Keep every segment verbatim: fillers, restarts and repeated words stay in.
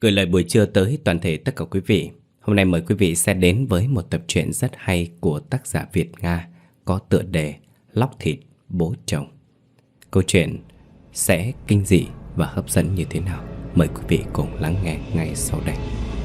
Gửi lời buổi trưa tới toàn thể tất cả quý vị. Hôm nay mời quý vị sẽ đến với một tập truyện rất hay của tác giả Việt Nga có tựa đề Lóc thịt bố chồng. Câu chuyện sẽ kinh dị và hấp dẫn như thế nào? Mời quý vị cùng lắng nghe ngay sau đây.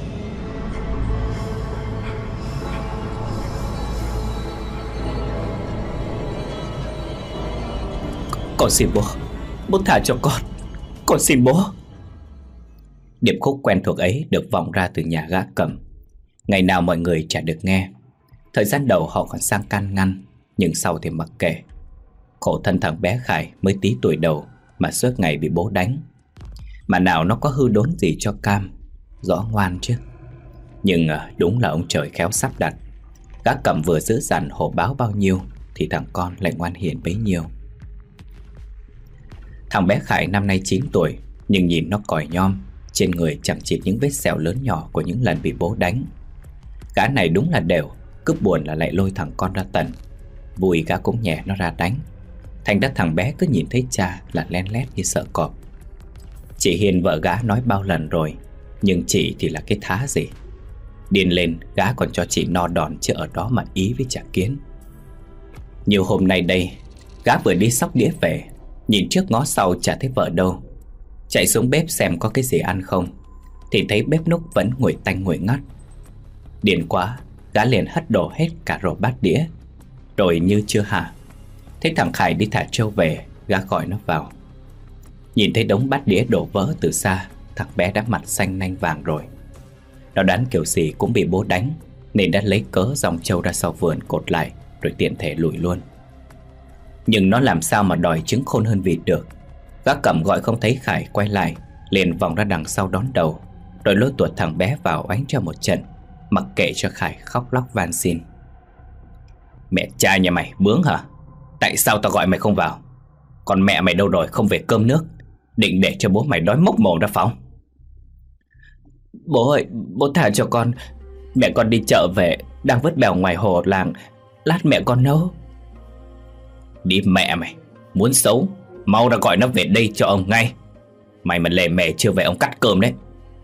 Con xin bố, bố tha cho con, con xin bố. Điệp khúc quen thuộc ấy được vọng ra từ nhà gã Cầm. Ngày nào mọi người chả được nghe. Thời gian đầu họ còn sang can ngăn, nhưng sau thì mặc kệ. Khổ thân thằng bé Khải mới tí tuổi đầu mà suốt ngày bị bố đánh. Mà nào nó có hư đốn gì cho cam, rõ ngoan chứ. Nhưng đúng là ông trời khéo sắp đặt. Gã Cầm vừa dữ dằn hổ báo bao nhiêu thì thằng con lại ngoan hiền bấy nhiêu. Thằng bé Khải năm nay chín tuổi, nhưng nhìn nó còi nhom, trên người chẳng chịt những vết sẹo lớn nhỏ của những lần bị bố đánh. Gã này đúng là đều, cứ buồn là lại lôi thằng con ra tần. Vui gã cũng nhẹ nó ra đánh. Thành ra thằng bé cứ nhìn thấy cha là len lét như sợ cọp. Chị Hiền vợ gã nói bao lần rồi, nhưng chị thì là cái thá gì. Điên lên gã còn cho chị no đòn chứ ở đó mà ý với chả kiến. Nhiều hôm nay đây, gã vừa đi xóc đĩa về, nhìn trước ngó sau chả thấy vợ đâu. Chạy xuống bếp xem có cái gì ăn không, thì thấy bếp núc vẫn nguội tanh nguội ngắt. Điên quá, gã liền hất đổ hết cả rổ bát đĩa. Rồi như chưa hả, thấy thằng Khải đi thả trâu về, gã gọi nó vào. Nhìn thấy đống bát đĩa đổ vỡ từ xa, thằng bé đã mặt xanh nanh vàng rồi. Nó đoán kiểu gì cũng bị bố đánh, nên đã lấy cớ dòng trâu ra sau vườn cột lại, rồi tiện thể lủi luôn. Nhưng nó làm sao mà đòi trứng khôn hơn vịt được. Gã Cầm gọi không thấy Khải quay lại, liền vòng ra đằng sau đón đầu, rồi lôi tuột thằng bé vào oánh cho một trận, mặc kệ cho Khải khóc lóc van xin. Mẹ cha nhà mày bướng hả? Tại sao tao gọi mày không vào? Còn mẹ mày đâu rồi, không về cơm nước? Định để cho bố mày đói mốc mồm ra phòng? Bố ơi, bố thả cho con. Mẹ con đi chợ về, đang vớt bèo ngoài hồ làng, lát mẹ con nấu. Đi mẹ mày, muốn xấu mau ra gọi nó về đây cho ông ngay. Mày mà lề mề chưa về ông cắt cơm đấy.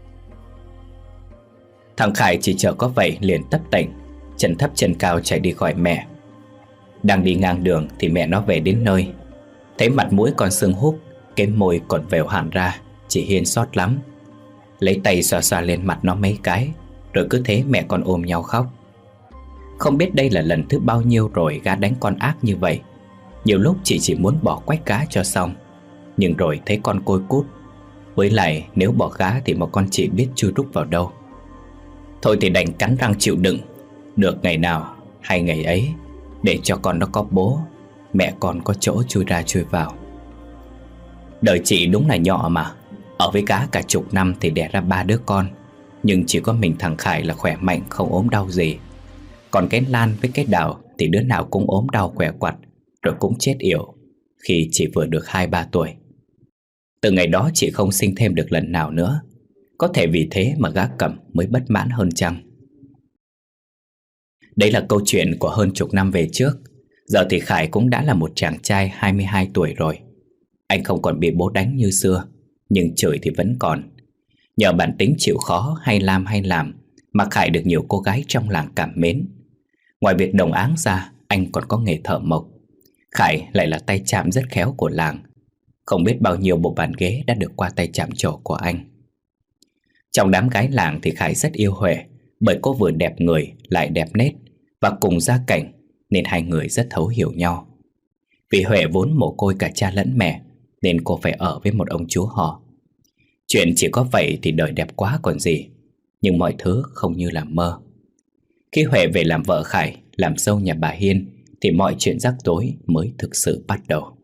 Thằng Khải chỉ chờ có vậy liền tấp tỉnh, chân thấp chân cao chạy đi gọi mẹ. Đang đi ngang đường thì mẹ nó về đến nơi. Thấy mặt mũi còn sưng húp, cái môi còn vèo hẳn ra, chị Hiên xót lắm. Lấy tay xoa xoa lên mặt nó mấy cái, rồi cứ thế mẹ con ôm nhau khóc. Không biết đây là lần thứ bao nhiêu rồi gã đánh con ác như vậy. Nhiều lúc chị chỉ muốn bỏ quách gã cho xong, nhưng rồi thấy con côi cút. Với lại nếu bỏ gã thì một con chị biết chui rúc vào đâu. Thôi thì đành cắn răng chịu đựng. Được ngày nào hay ngày ấy, để cho con nó có bố, mẹ con có chỗ chui ra chui vào. Đời chị đúng là nhỏ mà. Ở với gã cả chục năm thì đẻ ra ba đứa con, nhưng chỉ có mình thằng Khải là khỏe mạnh, không ốm đau gì. Còn cái Lan với cái Đào thì đứa nào cũng ốm đau khỏe quặt, rồi cũng chết yểu khi chỉ vừa được hai ba tuổi. Từ ngày đó chị không sinh thêm được lần nào nữa. Có thể vì thế mà gã Cầm mới bất mãn hơn chăng. Đây là câu chuyện của hơn chục năm về trước. Giờ thì Khải cũng đã là một chàng trai hai mươi hai tuổi rồi. Anh không còn bị bố đánh như xưa, nhưng chửi thì vẫn còn. Nhờ bản tính chịu khó hay làm hay làm mà Khải được nhiều cô gái trong làng cảm mến. Ngoài việc đồng áng ra, anh còn có nghề thợ mộc. Khải lại là tay chạm rất khéo của làng. Không biết bao nhiêu bộ bàn ghế đã được qua tay chạm trổ của anh. Trong đám gái làng thì Khải rất yêu Huệ, bởi cô vừa đẹp người lại đẹp nết, và cùng gia cảnh nên hai người rất thấu hiểu nhau. Vì Huệ vốn mồ côi cả cha lẫn mẹ, nên cô phải ở với một ông chú họ. Chuyện chỉ có vậy thì đời đẹp quá còn gì. Nhưng mọi thứ không như là mơ. Khi Huệ về làm vợ Khải, làm dâu nhà bà Hiên, thì mọi chuyện rắc rối mới thực sự bắt đầu.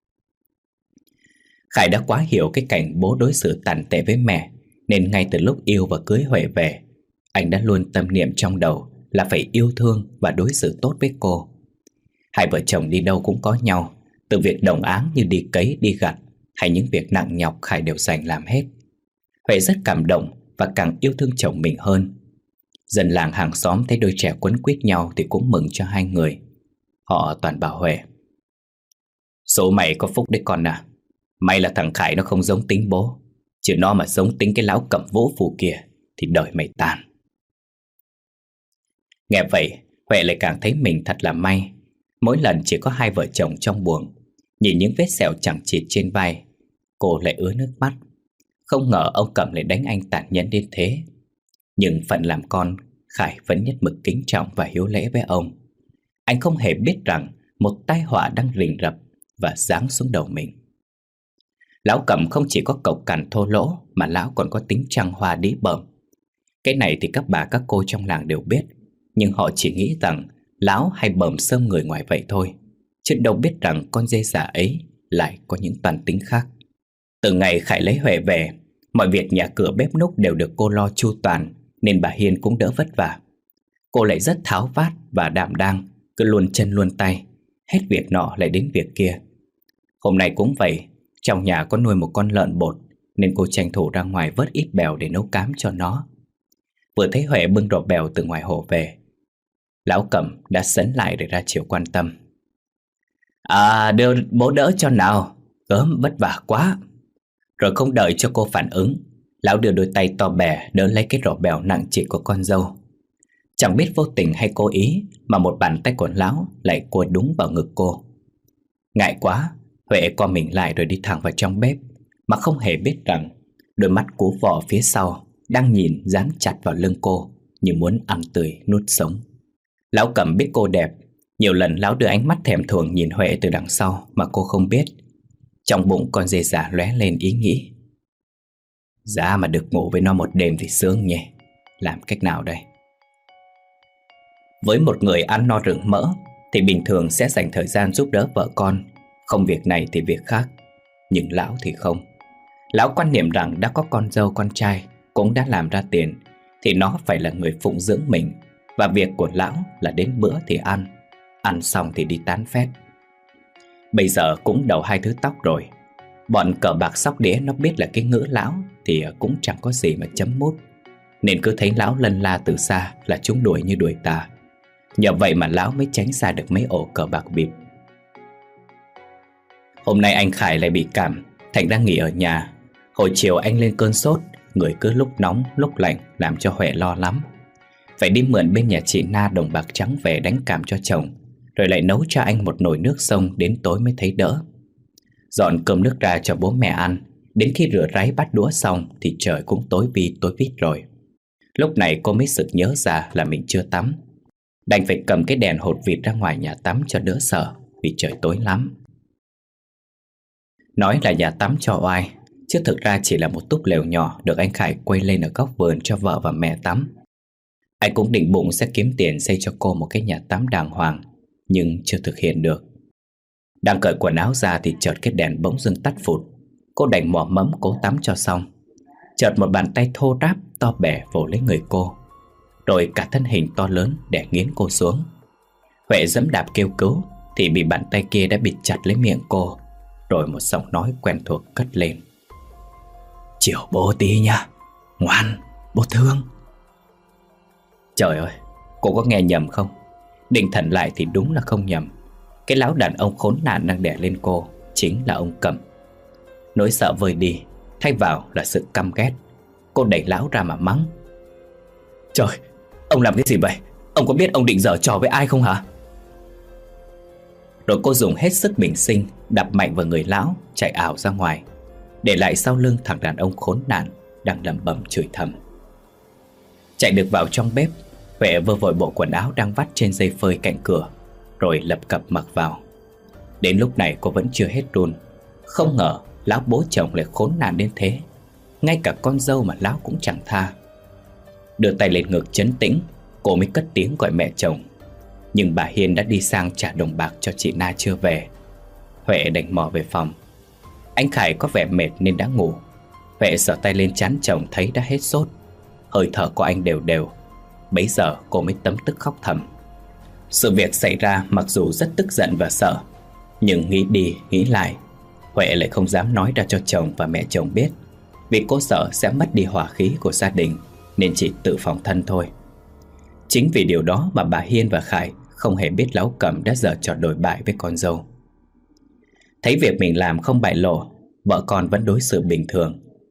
Khải đã quá hiểu cái cảnh bố đối xử tàn tệ với mẹ, nên ngay từ lúc yêu và cưới Huệ về, anh đã luôn tâm niệm trong đầu là phải yêu thương và đối xử tốt với cô. Hai vợ chồng đi đâu cũng có nhau, từ việc đồng áng như đi cấy, đi gặt, hay những việc nặng nhọc Khải đều dành làm hết. Huệ rất cảm động và càng yêu thương chồng mình hơn. Dân làng hàng xóm thấy đôi trẻ quấn quýt nhau thì cũng mừng cho hai người. Họ toàn bảo Huệ: số mày có phúc đấy con à. May là thằng Khải nó không giống tính bố. Chứ nó mà giống tính cái lão Cẩm Vũ phù kia thì đời mày tàn. Nghe vậy, Huệ lại càng thấy mình thật là may. Mỗi lần chỉ có hai vợ chồng trong buồng, nhìn những vết sẹo chằng chịt trên vai, cô lại ứa nước mắt. Không ngờ ông Cẩm lại đánh anh tàn nhẫn đến thế. Nhưng phận làm con, Khải vẫn nhất mực kính trọng và hiếu lễ với ông. Anh không hề biết rằng một tai họa đang rình rập và giáng xuống đầu mình. Lão Cẩm không chỉ có cộc cằn thô lỗ, mà lão còn có tính trăng hoa đĩ bợm. Cái này thì các bà các cô trong làng đều biết, nhưng họ chỉ nghĩ rằng lão hay bợm sơm người ngoài vậy thôi, chứ đâu biết rằng con dê già ấy lại có những toàn tính khác. Từ ngày Khải lấy Huệ về, mọi việc nhà cửa bếp núc đều được cô lo chu toàn, nên bà Hiên cũng đỡ vất vả. Cô lại rất tháo vát và đảm đang, cứ luôn chân luôn tay, hết việc nọ lại đến việc kia. Hôm nay cũng vậy, trong nhà có nuôi một con lợn bột, nên cô tranh thủ ra ngoài vớt ít bèo để nấu cám cho nó. Vừa thấy Huệ bưng rổ bèo từ ngoài hồ về, lão Cẩm đã sấn lại để ra chiều quan tâm. À, đưa bố đỡ cho nào, gớm vất vả quá. Rồi không đợi cho cô phản ứng, lão đưa đôi tay to bè đỡ lấy cái rổ bèo nặng trịch của con dâu. Chẳng biết vô tình hay cố ý mà một bàn tay của lão lại cua đúng vào ngực cô. Ngại quá, Huệ co mình lại rồi đi thẳng vào trong bếp, mà không hề biết rằng đôi mắt cú vọ phía sau đang nhìn dán chặt vào lưng cô, như muốn ăn tươi nuốt sống. Lão Cẩm biết cô đẹp, nhiều lần lão đưa ánh mắt thèm thuồng nhìn Huệ từ đằng sau mà cô không biết. Trong bụng con dê già lóe lên ý nghĩ, giá mà được ngủ với nó một đêm thì sướng nhỉ. Làm cách nào đây? Với một người ăn no rừng mỡ thì bình thường sẽ dành thời gian giúp đỡ vợ con, không việc này thì việc khác. Nhưng lão thì không. Lão quan niệm rằng đã có con dâu con trai cũng đã làm ra tiền thì nó phải là người phụng dưỡng mình, và việc của lão là đến bữa thì ăn, ăn xong thì đi tán phét. Bây giờ cũng đầu hai thứ tóc rồi, bọn cờ bạc sóc đĩa nó biết là cái ngữ lão thì cũng chẳng có gì mà chấm mút, nên cứ thấy lão lân la từ xa là chúng đuổi như đuổi tà. Nhờ vậy mà lão mới tránh xa được mấy ổ cờ bạc bịp. Hôm nay anh Khải lại bị cảm, thành đang nghỉ ở nhà. Hồi chiều anh lên cơn sốt, người cứ lúc nóng lúc lạnh, làm cho Huệ lo lắm. Phải đi mượn bên nhà chị Na đồng bạc trắng về đánh cảm cho chồng, rồi lại nấu cho anh một nồi nước sông đến tối mới thấy đỡ. Dọn cơm nước ra cho bố mẹ ăn, đến khi rửa ráy bát đũa xong thì trời cũng tối vi tối vít rồi. Lúc này cô mới sực nhớ ra là mình chưa tắm, đành phải cầm cái đèn hột vịt ra ngoài nhà tắm cho đỡ sợ, vì trời tối lắm. Nói là nhà tắm cho oai, chứ thực ra chỉ là một túp lều nhỏ được anh Khải quay lên ở góc vườn cho vợ và mẹ tắm. Anh cũng định bụng sẽ kiếm tiền xây cho cô một cái nhà tắm đàng hoàng, nhưng chưa thực hiện được. Đang cởi quần áo ra thì chợt cái đèn bỗng dưng tắt phụt. Cô đành mò mẫm cố tắm cho xong. Chợt một bàn tay thô ráp to bè vồ lấy người cô, rồi cả thân hình to lớn đè nghiến cô xuống. Huệ giẫm đạp kêu cứu thì bị bàn tay kia đã bịt chặt lấy miệng cô, rồi một giọng nói quen thuộc cất lên: "Chiều bố tí nha, ngoan, bố thương." Trời ơi, cô có nghe nhầm không? Định thần lại thì đúng là không nhầm. Cái lão đàn ông khốn nạn đang đè lên cô chính là ông Cẩm. Nỗi sợ vơi đi, thay vào là sự căm ghét. Cô đẩy lão ra mà mắng: "Trời, ông làm cái gì vậy? Ông có biết ông định giở trò với ai không hả?" Rồi cô dùng hết sức bình sinh đập mạnh vào người lão, chạy ảo ra ngoài, để lại sau lưng thằng đàn ông khốn nạn đang lẩm bẩm chửi thầm. Chạy được vào trong bếp, Huệ vơ vội bộ quần áo đang vắt trên dây phơi cạnh cửa, rồi lập cập mặc vào. Đến lúc này cô vẫn chưa hết run. Không ngờ lão bố chồng lại khốn nạn đến thế, ngay cả con dâu mà lão cũng chẳng tha. Đưa tay lên ngực trấn tĩnh, cô mới cất tiếng gọi mẹ chồng. Nhưng bà Hiên đã đi sang trả đồng bạc cho chị Na chưa về. Huệ đành mò về phòng. Anh Khải có vẻ mệt nên đã ngủ. Huệ sờ tay lên trán chồng thấy đã hết sốt, hơi thở của anh đều đều. Bấy giờ cô mới tấm tức khóc thầm. Sự việc xảy ra mặc dù rất tức giận và sợ, nhưng nghĩ đi nghĩ lại, Huệ lại không dám nói ra cho chồng và mẹ chồng biết, vì cô sợ sẽ mất đi hòa khí của gia đình, nên chỉ tự phòng thân thôi. Chính vì điều đó mà bà Hiên và Khải không hề biết lão Cẩm đã giở trò đồi bại với con dâu. Thấy việc mình làm không bại lộ, vợ con vẫn đối xử bình thường,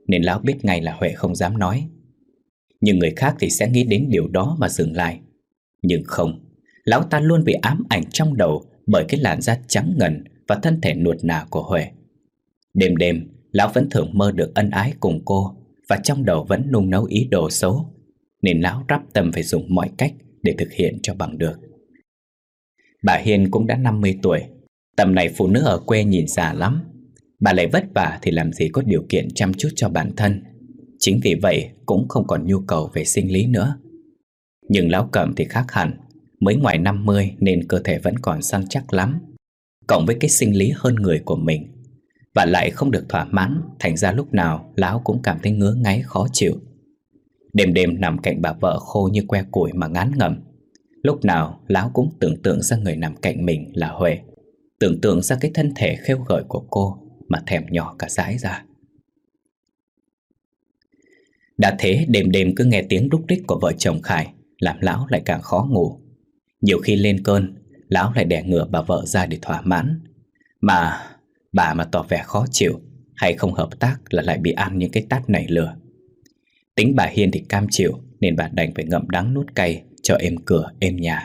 nên lão biết ngay là Huệ không dám nói. Nhưng người khác thì sẽ nghĩ đến điều đó mà dừng lại. Nhưng không, lão ta luôn bị ám ảnh trong đầu bởi cái làn da trắng ngần và thân thể nuột nà của Huệ. Đêm đêm, lão vẫn thường mơ được ân ái cùng cô, và trong đầu vẫn nung nấu ý đồ xấu, nên lão rắp tâm phải dùng mọi cách để thực hiện cho bằng được. Bà Hiên cũng đã năm mươi tuổi. Tầm này phụ nữ ở quê nhìn già lắm. Bà lại vất vả thì làm gì có điều kiện chăm chút cho bản thân. Chính vì vậy cũng không còn nhu cầu về sinh lý nữa. Nhưng lão Cẩm thì khác hẳn. Mới ngoài năm mươi nên cơ thể vẫn còn săn chắc lắm, cộng với cái sinh lý hơn người của mình, và lại không được thỏa mãn, thành ra lúc nào lão cũng cảm thấy ngứa ngáy khó chịu. Đêm đêm nằm cạnh bà vợ khô như que củi mà ngán ngẩm. Lúc nào lão cũng tưởng tượng ra người nằm cạnh mình là Huệ, tưởng tượng ra cái thân thể khêu gợi của cô mà thèm nhỏ cả dãi ra. Đã thế đêm đêm cứ nghe tiếng rúc rích của vợ chồng Khải làm lão lại càng khó ngủ. Nhiều khi lên cơn, lão lại đè ngửa bà vợ ra để thỏa mãn. Mà bà mà tỏ vẻ khó chịu hay không hợp tác là lại bị ăn những cái tát nảy lửa. Tính bà Hiên thì cam chịu, nên bà đành phải ngậm đắng nuốt cay cho êm cửa êm nhà.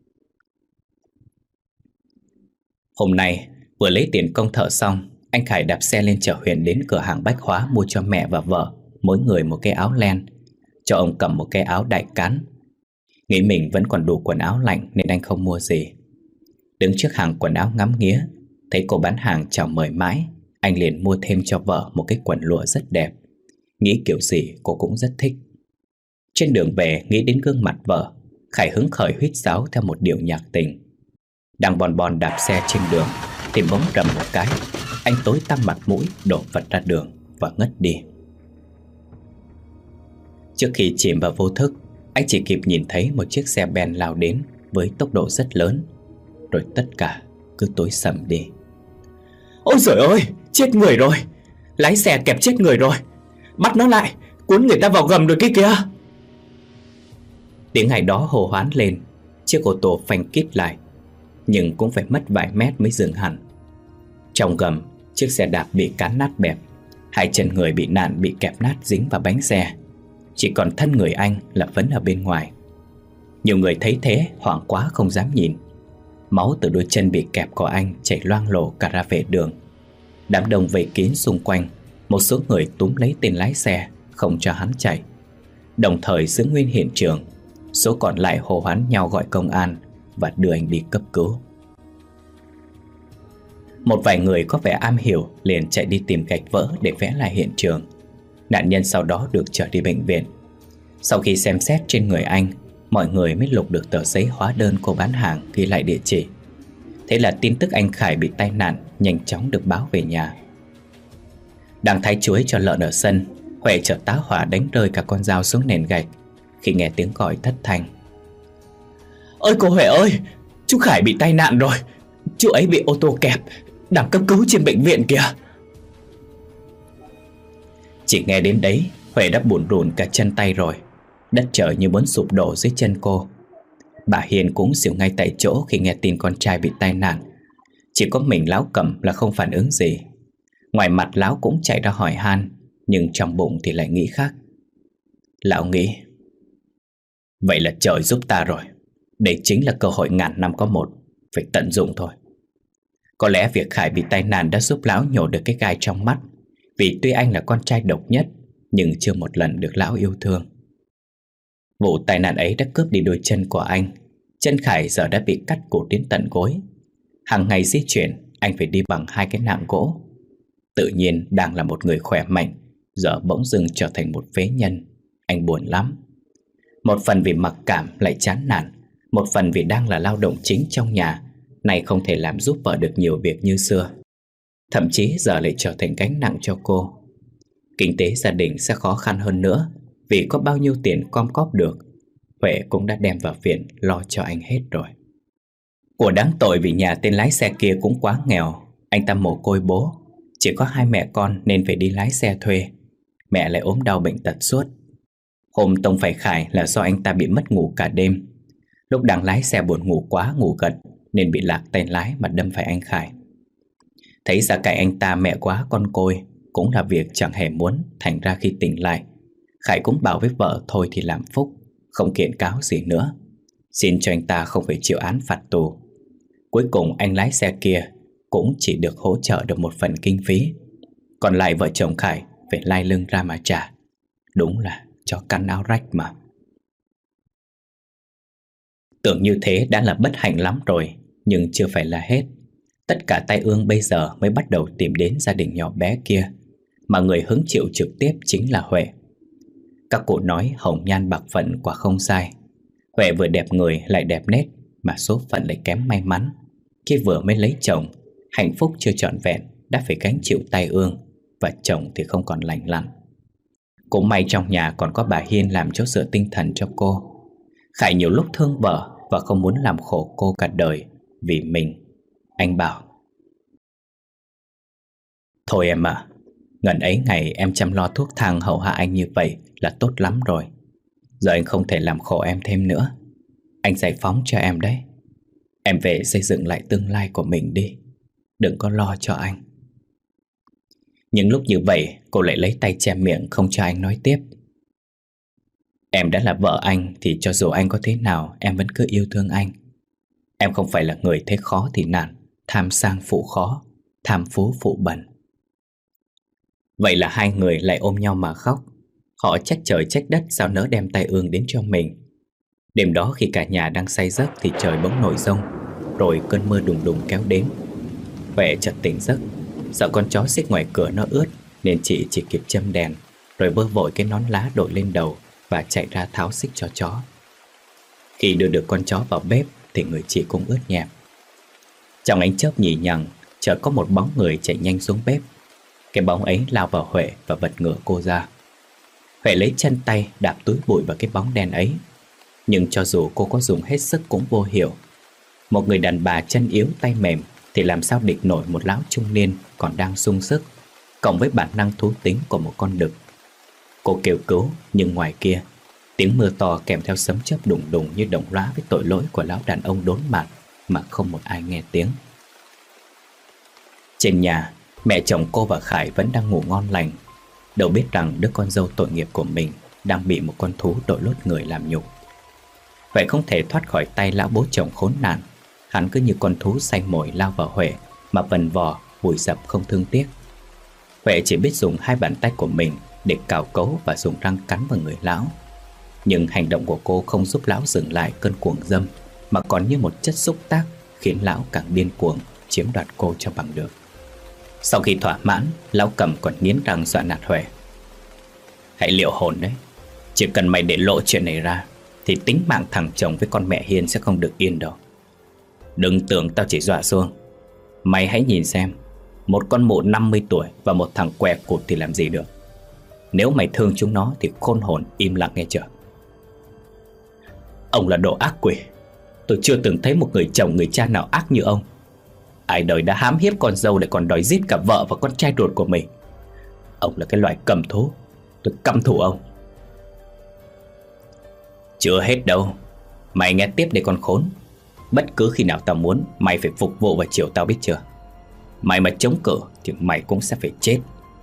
Hôm nay vừa lấy tiền công thợ xong, anh Khải đạp xe lên chợ huyện đến cửa hàng bách hóa mua cho mẹ và vợ mỗi người một cái áo len, cho ông cầm một cái áo đại cán. Nghĩ mình vẫn còn đủ quần áo lạnh nên anh không mua gì. Đứng trước hàng quần áo ngắm nghía, thấy cô bán hàng chào mời mãi, anh liền mua thêm cho vợ một cái quần lụa rất đẹp. Nghĩ kiểu gì cô cũng rất thích. Trên đường về nghĩ đến gương mặt vợ, Khải hứng khởi huýt sáo theo một điệu nhạc tình. Đang bon bon đạp xe trên đường thì bỗng rầm một cái, anh tối tăm mặt mũi đổ vật ra đường và ngất đi. Trước khi chìm vào vô thức, anh chỉ kịp nhìn thấy một chiếc xe ben lao đến với tốc độ rất lớn, rồi tất cả cứ tối sầm đi. Ôi giời ơi, chết người rồi! Lái xe kẹp chết người rồi! Bắt nó lại, cuốn người ta vào gầm rồi kia kìa! Tiếng ai đó hô hoán lên. Chiếc ô tô phanh kít lại, nhưng cũng phải mất vài mét mới dừng hẳn. Trong gầm, chiếc xe đạp bị cán nát bẹp, hai chân người bị nạn bị kẹp nát dính vào bánh xe. Chỉ còn thân người anh là vẫn ở bên ngoài. Nhiều người thấy thế hoảng quá không dám nhìn. Máu từ đôi chân bị kẹp của anh chảy loang lổ cả ra vệ đường. Đám đông vây kín xung quanh. Một số người túm lấy tên lái xe không cho hắn chạy, đồng thời giữ nguyên hiện trường. Số còn lại hô hoán nhau gọi công an và đưa anh đi cấp cứu. Một vài người có vẻ am hiểu liền chạy đi tìm gạch vỡ để vẽ lại hiện trường. Nạn nhân sau đó được trở đi bệnh viện. Sau khi xem xét trên người anh, mọi người mới lục được tờ giấy hóa đơn cô bán hàng ghi lại địa chỉ. Thế là tin tức anh Khải bị tai nạn nhanh chóng được báo về nhà. Đang thái chuối cho lợn ở sân, Huệ chợt tá hỏa đánh rơi cả con dao xuống nền gạch khi nghe tiếng gọi thất thanh. Ơi cô Huệ ơi, chú Khải bị tai nạn rồi. Chú ấy bị ô tô kẹp, đang cấp cứu trên bệnh viện kìa. Chỉ nghe đến đấy, Huệ đã bủn rủn cả chân tay rồi. Đất trời như muốn sụp đổ dưới chân cô. Bà Hiền cũng xỉu ngay tại chỗ khi nghe tin con trai bị tai nạn. Chỉ có mình Lão Cẩm là không phản ứng gì. Ngoài mặt Lão cũng chạy ra hỏi han, nhưng trong bụng thì lại nghĩ khác. Lão nghĩ, vậy là trời giúp ta rồi. Đây chính là cơ hội ngàn năm có một, phải tận dụng thôi. Có lẽ việc Khải bị tai nạn đã giúp Lão nhổ được cái gai trong mắt. Vì tuy anh là con trai độc nhất, nhưng chưa một lần được Lão yêu thương. Vụ tai nạn ấy đã cướp đi đôi chân của anh. Chân Khải giờ đã bị cắt cụt đến tận gối. Hàng ngày di chuyển, anh phải đi bằng hai cái nạng gỗ. Tự nhiên đang là một người khỏe mạnh, giờ bỗng dưng trở thành một phế nhân. Anh buồn lắm. Một phần vì mặc cảm lại chán nản, một phần vì đang là lao động chính trong nhà, nay không thể làm giúp vợ được nhiều việc như xưa. Thậm chí giờ lại trở thành gánh nặng cho cô. Kinh tế gia đình sẽ khó khăn hơn nữa, vì có bao nhiêu tiền gom góp được, Huệ cũng đã đem vào viện lo cho anh hết rồi. Của đáng tội vì nhà tên lái xe kia cũng quá nghèo. Anh ta mồ côi bố, chỉ có hai mẹ con nên phải đi lái xe thuê. Mẹ lại ốm đau bệnh tật suốt. Hôm tông phải Khải là do anh ta bị mất ngủ cả đêm. Lúc đang lái xe buồn ngủ quá ngủ gật nên bị lạc tay lái mà đâm phải anh Khải. Thấy gia cảnh anh ta mẹ quá con côi, cũng là việc chẳng hề muốn. Thành ra khi tỉnh lại, Khải cũng bảo với vợ thôi thì làm phúc, không kiện cáo gì nữa, xin cho anh ta không phải chịu án phạt tù. Cuối cùng anh lái xe kia cũng chỉ được hỗ trợ được một phần kinh phí, còn lại vợ chồng Khải phải lai lưng ra mà trả. Đúng là chó cắn áo rách mà. Tưởng như thế đã là bất hạnh lắm rồi, nhưng chưa phải là hết. Tất cả tai ương bây giờ mới bắt đầu tìm đến gia đình nhỏ bé kia, mà người hứng chịu trực tiếp chính là Huệ. Các cụ nói hồng nhan bạc phận quả không sai. Huệ vừa đẹp người lại đẹp nết, mà số phận lại kém may mắn. Khi vừa mới lấy chồng, hạnh phúc chưa trọn vẹn đã phải gánh chịu tai ương, và chồng thì không còn lành lặn. Cũng may trong nhà còn có bà Hiên làm chỗ dựa tinh thần cho cô. Khải nhiều lúc thương vợ và không muốn làm khổ cô cả đời vì mình. Anh bảo: thôi em à, ngần ấy ngày em chăm lo thuốc thang hầu hạ anh như vậy là tốt lắm rồi. Giờ anh không thể làm khổ em thêm nữa. Anh giải phóng cho em đấy. Em về xây dựng lại tương lai của mình đi, đừng có lo cho anh. Những lúc như vậy, cô lại lấy tay che miệng không cho anh nói tiếp. Em đã là vợ anh thì cho dù anh có thế nào, em vẫn cứ yêu thương anh. Em không phải là người thấy khó thì nản, tham sang phụ khó, tham phú phụ bẩn. Vậy là hai người lại ôm nhau mà khóc. Họ trách trời trách đất sao nỡ đem tai ương đến cho mình. Đêm đó khi cả nhà đang say giấc thì trời bỗng nổi giông, rồi cơn mưa đùng đùng kéo đến. Huệ chợt tỉnh giấc, sợ con chó xích ngoài cửa nó ướt, nên chị chỉ kịp châm đèn, rồi vơ vội cái nón lá đội lên đầu và chạy ra tháo xích cho chó. Khi đưa được con chó vào bếp thì người chị cũng ướt nhẹp. Trong ánh chớp nhì nhằng, chợt có một bóng người chạy nhanh xuống bếp. Cái bóng ấy lao vào Huệ và bật ngửa cô ra. Huệ lấy chân tay đạp túi bụi vào cái bóng đen ấy, nhưng cho dù cô có dùng hết sức cũng vô hiệu. Một người đàn bà chân yếu tay mềm thì làm sao địch nổi một lão trung niên còn đang sung sức, cộng với bản năng thú tính của một con đực. Cô kêu cứu, nhưng ngoài kia tiếng mưa to kèm theo sấm chớp đùng đùng như đồng lõa với tội lỗi của lão đàn ông đốn mặt, mà không một ai nghe tiếng. Trên nhà, mẹ chồng cô và Khải vẫn đang ngủ ngon lành, đâu biết rằng đứa con dâu tội nghiệp của mình đang bị một con thú đội lốt người làm nhục. Vậy không thể thoát khỏi tay lão bố chồng khốn nạn. Hắn cứ như con thú sanh mồi lao vào Huệ mà vần vò, vùi dập không thương tiếc. Huệ chỉ biết dùng hai bàn tay của mình để cào cấu và dùng răng cắn vào người lão. Nhưng hành động của cô không giúp lão dừng lại cơn cuồng dâm, mà còn như một chất xúc tác khiến lão càng điên cuồng chiếm đoạt cô cho bằng được. Sau khi thỏa mãn, lão cầm còn nghiến răng dọa nạt Huệ: hãy liệu hồn đấy, chỉ cần mày để lộ chuyện này ra thì tính mạng thằng chồng với con mẹ Hiên sẽ không được yên đâu. Đừng tưởng tao chỉ dọa xuông. Mày hãy nhìn xem, một con mụ năm mươi tuổi và một thằng què cụt thì làm gì được. Nếu mày thương chúng nó thì khôn hồn im lặng nghe chưa. Ông là đồ ác quỷ. Tôi chưa từng thấy một người chồng người cha nào ác như ông. Ai đời đã hãm hiếp con dâu để còn đòi giết cả vợ và con trai ruột của mình. Ông là cái loại cầm thú. Tôi căm thù ông. Chưa hết đâu. Mày nghe tiếp để con khốn. Bất cứ khi nào tao muốn, mày phải phục vụ và chiều tao biết chưa. Mày mà chống cự thì mày cũng sẽ phải chết.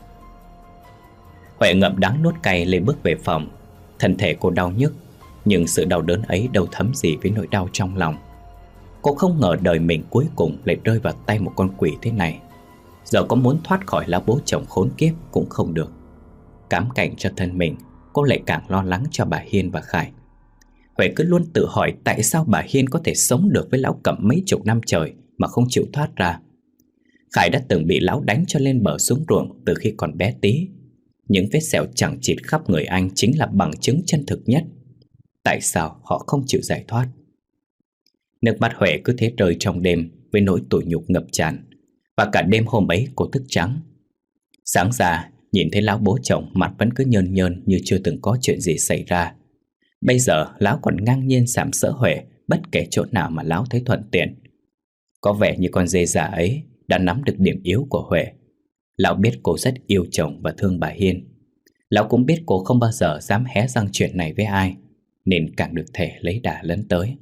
Huệ ngậm đắng nuốt cay lên bước về phòng. Thân thể cô đau nhức, nhưng sự đau đớn ấy đâu thấm gì với nỗi đau trong lòng. Cô không ngờ đời mình cuối cùng lại rơi vào tay một con quỷ thế này. Giờ có muốn thoát khỏi lão bố chồng khốn kiếp cũng không được. Cám cảnh cho thân mình, cô lại càng lo lắng cho bà Hiên và Khải. Huệ cứ luôn tự hỏi tại sao bà Hiên có thể sống được với lão Cẩm mấy chục năm trời mà không chịu thoát ra. Khải đã từng bị lão đánh cho lên bờ xuống ruộng từ khi còn bé tí. Những vết sẹo chằng chịt khắp người anh chính là bằng chứng chân thực nhất. Tại sao họ không chịu giải thoát? Nước mắt Huệ cứ thế rơi trong đêm với nỗi tủi nhục ngập tràn. Và cả đêm hôm ấy cô thức trắng. Sáng ra nhìn thấy lão bố chồng mặt vẫn cứ nhơn nhơn như chưa từng có chuyện gì xảy ra. Bây giờ lão còn ngang nhiên sàm sỡ Huệ bất kể chỗ nào mà lão thấy thuận tiện. Có vẻ như con dê già ấy đã nắm được điểm yếu của Huệ. Lão biết cô rất yêu chồng và thương bà Hiên. Lão cũng biết cô không bao giờ dám hé răng chuyện này với ai, nên càng được thể lấy đà lấn tới.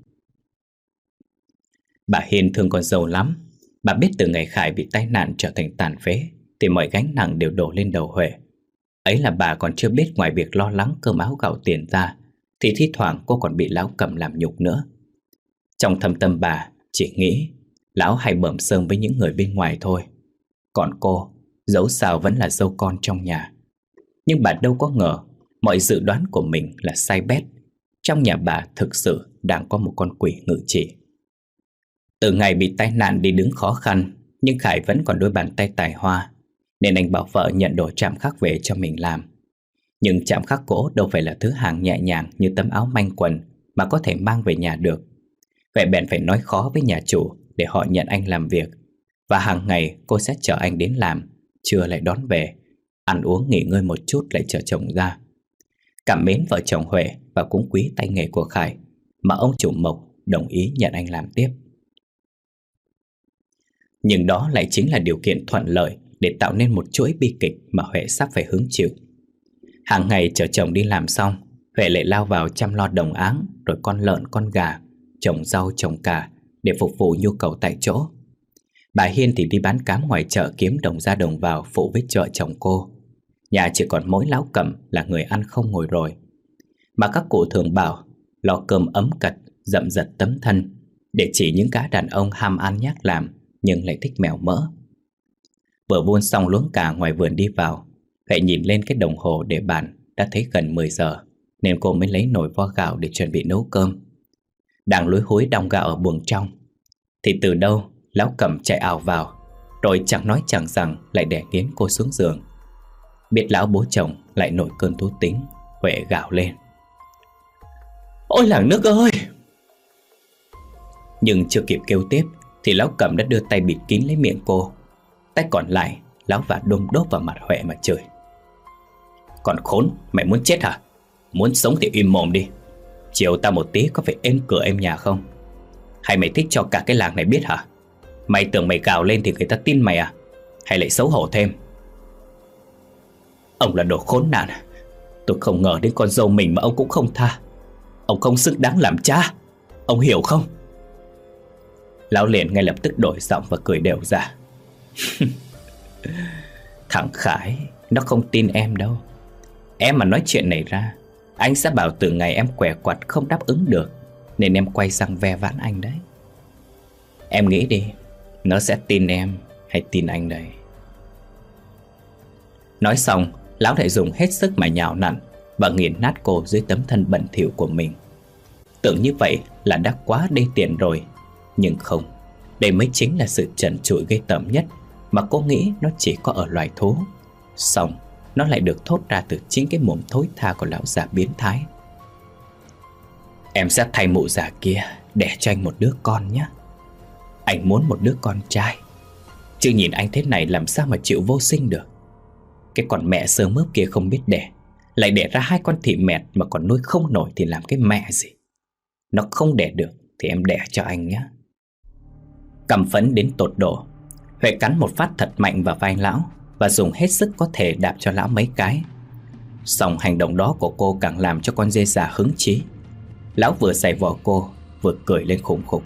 Bà Hiên thương con dâu lắm. Bà biết từ ngày Khải bị tai nạn trở thành tàn phế thì mọi gánh nặng đều đổ lên đầu Huệ. Ấy là bà còn chưa biết ngoài việc lo lắng cơm áo gạo tiền ra, thì thi thoảng cô còn bị lão Cẩm làm nhục nữa. Trong thâm tâm bà chỉ nghĩ lão hay bợm sơm với những người bên ngoài thôi. Còn cô, dẫu sao vẫn là dâu con trong nhà. Nhưng bà đâu có ngờ mọi dự đoán của mình là sai bét. Trong nhà bà thực sự đang có một con quỷ ngự trị. Từ ngày bị tai nạn đi đứng khó khăn, nhưng Khải vẫn còn đôi bàn tay tài hoa, nên anh bảo vợ nhận đồ chạm khắc về cho mình làm. Nhưng chạm khắc gỗ đâu phải là thứ hàng nhẹ nhàng như tấm áo manh quần mà có thể mang về nhà được. Vậy bèn phải nói khó với nhà chủ để họ nhận anh làm việc. Và hàng ngày cô sẽ chở anh đến làm, trưa lại đón về, ăn uống nghỉ ngơi một chút lại chở chồng ra. Cảm mến vợ chồng Huệ và cũng quý tay nghề của Khải, mà ông chủ Mộc đồng ý nhận anh làm tiếp. Nhưng đó lại chính là điều kiện thuận lợi để tạo nên một chuỗi bi kịch mà Huệ sắp phải hứng chịu. Hàng ngày chở chồng đi làm xong, Huệ lại lao vào chăm lo đồng áng, rồi con lợn con gà, trồng rau trồng cà để phục vụ nhu cầu tại chỗ. Bà Hiên thì đi bán cám ngoài chợ kiếm đồng ra đồng vào phụ với vợ chồng cô. Nhà chỉ còn mỗi lão Cẩm là người ăn không ngồi rồi. Mà các cụ thường bảo lo cơm ấm cật, dậm dật tấm thân, để chỉ những gã đàn ông ham ăn nhác làm nhưng lại thích mèo mỡ. Vừa vuông xong luống cà ngoài vườn đi vào, Huệ nhìn lên cái đồng hồ để bàn đã thấy gần mười giờ, nên cô mới lấy nồi vo gạo để chuẩn bị nấu cơm. Đang lúi húi đong gạo ở buồng trong, thì từ đâu lão Cẩm chạy ào vào, rồi chẳng nói chẳng rằng lại đè nghiến cô xuống giường. Biết lão bố chồng lại nổi cơn thú tính, Huệ gào lên: "Ôi làng nước ơi!" Nhưng chưa kịp kêu tiếp thì lão Cẩm đã đưa tay bịt kín lấy miệng cô. Tay còn lại lão vả đôm đốp vào mặt Huệ mà chửi: "Còn khốn, mày muốn chết hả? Muốn sống thì im mồm đi. Chiều ta một tí có phải êm cửa êm nhà không? Hay mày thích cho cả cái làng này biết hả? Mày tưởng mày gào lên thì người ta tin mày à? Hay lại xấu hổ thêm? Ông là đồ khốn nạn. Tôi không ngờ đến con dâu mình mà ông cũng không tha. Ông không xứng đáng làm cha. Ông hiểu không?" Lão liền ngay lập tức đổi giọng và cười đều ra: "Thằng Khải nó không tin em đâu. Em mà nói chuyện này ra, anh sẽ bảo từ ngày em què quặt không đáp ứng được nên em quay sang ve vãn anh đấy. Em nghĩ đi, nó sẽ tin em hay tin anh đây?" Nói xong, lão lại dùng hết sức mà nhào nặn và nghiền nát cô dưới tấm thân bẩn thỉu của mình. Tưởng như vậy là đã quá đê tiện rồi. Nhưng không, đây mới chính là sự trần trụi ghê tởm nhất mà cô nghĩ nó chỉ có ở loài thú. Xong, nó lại được thốt ra từ chính cái mồm thối tha của lão già biến thái: "Em sẽ thay mụ già kia đẻ cho anh một đứa con nhé. Anh muốn một đứa con trai, chứ nhìn anh thế này làm sao mà chịu vô sinh được. Cái con mẹ sơ mướp kia không biết đẻ, lại đẻ ra hai con thị mẹt mà còn nuôi không nổi thì làm cái mẹ gì. Nó không đẻ được thì em đẻ cho anh nhé." Căm phẫn đến tột độ, Huệ cắn một phát thật mạnh vào vai lão và dùng hết sức có thể đạp cho lão mấy cái. Xong hành động đó của cô càng làm cho con dê già hứng chí. Lão vừa giày vò cô vừa cười lên khủng khủng: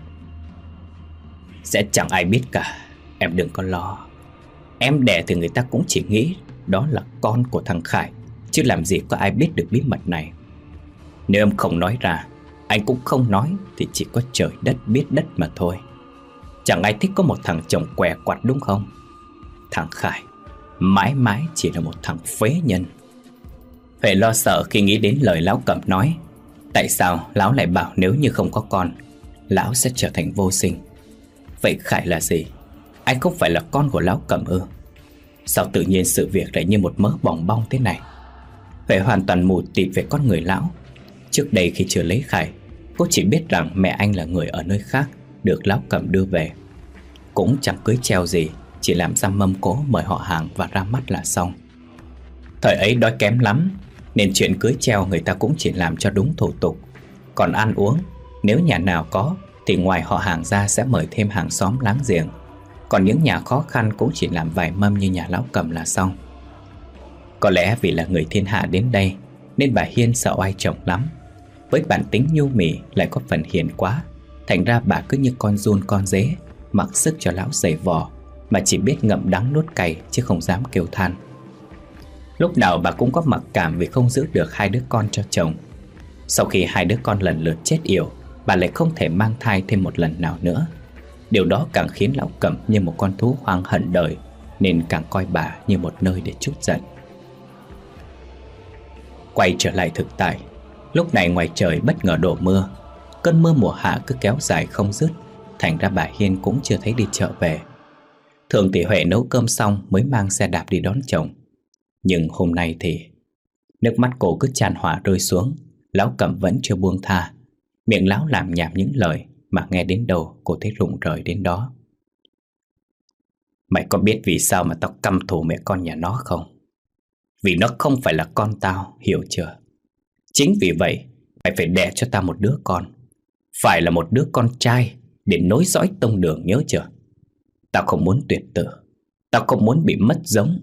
"Sẽ chẳng ai biết cả, em đừng có lo. Em đẻ thì người ta cũng chỉ nghĩ đó là con của thằng Khải, chứ làm gì có ai biết được bí mật này. Nếu em không nói ra, anh cũng không nói, thì chỉ có trời đất biết đất mà thôi. Chẳng ai thích có một thằng chồng què quặt đúng không? Thằng Khải mãi mãi chỉ là một thằng phế nhân." Huệ lo sợ khi nghĩ đến lời lão Cẩm nói. Tại sao lão lại bảo nếu như không có con, lão sẽ trở thành vô sinh? Vậy Khải là gì? Anh không phải là con của lão Cẩm ư? Sao tự nhiên sự việc lại như một mớ bòng bong thế này? Huệ hoàn toàn mù tịt về con người lão. Trước đây khi chưa lấy Khải, cô chỉ biết rằng mẹ anh là người ở nơi khác, được lão Cẩm đưa về. Cũng chẳng cưới treo gì, chỉ làm ra mâm cỗ mời họ hàng và ra mắt là xong. Thời ấy đói kém lắm, nên chuyện cưới treo người ta cũng chỉ làm cho đúng thủ tục. Còn ăn uống, nếu nhà nào có thì ngoài họ hàng ra sẽ mời thêm hàng xóm láng giềng. Còn những nhà khó khăn cũng chỉ làm vài mâm như nhà lão Cẩm là xong. Có lẽ vì là người thiên hạ đến đây nên bà Hiên sợ oai chồng lắm. Với bản tính nhu mì lại có phần hiền quá, thành ra bà cứ như con giun con dế, mặc sức cho lão giày vò, mà chỉ biết ngậm đắng nuốt cay chứ không dám kêu than. Lúc nào bà cũng có mặc cảm vì không giữ được hai đứa con cho chồng. Sau khi hai đứa con lần lượt chết yểu, bà lại không thể mang thai thêm một lần nào nữa. Điều đó càng khiến lão Cẩm như một con thú hoang hận đời, nên càng coi bà như một nơi để trút giận. Quay trở lại thực tại, lúc này ngoài trời bất ngờ đổ mưa. Cơn mưa mùa hạ cứ kéo dài không dứt, thành ra bà Hiên cũng chưa thấy đi chợ về. Thường thì Huệ nấu cơm xong mới mang xe đạp đi đón chồng. Nhưng hôm nay thì nước mắt cô cứ tràn hòa rơi xuống. Lão Cẩm vẫn chưa buông tha. Miệng lão làm nhảm những lời mà nghe đến đâu cô thấy rụng rời đến đó. Mày có biết vì sao mà tao căm thù mẹ con nhà nó không? Vì nó không phải là con tao, hiểu chưa? Chính vì vậy mày phải đẻ cho tao một đứa con. Phải là một đứa con trai để nối dõi tông đường, nhớ chưa? Tao không muốn tuyệt tử. Tao không muốn bị mất giống.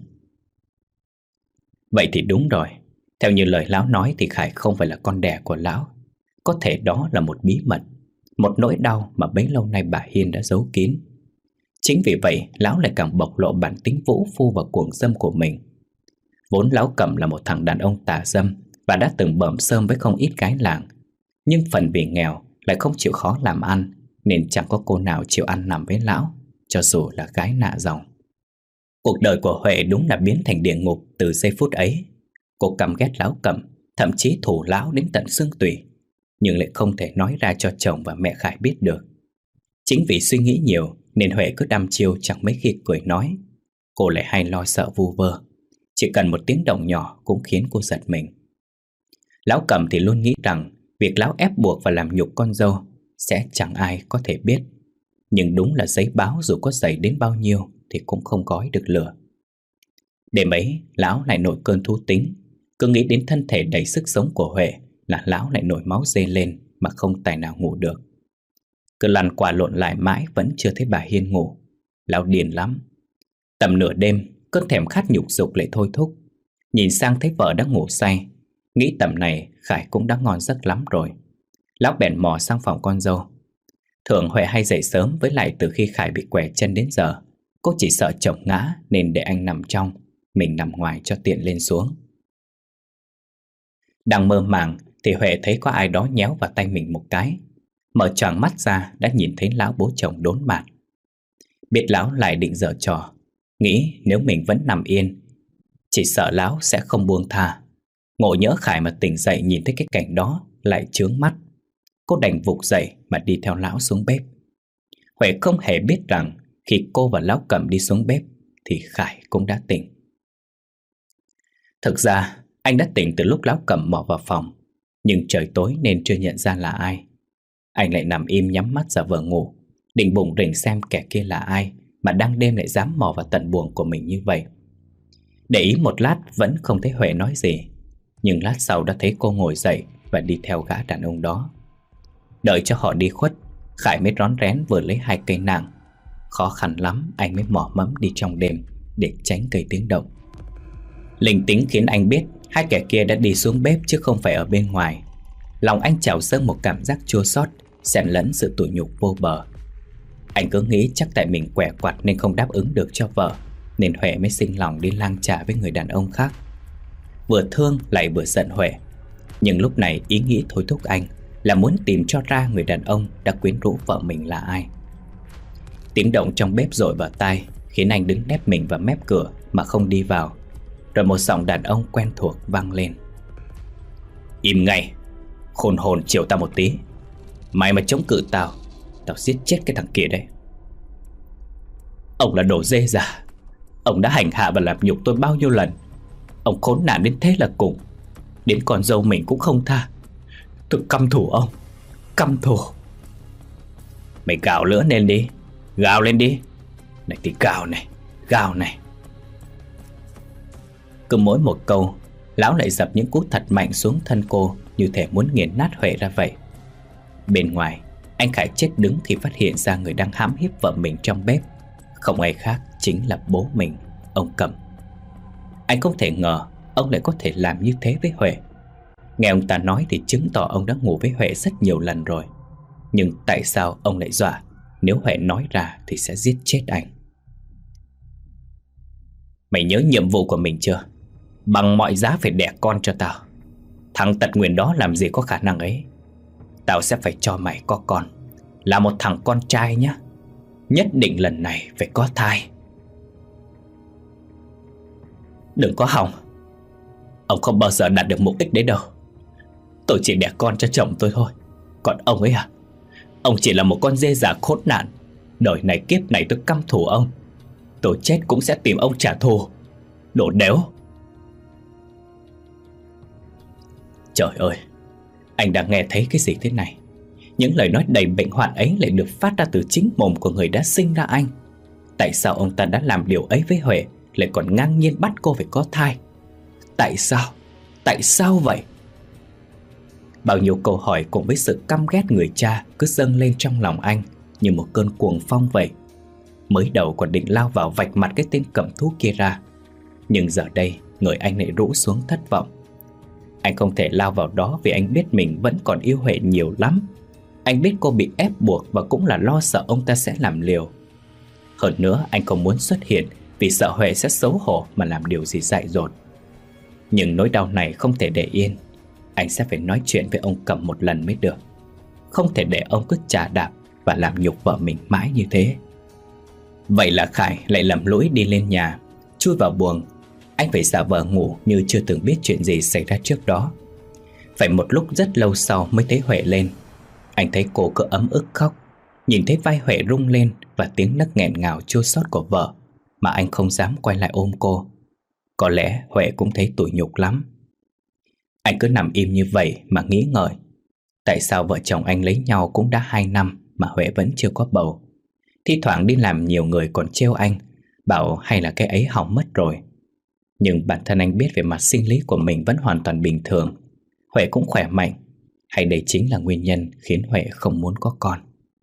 Vậy thì đúng rồi. Theo như lời lão nói thì Khải không phải là con đẻ của lão. Có thể đó là một bí mật, một nỗi đau mà bấy lâu nay bà Hiên đã giấu kín. Chính vì vậy lão lại càng bộc lộ bản tính vũ phu và cuồng dâm của mình. Vốn lão Cẩm là một thằng đàn ông tà dâm và đã từng bợm sơm với không ít gái làng. Nhưng phần vì nghèo lại không chịu khó làm ăn, nên chẳng có cô nào chịu ăn nằm với lão, cho dù là gái nạ dòng. Cuộc đời của Huệ đúng là biến thành địa ngục từ giây phút ấy. Cô căm ghét lão Cẩm, thậm chí thù lão đến tận xương tủy, nhưng lại không thể nói ra cho chồng và mẹ Khải biết được. Chính vì suy nghĩ nhiều nên Huệ cứ đăm chiêu chẳng mấy khi cười nói. Cô lại hay lo sợ vu vơ, chỉ cần một tiếng động nhỏ cũng khiến cô giật mình. Lão Cẩm thì luôn nghĩ rằng việc lão ép buộc và làm nhục con dâu sẽ chẳng ai có thể biết. Nhưng đúng là giấy báo dù có dày đến bao nhiêu thì cũng không gói được lửa. Đêm ấy lão lại nổi cơn thú tính. Cứ nghĩ đến thân thể đầy sức sống của Huệ là lão lại nổi máu dê lên mà không tài nào ngủ được. Cứ lăn qua lộn lại mãi vẫn chưa thấy bà Hiên ngủ. Lão điên lắm. Tầm nửa đêm cơn thèm khát nhục dục lại thôi thúc. Nhìn sang thấy vợ đang ngủ say, nghĩ tầm này Khải cũng đã ngon giấc lắm rồi. Lão bèn mò sang phòng con dâu. Thường Huệ hay dậy sớm, với lại từ khi Khải bị quẻ chân đến giờ cô chỉ sợ chồng ngã nên để anh nằm trong, mình nằm ngoài cho tiện lên xuống. Đang mơ màng thì Huệ thấy có ai đó nhéo vào tay mình một cái. Mở choàng mắt ra đã nhìn thấy lão bố chồng đốn mặt. Biết lão lại định giở trò, nghĩ nếu mình vẫn nằm yên chỉ sợ lão sẽ không buông tha. Ngộ nhỡ Khải mà tỉnh dậy nhìn thấy cái cảnh đó lại chướng mắt. Cô đành vụt dậy mà đi theo lão xuống bếp. Huệ không hề biết rằng khi cô và lão Cẩm đi xuống bếp thì Khải cũng đã tỉnh. Thực ra anh đã tỉnh từ lúc lão Cẩm mò vào phòng, nhưng trời tối nên chưa nhận ra là ai. Anh lại nằm im nhắm mắt giả vờ ngủ, định bụng rình xem kẻ kia là ai mà đang đêm lại dám mò vào tận buồng của mình như vậy. Để ý một lát vẫn không thấy Huệ nói gì, nhưng lát sau đã thấy cô ngồi dậy và đi theo gã đàn ông đó. Đợi cho họ đi khuất, Khải mới rón rén vừa lấy hai cây nạng. Khó khăn lắm anh mới mò mẫm đi trong đêm để tránh gây tiếng động. Linh tính khiến anh biết hai kẻ kia đã đi xuống bếp chứ không phải ở bên ngoài. Lòng anh trào dâng một cảm giác chua xót, xen lẫn sự tủi nhục vô bờ. Anh cứ nghĩ chắc tại mình quẻ quặt nên không đáp ứng được cho vợ, nên Huệ mới sinh lòng đi lang trà với người đàn ông khác. Vừa thương lại vừa giận Huệ. Nhưng lúc này ý nghĩ thôi thúc anh là muốn tìm cho ra người đàn ông đã quyến rũ vợ mình là ai. Tiếng động trong bếp dội vào tai khiến anh đứng nép mình vào mép cửa mà không đi vào. Rồi một giọng đàn ông quen thuộc vang lên. Im ngay, khôn hồn chiều tao một tí. Mày mà chống cự tao, tao giết chết cái thằng kia đấy. Ông là đồ dê già. Ông đã hành hạ và làm nhục tôi bao nhiêu lần. Ông khốn nạn đến thế là cùng. Đến con dâu mình cũng không tha. Tôi căm thù ông, căm thù. Mày gào lửa lên đi, gào lên đi. Này thì gào này, gào này. Cứ mỗi một câu, lão lại dập những cú thật mạnh xuống thân cô, như thể muốn nghiền nát Huệ ra vậy. Bên ngoài, anh Khải chết đứng khi phát hiện ra người đang hãm hiếp vợ mình trong bếp. Không ai khác chính là bố mình, ông Cẩm. Anh không thể ngờ ông lại có thể làm như thế với Huệ. Nghe ông ta nói thì chứng tỏ ông đã ngủ với Huệ rất nhiều lần rồi. Nhưng tại sao ông lại dọa nếu Huệ nói ra thì sẽ giết chết anh? Mày nhớ nhiệm vụ của mình chưa? Bằng mọi giá phải đẻ con cho tao. Thằng tật nguyền đó làm gì có khả năng ấy. Tao sẽ phải cho mày có con, là một thằng con trai nhá. Nhất định lần này phải có thai. Đừng có hòng. Ông không bao giờ đạt được mục đích đấy đâu. Tôi chỉ đẻ con cho chồng tôi thôi. Còn ông ấy à, ông chỉ là một con dê già khốn nạn. Đời này kiếp này tôi căm thù ông. Tôi chết cũng sẽ tìm ông trả thù. Đồ đéo. Trời ơi, anh đã nghe thấy cái gì thế này? Những lời nói đầy bệnh hoạn ấy lại được phát ra từ chính mồm của người đã sinh ra anh. Tại sao ông ta đã làm điều ấy với Huệ, lại còn ngang nhiên bắt cô phải có thai? Tại sao? Tại sao vậy? Bao nhiêu câu hỏi cùng với sự căm ghét người cha cứ dâng lên trong lòng anh như một cơn cuồng phong vậy. Mới đầu còn định lao vào vạch mặt cái tên cầm thú kia ra, nhưng giờ đây người anh lại rũ xuống thất vọng. Anh không thể lao vào đó vì anh biết mình vẫn còn yêu Huệ nhiều lắm. Anh biết cô bị ép buộc và cũng là lo sợ ông ta sẽ làm liều. Hơn nữa anh không muốn xuất hiện vì sợ Huệ sẽ xấu hổ mà làm điều gì dại dột. Nhưng nỗi đau này không thể để yên. Anh sẽ phải nói chuyện với ông Cẩm một lần mới được. Không thể để ông cứ chà đạp và làm nhục vợ mình mãi như thế. Vậy là Khải lại lầm lũi đi lên nhà, chui vào buồng. Anh phải giả vờ ngủ như chưa từng biết chuyện gì xảy ra trước đó. Phải một lúc rất lâu sau mới thấy Huệ lên. Anh thấy cô cứ ấm ức khóc, nhìn thấy vai Huệ rung lên và tiếng nấc nghẹn ngào chua xót của vợ, mà anh không dám quay lại ôm cô. Có lẽ Huệ cũng thấy tủi nhục lắm. Anh cứ nằm im như vậy mà nghĩ ngợi. Tại sao vợ chồng anh lấy nhau cũng đã hai năm mà Huệ vẫn chưa có bầu? Thi thoảng đi làm nhiều người còn trêu anh, bảo hay là cái ấy hỏng mất rồi. Nhưng bản thân anh biết về mặt sinh lý của mình vẫn hoàn toàn bình thường. Huệ cũng khỏe mạnh. Hay đây chính là nguyên nhân khiến Huệ không muốn có con?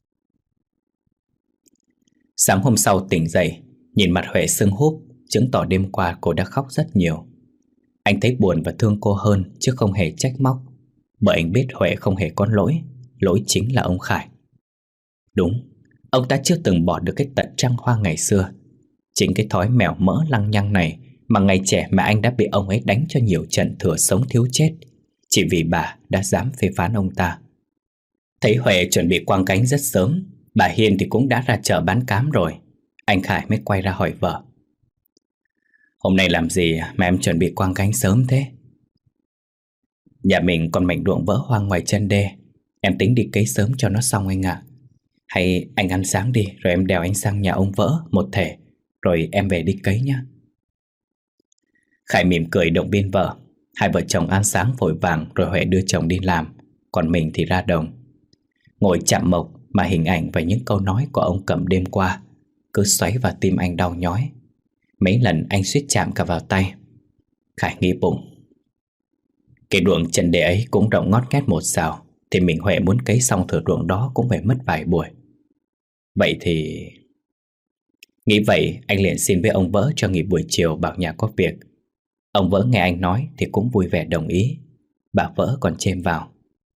Sáng hôm sau tỉnh dậy, nhìn mặt Huệ sưng húp, chứng tỏ đêm qua cô đã khóc rất nhiều. Anh thấy buồn và thương cô hơn chứ không hề trách móc, bởi anh biết Huệ không hề có lỗi. Lỗi chính là ông Khải. Đúng, ông ta chưa từng bỏ được cái tật trăng hoa ngày xưa. Chính cái thói mèo mỡ lăng nhăng này mà ngày trẻ mà anh đã bị ông ấy đánh cho nhiều trận thừa sống thiếu chết, chỉ vì bà đã dám phê phán ông ta. Thấy Huệ chuẩn bị quăng cánh rất sớm, bà Hiên thì cũng đã ra chợ bán cám rồi. Anh Khải mới quay ra hỏi vợ: Hôm nay làm gì mà em chuẩn bị quăng cánh sớm thế? Nhà mình còn mảnh ruộng vỡ hoang ngoài chân đê, em tính đi cấy sớm cho nó xong anh ạ. Hay anh ăn sáng đi rồi em đèo anh sang nhà ông Vỡ một thể, rồi em về đi cấy nhé. Khải mỉm cười động viên vợ. Hai vợ chồng ăn sáng vội vàng rồi Huệ đưa chồng đi làm, còn mình thì ra đồng. Ngồi chạm mộc mà hình ảnh và những câu nói của ông Cẩm đêm qua cứ xoáy vào tim anh đau nhói. Mấy lần anh suýt chạm cả vào tay. Khải nghĩ bụng, cái ruộng chân đê ấy cũng rộng ngót nghét một sào, thì mình Huệ muốn cấy xong thửa ruộng đó cũng phải mất vài buổi. Vậy thì... Nghĩ vậy anh liền xin với ông Vỡ cho nghỉ buổi chiều, bảo nhà có việc. Ông Vỡ nghe anh nói thì cũng vui vẻ đồng ý. Bà Vỡ còn chêm vào: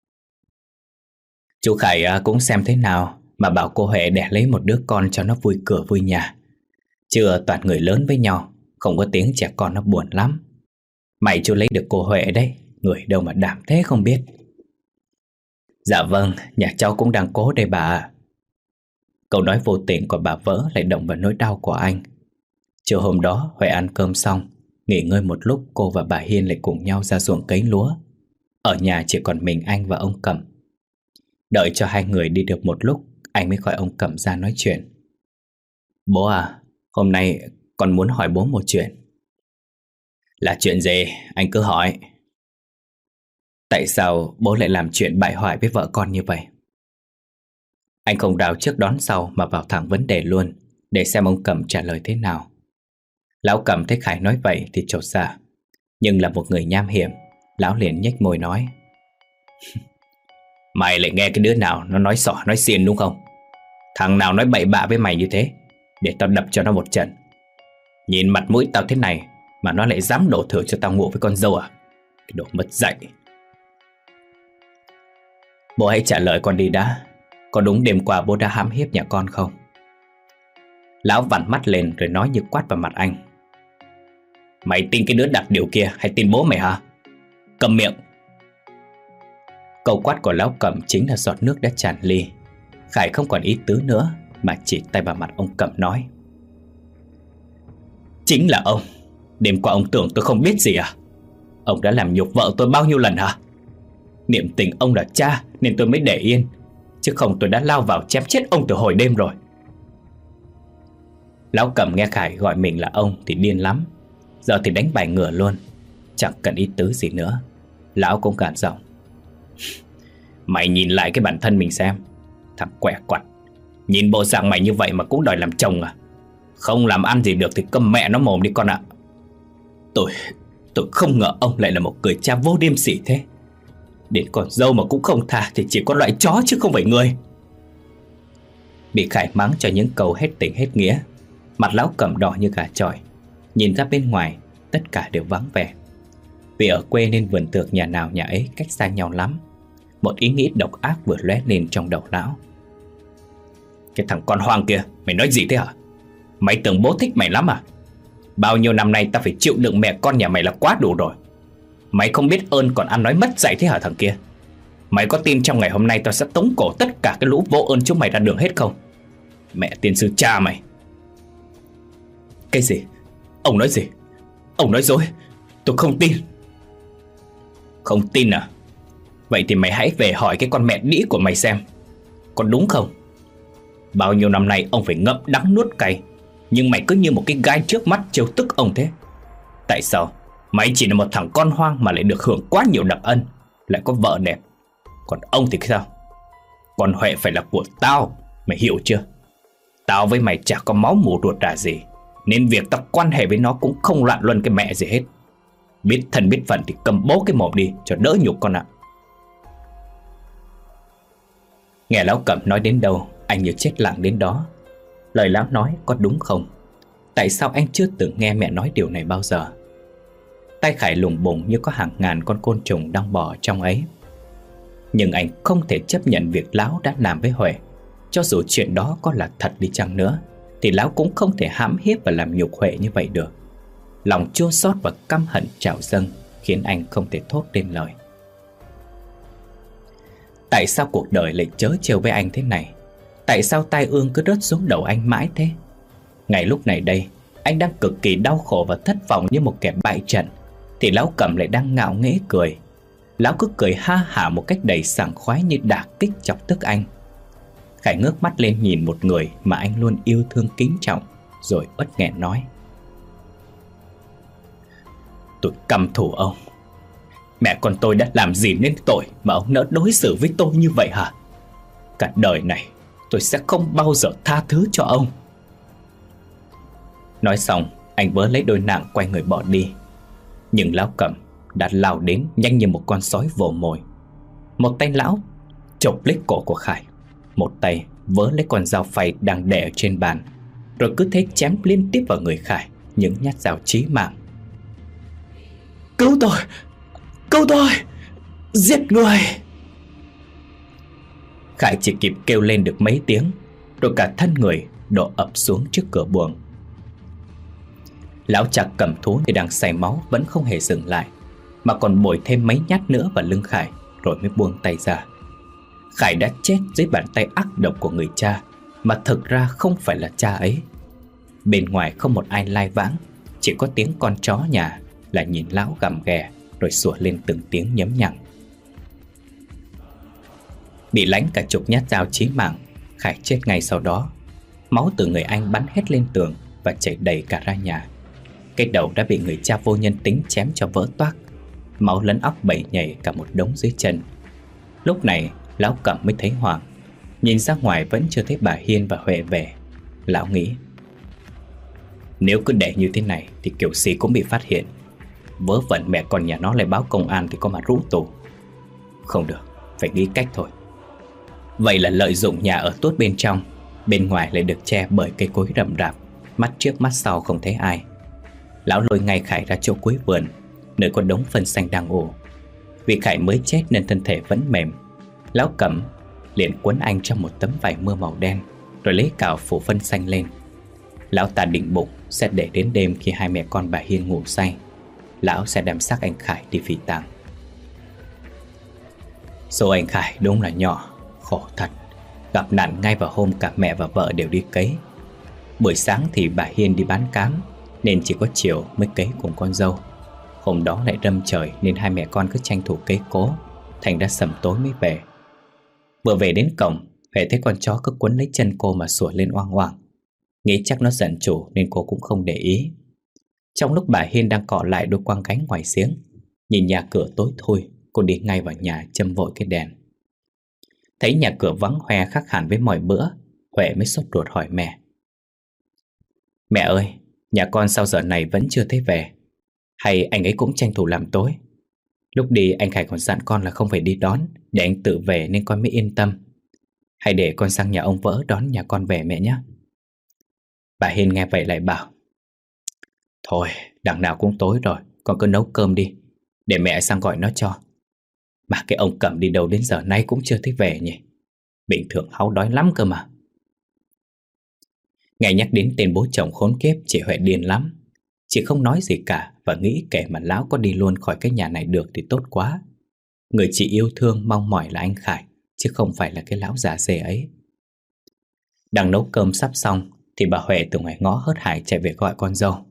Chú Khải cũng xem thế nào mà bảo cô Huệ đẻ lấy một đứa con cho nó vui cửa vui nhà. Chưa toàn người lớn với nhau, không có tiếng trẻ con nó buồn lắm. Mày chú lấy được cô Huệ đấy, người đâu mà đảm thế không biết. Dạ vâng, nhà cháu cũng đang cố đây bà ạ. Câu nói vô tình của bà Vỡ lại động vào nỗi đau của anh. Chiều hôm đó Huệ ăn cơm xong, nghỉ ngơi một lúc, cô và bà Hiên lại cùng nhau ra ruộng cấy lúa. Ở nhà chỉ còn mình anh và ông Cẩm. Đợi cho hai người đi được một lúc, anh mới gọi ông Cẩm ra nói chuyện. Bố à, hôm nay con muốn hỏi bố một chuyện. Là chuyện gì? Anh cứ hỏi. Tại sao bố lại làm chuyện bại hoại với vợ con như vậy? Anh không đào trước đón sau mà vào thẳng vấn đề luôn, để xem ông Cẩm trả lời thế nào. Lão Cẩm thấy Khải nói vậy thì chột dạ, nhưng là một người nham hiểm, lão liền nhếch môi nói: Mày lại nghe cái đứa nào nó nói xỏ nói xiên đúng không? Thằng nào nói bậy bạ với mày như thế, để tao đập cho nó một trận. Nhìn mặt mũi tao thế này mà nó lại dám đổ thừa cho tao ngủ với con dâu à? Cái đồ mất dạy. Bố hãy trả lời con đi đã. Có đúng đêm qua bố đã hãm hiếp nhà con không? Lão vặn mắt lên rồi nói như quát vào mặt anh: Mày tin cái đứa đặt điều kia hay tin bố mày hả? Cầm miệng. Câu quát của lão Cẩm chính là giọt nước đã tràn ly. Khải không còn ý tứ nữa mà chỉ tay vào mặt ông Cẩm nói: Chính là ông. Đêm qua ông tưởng tôi không biết gì à? Ông đã làm nhục vợ tôi bao nhiêu lần hả? Niệm tình ông là cha nên tôi mới để yên, chứ không tôi đã lao vào chém chết ông từ hồi đêm rồi. Lão Cẩm nghe Khải gọi mình là ông thì điên lắm. Giờ thì đánh bài ngửa luôn, chẳng cần ý tứ gì nữa. Lão cũng gằn giọng: Mày nhìn lại cái bản thân mình xem. Thằng quẻ quặt, nhìn bộ dạng mày như vậy mà cũng đòi làm chồng à? Không làm ăn gì được thì câm mẹ nó mồm đi con ạ. Tôi, tôi không ngờ ông lại là một người cha vô liêm sỉ thế. Đến con dâu mà cũng không tha thì chỉ có loại chó chứ không phải người. Bị Khải mắng cho những câu hết tình hết nghĩa, mặt lão Cẩm đỏ như gà chọi. Nhìn ra bên ngoài, tất cả đều vắng vẻ. Vì ở quê nên vườn tược nhà nào nhà ấy cách xa nhau lắm. Một ý nghĩ độc ác vừa lóe lên trong đầu lão. Cái thằng con hoang kia, mày nói gì thế hả? Mày tưởng bố thích mày lắm à? Bao nhiêu năm nay ta phải chịu đựng mẹ con nhà mày là quá đủ rồi. Mày không biết ơn còn ăn nói mất dạy thế hả thằng kia? Mày có tin trong ngày hôm nay tao sẽ tống cổ tất cả cái lũ vô ơn chúng mày ra đường hết không? Mẹ tiên sư cha mày. Cái gì? Ông nói gì? Ông nói dối. Tôi không tin. Không tin à? Vậy thì mày hãy về hỏi cái con mẹ đĩ của mày xem có đúng không? Bao nhiêu năm nay ông phải ngậm đắng nuốt cay, nhưng mày cứ như một cái gai trước mắt trêu tức ông thế. Tại sao mày chỉ là một thằng con hoang mà lại được hưởng quá nhiều đặc ân, lại có vợ đẹp? Còn ông thì sao? Con Huệ phải là của tao, mày hiểu chưa? Tao với mày chả có máu mủ ruột rà gì, nên việc tao quan hệ với nó cũng không loạn luân cái mẹ gì hết. Biết thân biết phận thì cầm bố cái mồm đi cho đỡ nhục con ạ. Nghe lão Cẩm nói đến đâu, anh như chết lặng đến đó. Lời lão nói có đúng không? Tại sao anh chưa từng nghe mẹ nói điều này bao giờ? Tay Khải lùng bùng như có hàng ngàn con côn trùng đang bò trong ấy. Nhưng anh không thể chấp nhận việc lão đã làm với Huệ. Cho dù chuyện đó có là thật đi chăng nữa, thì lão cũng không thể hãm hiếp và làm nhục Huệ như vậy được. Lòng chua xót và căm hận trào dâng khiến anh không thể thốt lên lời. Tại sao cuộc đời lại trớ trêu với anh thế này? Tại sao tai ương cứ rớt xuống đầu anh mãi thế? Ngay lúc này đây, anh đang cực kỳ đau khổ và thất vọng như một kẻ bại trận, thì lão Cẩm lại đang ngạo nghễ cười. Lão cứ cười ha hả một cách đầy sảng khoái như đả kích chọc tức anh. Khải ngước mắt lên nhìn một người mà anh luôn yêu thương kính trọng, rồi uất nghẹn nói: Tôi căm thù ông. Mẹ con tôi đã làm gì nên tội mà ông nỡ đối xử với tôi như vậy hả? Cả đời này tôi sẽ không bao giờ tha thứ cho ông. Nói xong, anh vớ lấy đôi nạng quay người bỏ đi. Nhưng lão Cẩm đã lao đến nhanh như một con sói vồ mồi. Một tay lão chộp lấy cổ của Khải, một tay vớ lấy con dao phay đang để ở trên bàn, rồi cứ thế chém liên tiếp vào người Khải những nhát dao chí mạng. Cứu tôi! Cứu tôi! Giết người! Khải chỉ kịp kêu lên được mấy tiếng, rồi cả thân người đổ ập xuống trước cửa buồng. Lão Trạc cầm thú như đang say máu vẫn không hề dừng lại, mà còn bồi thêm mấy nhát nữa vào lưng Khải, rồi mới buông tay ra. Khải đã chết dưới bàn tay ác độc của người cha, mà thực ra không phải là cha ấy. Bên ngoài không một ai lai vãng, chỉ có tiếng con chó nhà là nhìn lão gầm ghè rồi sủa lên từng tiếng nhấm nhằng. Bị lãnh cả chục nhát dao chí mạng, Khải chết ngay sau đó. Máu từ người anh bắn hết lên tường và chảy đầy cả ra nhà. Cái đầu đã bị người cha vô nhân tính chém cho vỡ toác, máu lẫn óc bẩy nhảy cả một đống dưới chân. Lúc này lão Cẩm mới thấy hoảng. Nhìn ra ngoài vẫn chưa thấy bà Hiên và Huệ về. Lão nghĩ, nếu cứ để như thế này thì kiểu gì cũng bị phát hiện. Vớ vẩn mẹ con nhà nó lại báo công an thì có mà rũ tù. Không được, phải nghĩ cách thôi. Vậy là lợi dụng nhà ở tốt bên trong, bên ngoài lại được che bởi cây cối rậm rạp, mắt trước mắt sau không thấy ai. Lão lôi ngay Khải ra chỗ cuối vườn, nơi có đống phân xanh đang ủ. Vì Khải mới chết nên thân thể vẫn mềm, lão Cẩm liền quấn anh trong một tấm vải mưa màu đen, rồi lấy cào phủ phân xanh lên. Lão ta định bụng sẽ để đến đêm khi hai mẹ con bà Hiên ngủ say, lão sẽ đem xác anh Khải đi phi tang. Số anh Khải đúng là nhỏ, khổ thật. Gặp nạn ngay vào hôm cả mẹ và vợ đều đi cấy. Buổi sáng thì bà Hiên đi bán cám, nên chỉ có chiều mới cấy cùng con dâu. Hôm đó lại râm trời nên hai mẹ con cứ tranh thủ cấy cố, thành ra sầm tối mới về. Vừa về đến cổng, Huệ thấy con chó cứ quấn lấy chân cô mà sủa lên oang oang. Nghĩ chắc nó giận chủ nên cô cũng không để ý. Trong lúc bà Hiên đang cọ lại đôi quang gánh ngoài giếng, nhìn nhà cửa tối thui, cô đi ngay vào nhà châm vội cái đèn. Thấy nhà cửa vắng hoe khác hẳn với mọi bữa, Huệ mới sốt ruột hỏi mẹ. Mẹ ơi, nhà con sao giờ này vẫn chưa thấy về? Hay anh ấy cũng tranh thủ làm tối? Lúc đi anh Khải còn dặn con là không phải đi đón, để anh tự về nên con mới yên tâm. Hay để con sang nhà ông Vỡ đón nhà con về mẹ nhé. Bà Hiên nghe vậy lại bảo, thôi đằng nào cũng tối rồi, con cứ nấu cơm đi, để mẹ sang gọi nó cho. Mà cái ông Cẩm đi đâu đến giờ nay cũng chưa thấy về nhỉ? Bình thường háu đói lắm cơ mà. Nghe nhắc đến tên bố chồng khốn kiếp, chị Huệ điên lắm. Chị không nói gì cả và nghĩ kể mà lão có đi luôn khỏi cái nhà này được thì tốt quá. Người chị yêu thương mong mỏi là anh Khải, chứ không phải là cái lão già dê ấy. Đang nấu cơm sắp xong thì bà Huệ từ ngoài ngõ hớt hải chạy về gọi con dâu.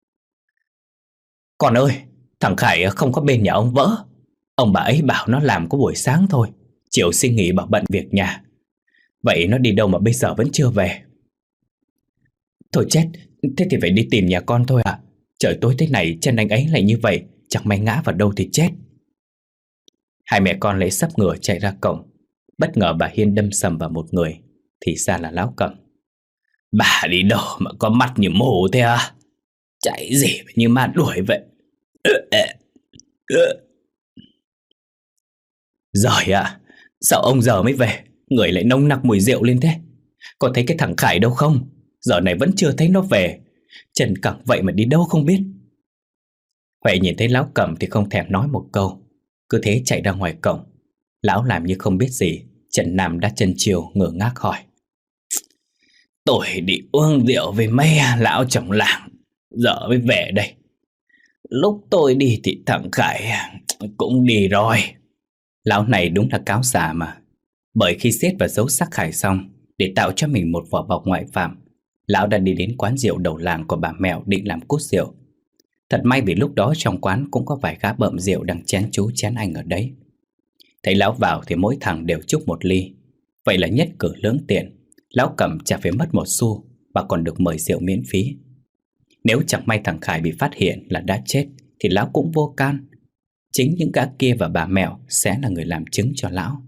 Con ơi, thằng Khải không có bên nhà ông Vỡ. Ông bà ấy bảo nó làm có buổi sáng thôi, chiều xin nghỉ bảo bận việc nhà. Vậy nó đi đâu mà bây giờ vẫn chưa về? Thôi chết, thế thì phải đi tìm nhà con thôi à? Trời tối thế này chân anh ấy lại như vậy, chẳng may ngã vào đâu thì chết. Hai mẹ con lấy sấp ngửa chạy ra cổng. Bất ngờ bà Hiên đâm sầm vào một người, thì ra là lão Cẩm. Bà đi đâu mà có mắt như mù thế à? Chạy gì mà như ma đuổi vậy? Giời ạ, sao ông giờ mới về? Người lại nồng nặc mùi rượu lên thế. Có thấy cái thằng Khải đâu không? Giờ này vẫn chưa thấy nó về. Chân cẳng vậy mà đi đâu không biết. Huệ nhìn thấy lão Cẩm thì không thèm nói một câu, cứ thế chạy ra ngoài cổng. Lão làm như không biết gì. Trần Nam đã chân chiều ngơ ngác hỏi. Tôi đi uống rượu với mấy lão chồng làng, giờ mới về đây. Lúc tôi đi thì thằng Khải cũng đi rồi. Lão này đúng là cáo già mà. Bởi khi giết và giấu xác Khải xong, để tạo cho mình một vỏ bọc ngoại phạm, lão đã đi đến quán rượu đầu làng của bà Mẹo định làm cút rượu. Thật may vì lúc đó trong quán cũng có vài gã bợm rượu đang chén chú chén anh ở đấy. Thấy lão vào thì mỗi thằng đều chúc một ly. Vậy là nhất cử lưỡng tiện. Lão Cẩm chả phải mất một xu và còn được mời rượu miễn phí. Nếu chẳng may thằng Khải bị phát hiện là đã chết thì lão cũng vô can. Chính những gã kia và bà Mẹo sẽ là người làm chứng cho lão.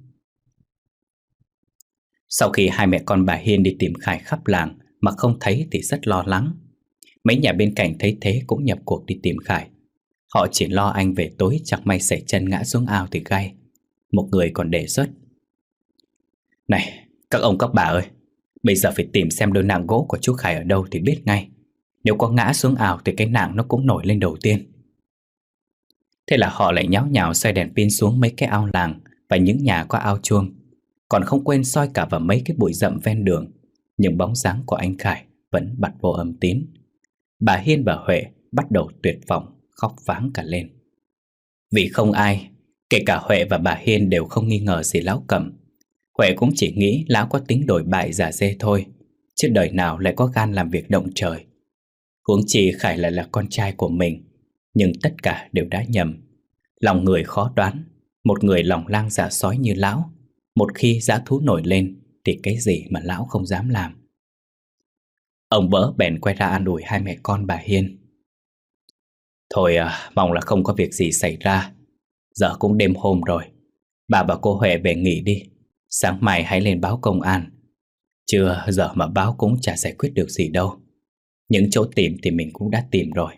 Sau khi hai mẹ con bà Hiên đi tìm Khải khắp làng mà không thấy thì rất lo lắng. Mấy nhà bên cạnh thấy thế cũng nhập cuộc đi tìm Khải. Họ chỉ lo anh về tối chẳng may xảy chân ngã xuống ao thì gay. Một người còn đề xuất. Này, các ông các bà ơi, bây giờ phải tìm xem đôi nạng gỗ của chú Khải ở đâu thì biết ngay. Nếu có ngã xuống ao thì cái nạng nó cũng nổi lên đầu tiên. Thế là họ lại nháo nhào xoay đèn pin xuống mấy cái ao làng và những nhà có ao chuông. Còn không quên soi cả vào mấy cái bụi rậm ven đường. Nhưng bóng dáng của anh Khải vẫn bặt vô âm tín. Bà Hiên và Huệ bắt đầu tuyệt vọng, khóc váng cả lên. Vì không ai, kể cả Huệ và bà Hiên đều không nghi ngờ gì lão Cẩm. Huệ cũng chỉ nghĩ lão có tính đổi bại giả dê thôi, chứ đời nào lại có gan làm việc động trời. Huống chi Khải lại là con trai của mình. Nhưng tất cả đều đã nhầm. Lòng người khó đoán. Một người lòng lang dạ sói như lão, một khi dã thú nổi lên thì cái gì mà lão không dám làm. Ông Vỡ bèn quay ra an ủi hai mẹ con bà Hiên. Thôi à, mong là không có việc gì xảy ra. Giờ cũng đêm hôm rồi, bà và cô Huệ về nghỉ đi. Sáng mai hãy lên báo công an. Chưa giờ mà báo cũng chả giải quyết được gì đâu. Những chỗ tìm thì mình cũng đã tìm rồi.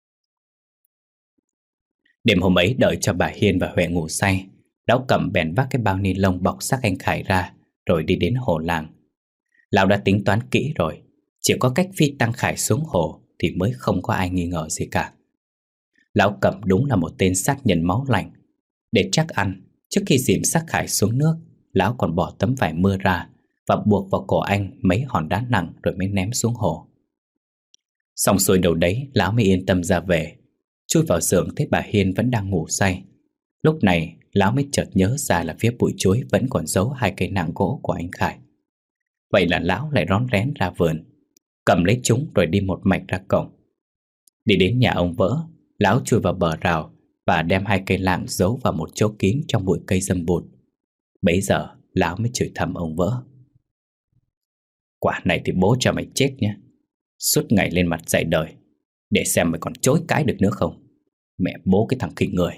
Đêm hôm ấy đợi cho bà Hiên và Huệ ngủ say, lão Cẩm bèn vác cái bao ni lông bọc xác anh Khải ra, rồi đi đến hồ làng. Lão đã tính toán kỹ rồi, chỉ có cách phi tang Khải xuống hồ thì mới không có ai nghi ngờ gì cả. Lão Cẩm đúng là một tên sát nhân máu lạnh. Để chắc ăn, trước khi dìm xác Khải xuống nước, lão còn bỏ tấm vải mưa ra và buộc vào cổ anh mấy hòn đá nặng rồi mới ném xuống hồ. Xong xuôi đầu đấy, lão mới yên tâm ra về. Chui vào giường thấy bà Hiên vẫn đang ngủ say. Lúc này lão mới chợt nhớ ra là phía bụi chuối vẫn còn giấu hai cây nạng gỗ của anh Khải. Vậy là lão lại rón rén ra vườn, cầm lấy chúng rồi đi một mạch ra cổng. Đi đến nhà ông Vỡ, lão chui vào bờ rào và đem hai cây lạng giấu vào một chỗ kín trong bụi cây dâm bụt. Bấy giờ lão mới chửi thầm ông Vỡ: "Quả này thì bố cho mày chết nhé. Suốt ngày lên mặt dạy đời, để xem mày còn chối cãi được nữa không. Mẹ bố cái thằng khỉ người."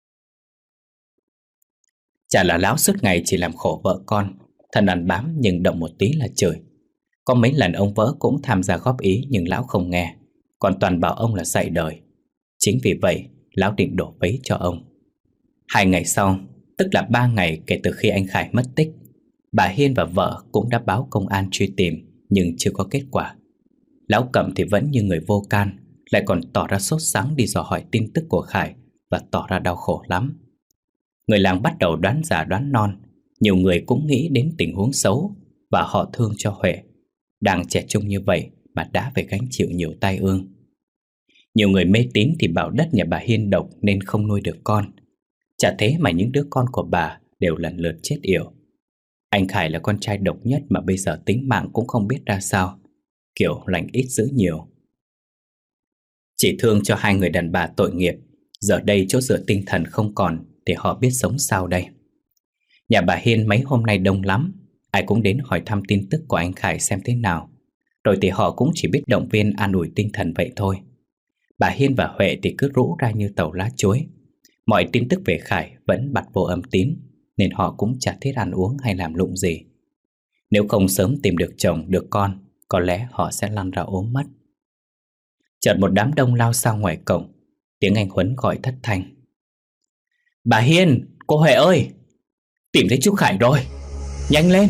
Chả là lão suốt ngày chỉ làm khổ vợ con, thân ăn bám nhưng động một tí là chửi. Có mấy lần ông Vỡ cũng tham gia góp ý nhưng lão không nghe, còn toàn bảo ông là dạy đời. Chính vì vậy lão định đổ vấy cho ông. Hai ngày sau, tức là ba ngày kể từ khi anh Khải mất tích, bà Hiên và vợ cũng đã báo công an truy tìm nhưng chưa có kết quả. Lão Cẩm thì vẫn như người vô can, lại còn tỏ ra sốt sắng đi dò hỏi tin tức của Khải và tỏ ra đau khổ lắm. Người làng bắt đầu đoán già đoán non. Nhiều người cũng nghĩ đến tình huống xấu và họ thương cho Huệ. Đang trẻ trung như vậy mà đã phải gánh chịu nhiều tai ương. Nhiều người mê tín thì bảo đất nhà bà Hiên độc nên không nuôi được con. Chả thế mà những đứa con của bà đều lần lượt chết yểu. Anh Khải là con trai độc nhất mà bây giờ tính mạng cũng không biết ra sao. Kiểu lành ít dữ nhiều. Chỉ thương cho hai người đàn bà tội nghiệp. Giờ đây chỗ dựa tinh thần không còn thì họ biết sống sao đây. Nhà bà Hiên mấy hôm nay đông lắm. Ai cũng đến hỏi thăm tin tức của anh Khải xem thế nào. Rồi thì họ cũng chỉ biết động viên an ủi tinh thần vậy thôi. Bà Hiên và Huệ thì cứ rũ ra như tàu lá chuối. Mọi tin tức về Khải vẫn bặt vô âm tín, nên họ cũng chả thiết ăn uống hay làm lụng gì. Nếu không sớm tìm được chồng, được con, có lẽ họ sẽ lăn ra ốm mất. Chợt một đám đông lao sang ngoài cổng. Tiếng anh Huấn gọi thất thanh: "Bà Hiên, cô Huệ ơi! Tìm thấy chú Khải rồi! Nhanh lên!"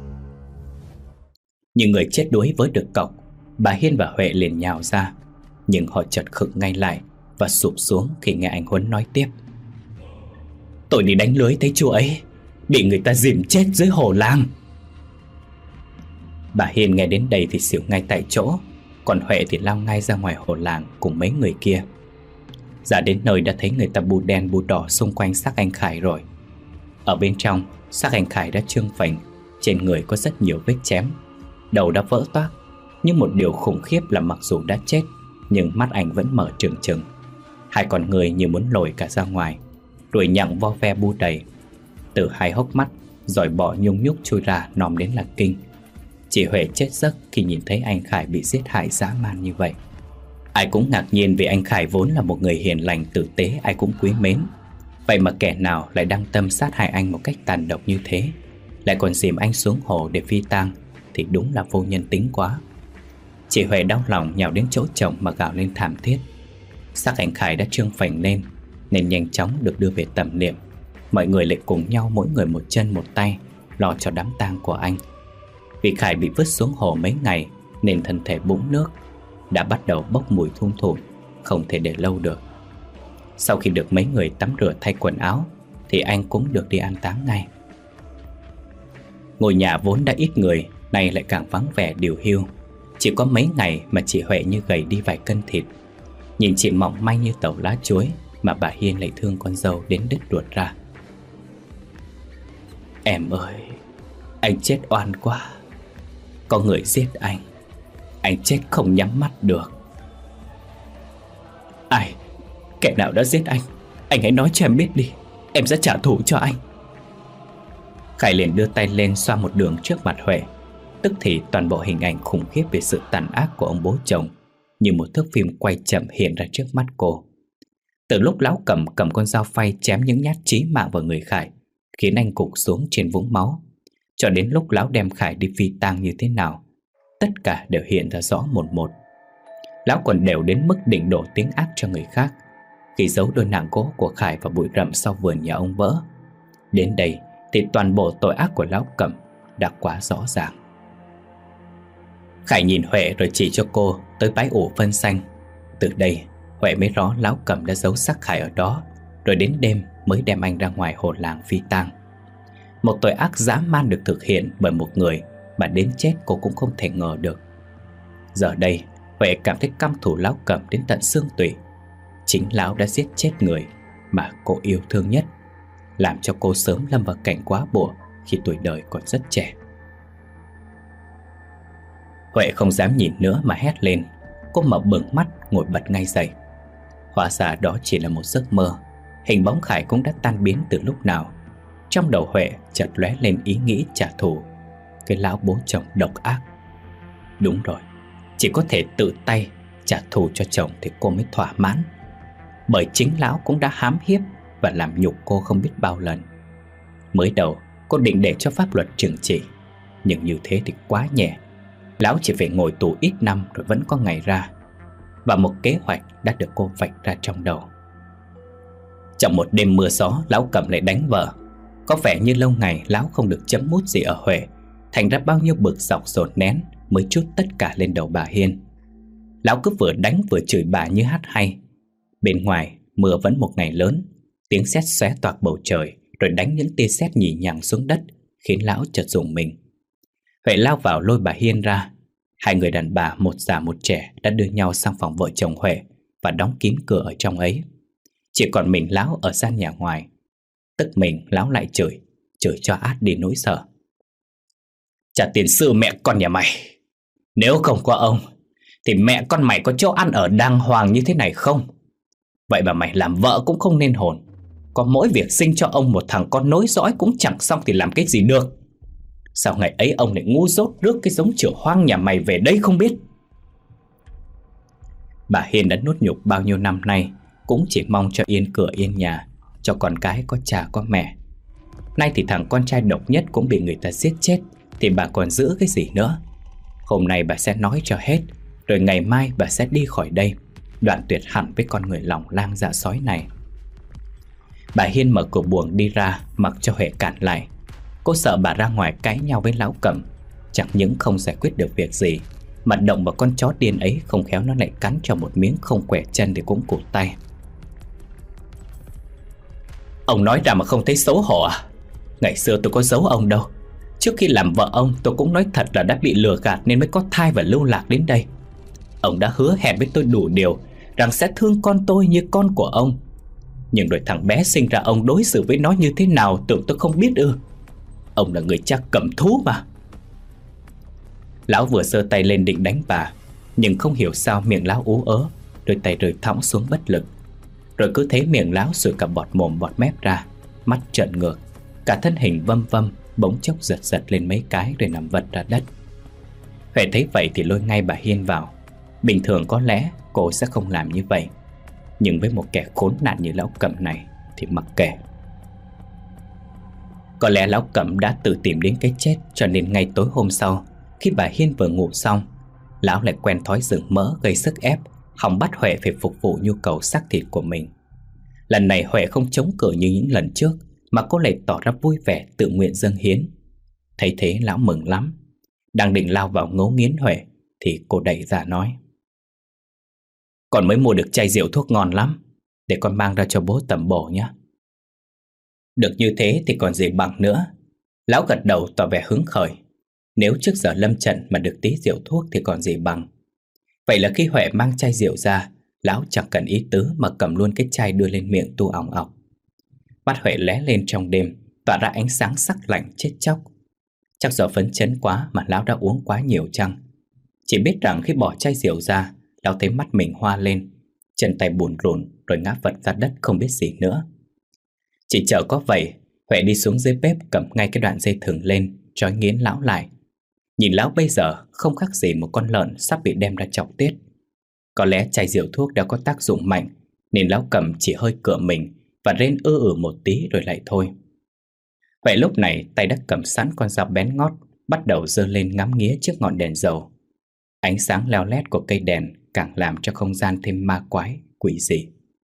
Như người chết đuối với được cọc, bà Hiên và Huệ liền nhào ra. Nhưng họ chợt khựng ngay lại và sụp xuống khi nghe anh Huấn nói tiếp: "Tôi đi đánh lưới thấy chú ấy bị người ta dìm chết dưới hồ làng." Bà Hiên nghe đến đây thì xỉu ngay tại chỗ. Còn Huệ thì lao ngay ra ngoài hồ làng cùng mấy người kia. Ra đến nơi đã thấy người ta bù đen bù đỏ xung quanh xác anh Khải rồi. Ở bên trong, xác anh Khải đã trương phình, trên người có rất nhiều vết chém, đầu đã vỡ toác. Nhưng một điều khủng khiếp là mặc dù đã chết, nhưng mắt anh vẫn mở trừng trừng. Hai con người như muốn lồi cả ra ngoài, ruồi nhặng vo ve bu đầy. Từ hai hốc mắt, giỏi bọ nhung nhúc chui ra nòm đến là kinh. Chị Huệ chết giấc khi nhìn thấy anh Khải bị giết hại dã man như vậy. Ai cũng ngạc nhiên vì anh Khải vốn là một người hiền lành tử tế, ai cũng quý mến. Vậy mà kẻ nào lại đăng tâm sát hại anh một cách tàn độc như thế, lại còn dìm anh xuống hồ để phi tang, thì đúng là vô nhân tính quá. Chị Huệ đau lòng nhào đến chỗ chồng mà gào lên thảm thiết. Xác anh Khải đã trương phình lên nên nhanh chóng được đưa về tẩm liệm. Mọi người lại cùng nhau mỗi người một chân một tay lo cho đám tang của anh. Vì Khải bị vứt xuống hồ mấy ngày nên thân thể bũng nước, đã bắt đầu bốc mùi thum thủi, không thể để lâu được. Sau khi được mấy người tắm rửa thay quần áo thì anh cũng được đi an táng ngay. Ngôi nhà vốn đã ít người, nay lại càng vắng vẻ điều hiu. Chỉ có mấy ngày mà chị Huệ như gầy đi vài cân thịt. Nhìn chị mỏng manh như tàu lá chuối mà bà Hiên lại thương con dâu đến đứt ruột ra. "Em ơi, anh chết oan quá. Có người giết anh, anh chết không nhắm mắt được." "Ai? Kẻ nào đã giết anh? Anh hãy nói cho em biết đi, em sẽ trả thù cho anh." Khải liền đưa tay lên xoa một đường trước mặt Huệ. Tức thì toàn bộ hình ảnh khủng khiếp về sự tàn ác của ông bố chồng như một thước phim quay chậm hiện ra trước mắt cô. Từ lúc lão Cẩm cầm con dao phay chém những nhát chí mạng vào người Khải, khiến anh gục xuống trên vũng máu, cho đến lúc lão đem Khải đi phi tang như thế nào, tất cả đều hiện ra rõ một một. Lão còn đều đến mức định đổ tiếng ác cho người khác khi giấu đôi nạng gỗ của Khải vào bụi rậm sau vườn nhà ông Vỡ. Đến đây thì toàn bộ tội ác của lão Cẩm đã quá rõ ràng. Khải nhìn Huệ rồi chỉ cho cô tới bãi ủ phân xanh. Từ đây Huệ mới rõ lão Cẩm đã giấu xác Khải ở đó, rồi đến đêm mới đem anh ra ngoài hồ làng phi tang. Một tội ác dã man được thực hiện bởi một người mà đến chết cô cũng không thể ngờ được. Giờ đây Huệ cảm thấy căm thù Lão Cẩm đến tận xương tủy. Chính Lão đã giết chết người mà cô yêu thương nhất, làm cho cô sớm lâm vào cảnh quá bụa khi tuổi đời còn rất trẻ. Huệ không dám nhìn nữa mà hét lên. Cô mở bừng mắt ngồi bật ngay dậy. Hóa ra đó chỉ là một giấc mơ. Hình bóng Khải cũng đã tan biến từ lúc nào. Trong đầu Huệ chợt lóe lên ý nghĩ trả thù cái lão bố chồng độc ác. Đúng rồi, chỉ có thể tự tay trả thù cho chồng thì cô mới thỏa mãn. Bởi chính lão cũng đã hãm hiếp và làm nhục cô không biết bao lần. Mới đầu cô định để cho pháp luật trừng trị, nhưng như thế thì quá nhẹ. Lão chỉ phải ngồi tù ít năm rồi vẫn có ngày ra. Và một kế hoạch đã được cô vạch ra trong đầu. Trong một đêm mưa gió, Lão Cẩm lại đánh vợ. Có vẻ như lâu ngày lão không được chấm mút gì ở Huệ, thành ra bao nhiêu bực dọc dồn nén mới trút tất cả lên đầu bà Hiên. Lão cứ vừa đánh vừa chửi bà như hát hay. Bên ngoài mưa vẫn một ngày lớn, tiếng sét xé toạc bầu trời rồi đánh những tia sét nhì nhằng xuống đất, khiến lão chợt rùng mình. Huệ lao vào lôi bà Hiên ra. Hai người đàn bà một già một trẻ đã đưa nhau sang phòng vợ chồng Huệ và đóng kín cửa ở trong ấy. Chỉ còn mình lão ở gian nhà ngoài. Tức mình lão lại chửi, chửi cho át đi nỗi sợ. Trả tiền sư mẹ con nhà mày. Nếu không có ông thì mẹ con mày có chỗ ăn ở đàng hoàng như thế này không? Vậy mà mày làm vợ cũng không nên hồn. Có mỗi việc sinh cho ông một thằng con nối dõi cũng chẳng xong thì làm cái gì được. Sao ngày ấy ông lại ngu dốt rước cái giống chửa hoang nhà mày về đây không biết? Bà Hiên đã nuốt nhục bao nhiêu năm nay, cũng chỉ mong cho yên cửa yên nhà, cho con cái có cha có mẹ. Nay thì thằng con trai độc nhất cũng bị người ta giết chết, thì bà còn giữ cái gì nữa? Hôm nay bà sẽ nói cho hết, rồi ngày mai bà sẽ đi khỏi đây, đoạn tuyệt hẳn với con người lòng lang dạ sói này. Bà Hiên mở cửa buồng đi ra, mặc cho Huệ cản lại. Cô sợ bà ra ngoài cãi nhau với Lão Cẩm, chẳng những không giải quyết được việc gì, mà động vào con chó điên ấy không khéo nó lại cắn cho một miếng không quẻ chân thì cũng cụt tay. Ông nói ra mà không thấy xấu hổ à? Ngày xưa tôi có giấu ông đâu. Trước khi làm vợ ông tôi cũng nói thật là đã bị lừa gạt nên mới có thai và lưu lạc đến đây. Ông đã hứa hẹn với tôi đủ điều rằng sẽ thương con tôi như con của ông. Nhưng rồi thằng bé sinh ra ông đối xử với nó như thế nào tưởng tôi không biết ư? Ông là người cha cầm thú mà. Lão vừa giơ tay lên định đánh bà, nhưng không hiểu sao miệng lão ú ớ, đôi tay rơi thõng xuống bất lực. Rồi cứ thấy miệng lão sủi cả bọt mồm bọt mép ra, mắt trợn ngược, cả thân hình vâm vâm, bỗng chốc giật giật lên mấy cái rồi nằm vật ra đất. Huệ thấy vậy thì lôi ngay bà Hiên vào. Bình thường có lẽ cô sẽ không làm như vậy, nhưng với một kẻ khốn nạn như Lão Cẩm này thì mặc kệ. Có lẽ Lão Cẩm đã tự tìm đến cái chết, cho nên ngay tối hôm sau, khi bà Hiên vừa ngủ xong, lão lại quen thói rừng mỡ gây sức ép, hòng bắt Huệ phải phục vụ nhu cầu xác thịt của mình. Lần này Huệ không chống cự như những lần trước, mà cô lại tỏ ra vui vẻ tự nguyện dâng hiến. Thấy thế lão mừng lắm. Đang định lao vào ngấu nghiến Huệ thì cô đẩy ra nói: Con mới mua được chai rượu thuốc ngon lắm, để con mang ra cho bố tẩm bổ nhé. Được như thế thì còn gì bằng nữa. Lão gật đầu tỏ vẻ hứng khởi. Nếu trước giờ lâm trận mà được tí rượu thuốc thì còn gì bằng. Vậy là khi Huệ mang chai rượu ra, lão chẳng cần ý tứ mà cầm luôn cái chai đưa lên miệng tu ỏng ọc. Mắt Huệ lóe lên trong đêm, tỏa ra ánh sáng sắc lạnh chết chóc. Chắc do phấn chấn quá mà lão đã uống quá nhiều chăng. Chỉ biết rằng khi bỏ chai rượu ra, lão thấy mắt mình hoa lên, chân tay bùn rùn rồi ngã vật ra đất không biết gì nữa. Chỉ chờ có vậy, Huệ đi xuống dưới bếp cầm ngay cái đoạn dây thừng lên, trói nghiến lão lại. Nhìn lão bây giờ không khác gì một con lợn sắp bị đem ra chọc tiết. Có lẽ chai rượu thuốc đã có tác dụng mạnh, nên lão cầm chỉ hơi cựa mình và rên ư ử một tí rồi lại thôi. Huệ lúc này tay đã cầm sẵn con dao bén ngót, bắt đầu giơ lên ngắm nghía trước ngọn đèn dầu. Ánh sáng leo lét của cây đèn càng làm cho không gian thêm ma quái, quỷ dị.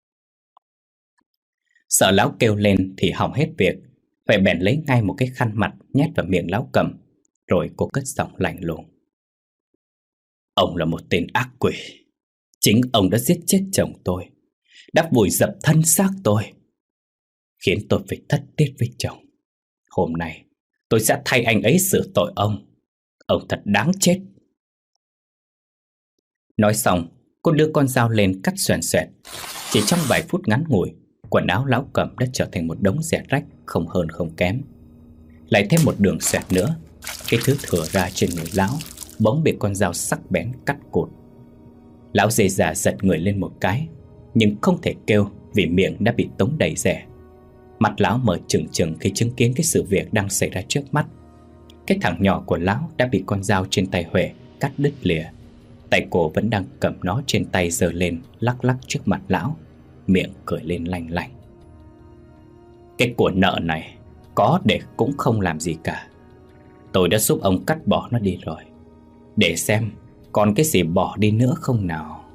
Sợ lão kêu lên thì hỏng hết việc. Huệ bèn lấy ngay một cái khăn mặt nhét vào miệng lão cầm, rồi cô cất giọng lạnh lùng: Ông là một tên ác quỷ. Chính ông đã giết chết chồng tôi, đã vùi dập thân xác tôi, khiến tôi phải thất tiết với chồng. Hôm nay tôi sẽ thay anh ấy xử tội ông. Ông thật đáng chết. Nói xong, cô đưa con dao lên cắt xoèn xoẹt. Chỉ trong vài phút ngắn ngủi, quần áo Lão Cẩm đã trở thành một đống rẻ rách, không hơn không kém. Lại thêm một đường xoẹt nữa, cái thứ thừa ra trên người lão bỗng bị con dao sắc bén cắt cụt. Lão dề dà giật người lên một cái, nhưng không thể kêu vì miệng đã bị tống đầy rẻ. Mặt lão mở trừng trừng khi chứng kiến cái sự việc đang xảy ra trước mắt. Cái thằng nhỏ của lão đã bị con dao trên tay Huệ cắt đứt lìa. Tay cô vẫn đang cầm nó trên tay giơ lên, lắc lắc trước mặt lão, miệng cười lên lanh lảnh. Cái của nợ này có để cũng không làm gì cả. Tôi đã giúp ông cắt bỏ nó đi rồi, để xem còn cái gì bỏ đi nữa không nào.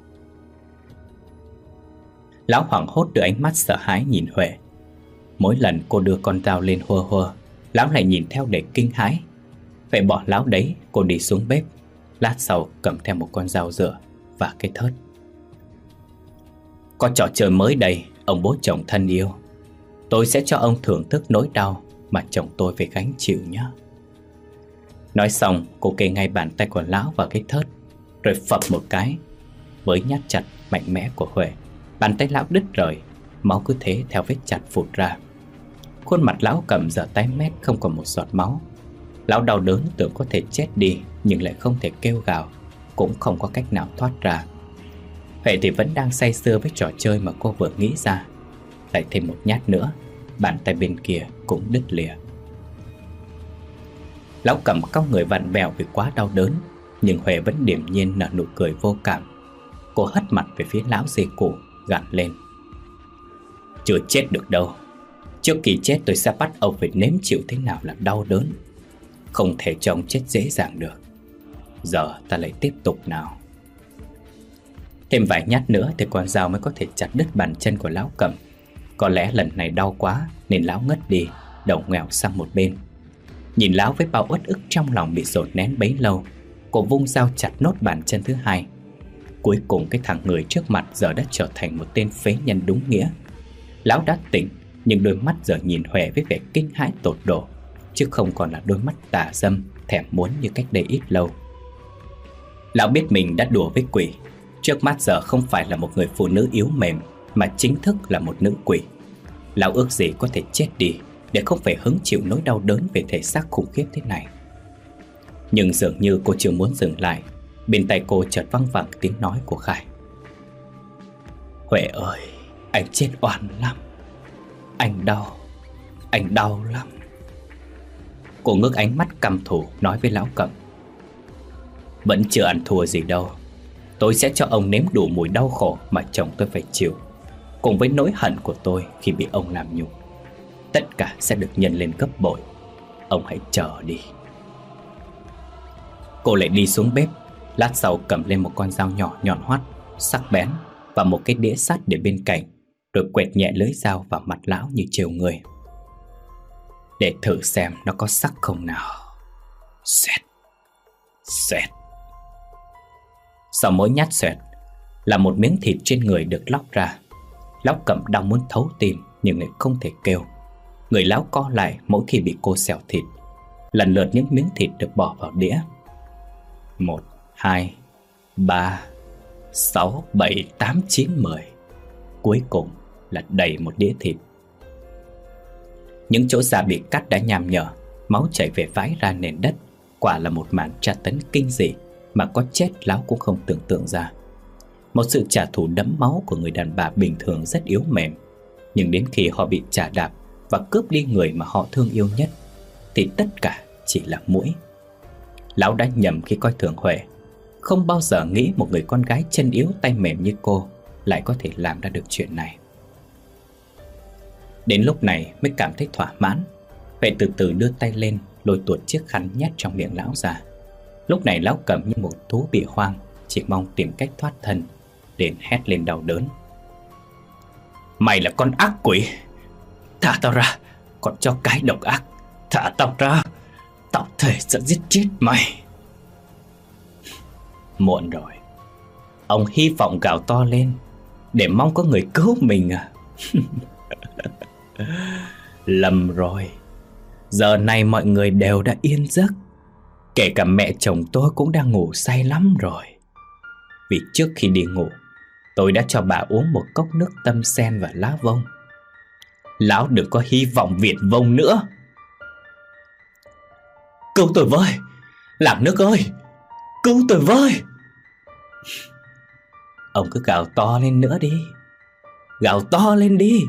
Lão hoảng hốt đưa ánh mắt sợ hãi nhìn Huệ. Mỗi lần cô đưa con dao lên hua hua, lão lại nhìn theo để kinh hãi. Vậy bỏ lão đấy, cô đi xuống bếp. Lát sau cầm theo một con dao dựa và cái thớt. Có trò chơi mới đây, ông bố chồng thân yêu. Tôi sẽ cho ông thưởng thức nỗi đau mà chồng tôi phải gánh chịu nhé. Nói xong, cô kê ngay bàn tay của lão vào cái thớt, rồi phập một cái. Với nhát chặt mạnh mẽ của Huệ, bàn tay lão đứt rời, máu cứ thế theo vết chặt phụt ra. Khuôn mặt lão Cẩm giờ tái mét, không còn một giọt máu. Lão đau đớn tưởng có thể chết đi, nhưng lại không thể kêu gào, cũng không có cách nào thoát ra. Huệ thì vẫn đang say sưa với trò chơi mà cô vừa nghĩ ra. Lại thêm một nhát nữa, bàn tay bên kia cũng đứt lìa. Lão Cẩm cong người vặn vẹo vì quá đau đớn, nhưng Huệ vẫn điềm nhiên nở nụ cười vô cảm. Cô hất mặt về phía lão dê cụ, gằn lên. Chưa chết được đâu. Trước khi chết tôi sẽ bắt ông phải nếm chịu thế nào là đau đớn. Không thể cho ông chết dễ dàng được. Giờ ta lại tiếp tục nào. Thêm vài nhát nữa thì con dao mới có thể chặt đứt bàn chân của lão Cẩm. Có lẽ lần này đau quá nên lão ngất đi, đầu ngoẹo sang một bên. Nhìn lão với bao uất ức trong lòng bị dồn nén bấy lâu, cô vung dao chặt nốt bàn chân thứ hai. Cuối cùng cái thằng người trước mặt giờ đã trở thành một tên phế nhân đúng nghĩa. Lão đã tỉnh, nhưng đôi mắt giờ nhìn Huệ với vẻ kinh hãi tột độ, chứ không còn là đôi mắt tà dâm thèm muốn như cách đây ít lâu. Lão biết mình đã đùa với quỷ. Trước mắt giờ không phải là một người phụ nữ yếu mềm, mà chính thức là một nữ quỷ. Lão ước gì có thể chết đi để không phải hứng chịu nỗi đau đớn về thể xác khủng khiếp thế này. Nhưng dường như cô chưa muốn dừng lại. Bên tai cô chợt văng vẳng tiếng nói của Khải. Huệ ơi, anh chết oan lắm. Anh đau, anh đau lắm. Cô ngước ánh mắt căm thù nói với lão Cẩm. Vẫn chưa ăn thua gì đâu. Tôi sẽ cho ông nếm đủ mùi đau khổ mà chồng tôi phải chịu, cùng với nỗi hận của tôi khi bị ông làm nhục. Tất cả sẽ được nhân lên gấp bội. Ông hãy chờ đi. Cô lại đi xuống bếp. Lát sau cầm lên một con dao nhỏ nhọn hoắt, sắc bén, và một cái đĩa sắt để bên cạnh, rồi quẹt nhẹ lưỡi dao vào mặt lão như trêu người. Để thử xem nó có sắc không nào. Xoẹt, xoẹt. Sau mỗi nhát xoẹt là một miếng thịt trên người được lóc ra. Lão Cẩm đang muốn thấu tim nhưng lại không thể kêu. Người lão co lại mỗi khi bị cô xẻo thịt. Lần lượt những miếng thịt được bỏ vào đĩa. Một, hai, ba, sáu, bảy, tám, chín, mười. Cuối cùng là đầy một đĩa thịt. Những chỗ da bị cắt đã nham nhở, máu chảy về vãi ra nền đất. Quả là một màn tra tấn kinh dị mà có chết lão cũng không tưởng tượng ra. Một sự trả thù đẫm máu của người đàn bà bình thường rất yếu mềm, nhưng đến khi họ bị chà đạp và cướp đi người mà họ thương yêu nhất, thì tất cả chỉ là muỗi. Lão đã nhầm khi coi thường Huệ. Không bao giờ nghĩ một người con gái chân yếu tay mềm như cô lại có thể làm ra được chuyện này. Đến lúc này mới cảm thấy thỏa mãn. Huệ từ từ đưa tay lên, lôi tuột chiếc khăn nhét trong miệng lão ra. Lúc này lão Cẩm như một thú bị hoang, chỉ mong tìm cách thoát thân, đến hét lên đau đớn. Mày là con ác quỷ, thả tao ra. Còn cho cái độc ác, thả tao ra. Tao thề sẽ giết chết mày. Muộn rồi. Ông hy vọng gào to lên để mong có người cứu mình à? Lầm rồi. Giờ này mọi người đều đã yên giấc. Kể cả mẹ chồng tôi cũng đang ngủ say lắm rồi. Vì trước khi đi ngủ, tôi đã cho bà uống một cốc nước tâm sen và lá vông. Lão đừng có hy vọng viển vông nữa. Cứu tôi với, làng nước ơi, cứu tôi với. Ông cứ gào to lên nữa đi, gào to lên đi.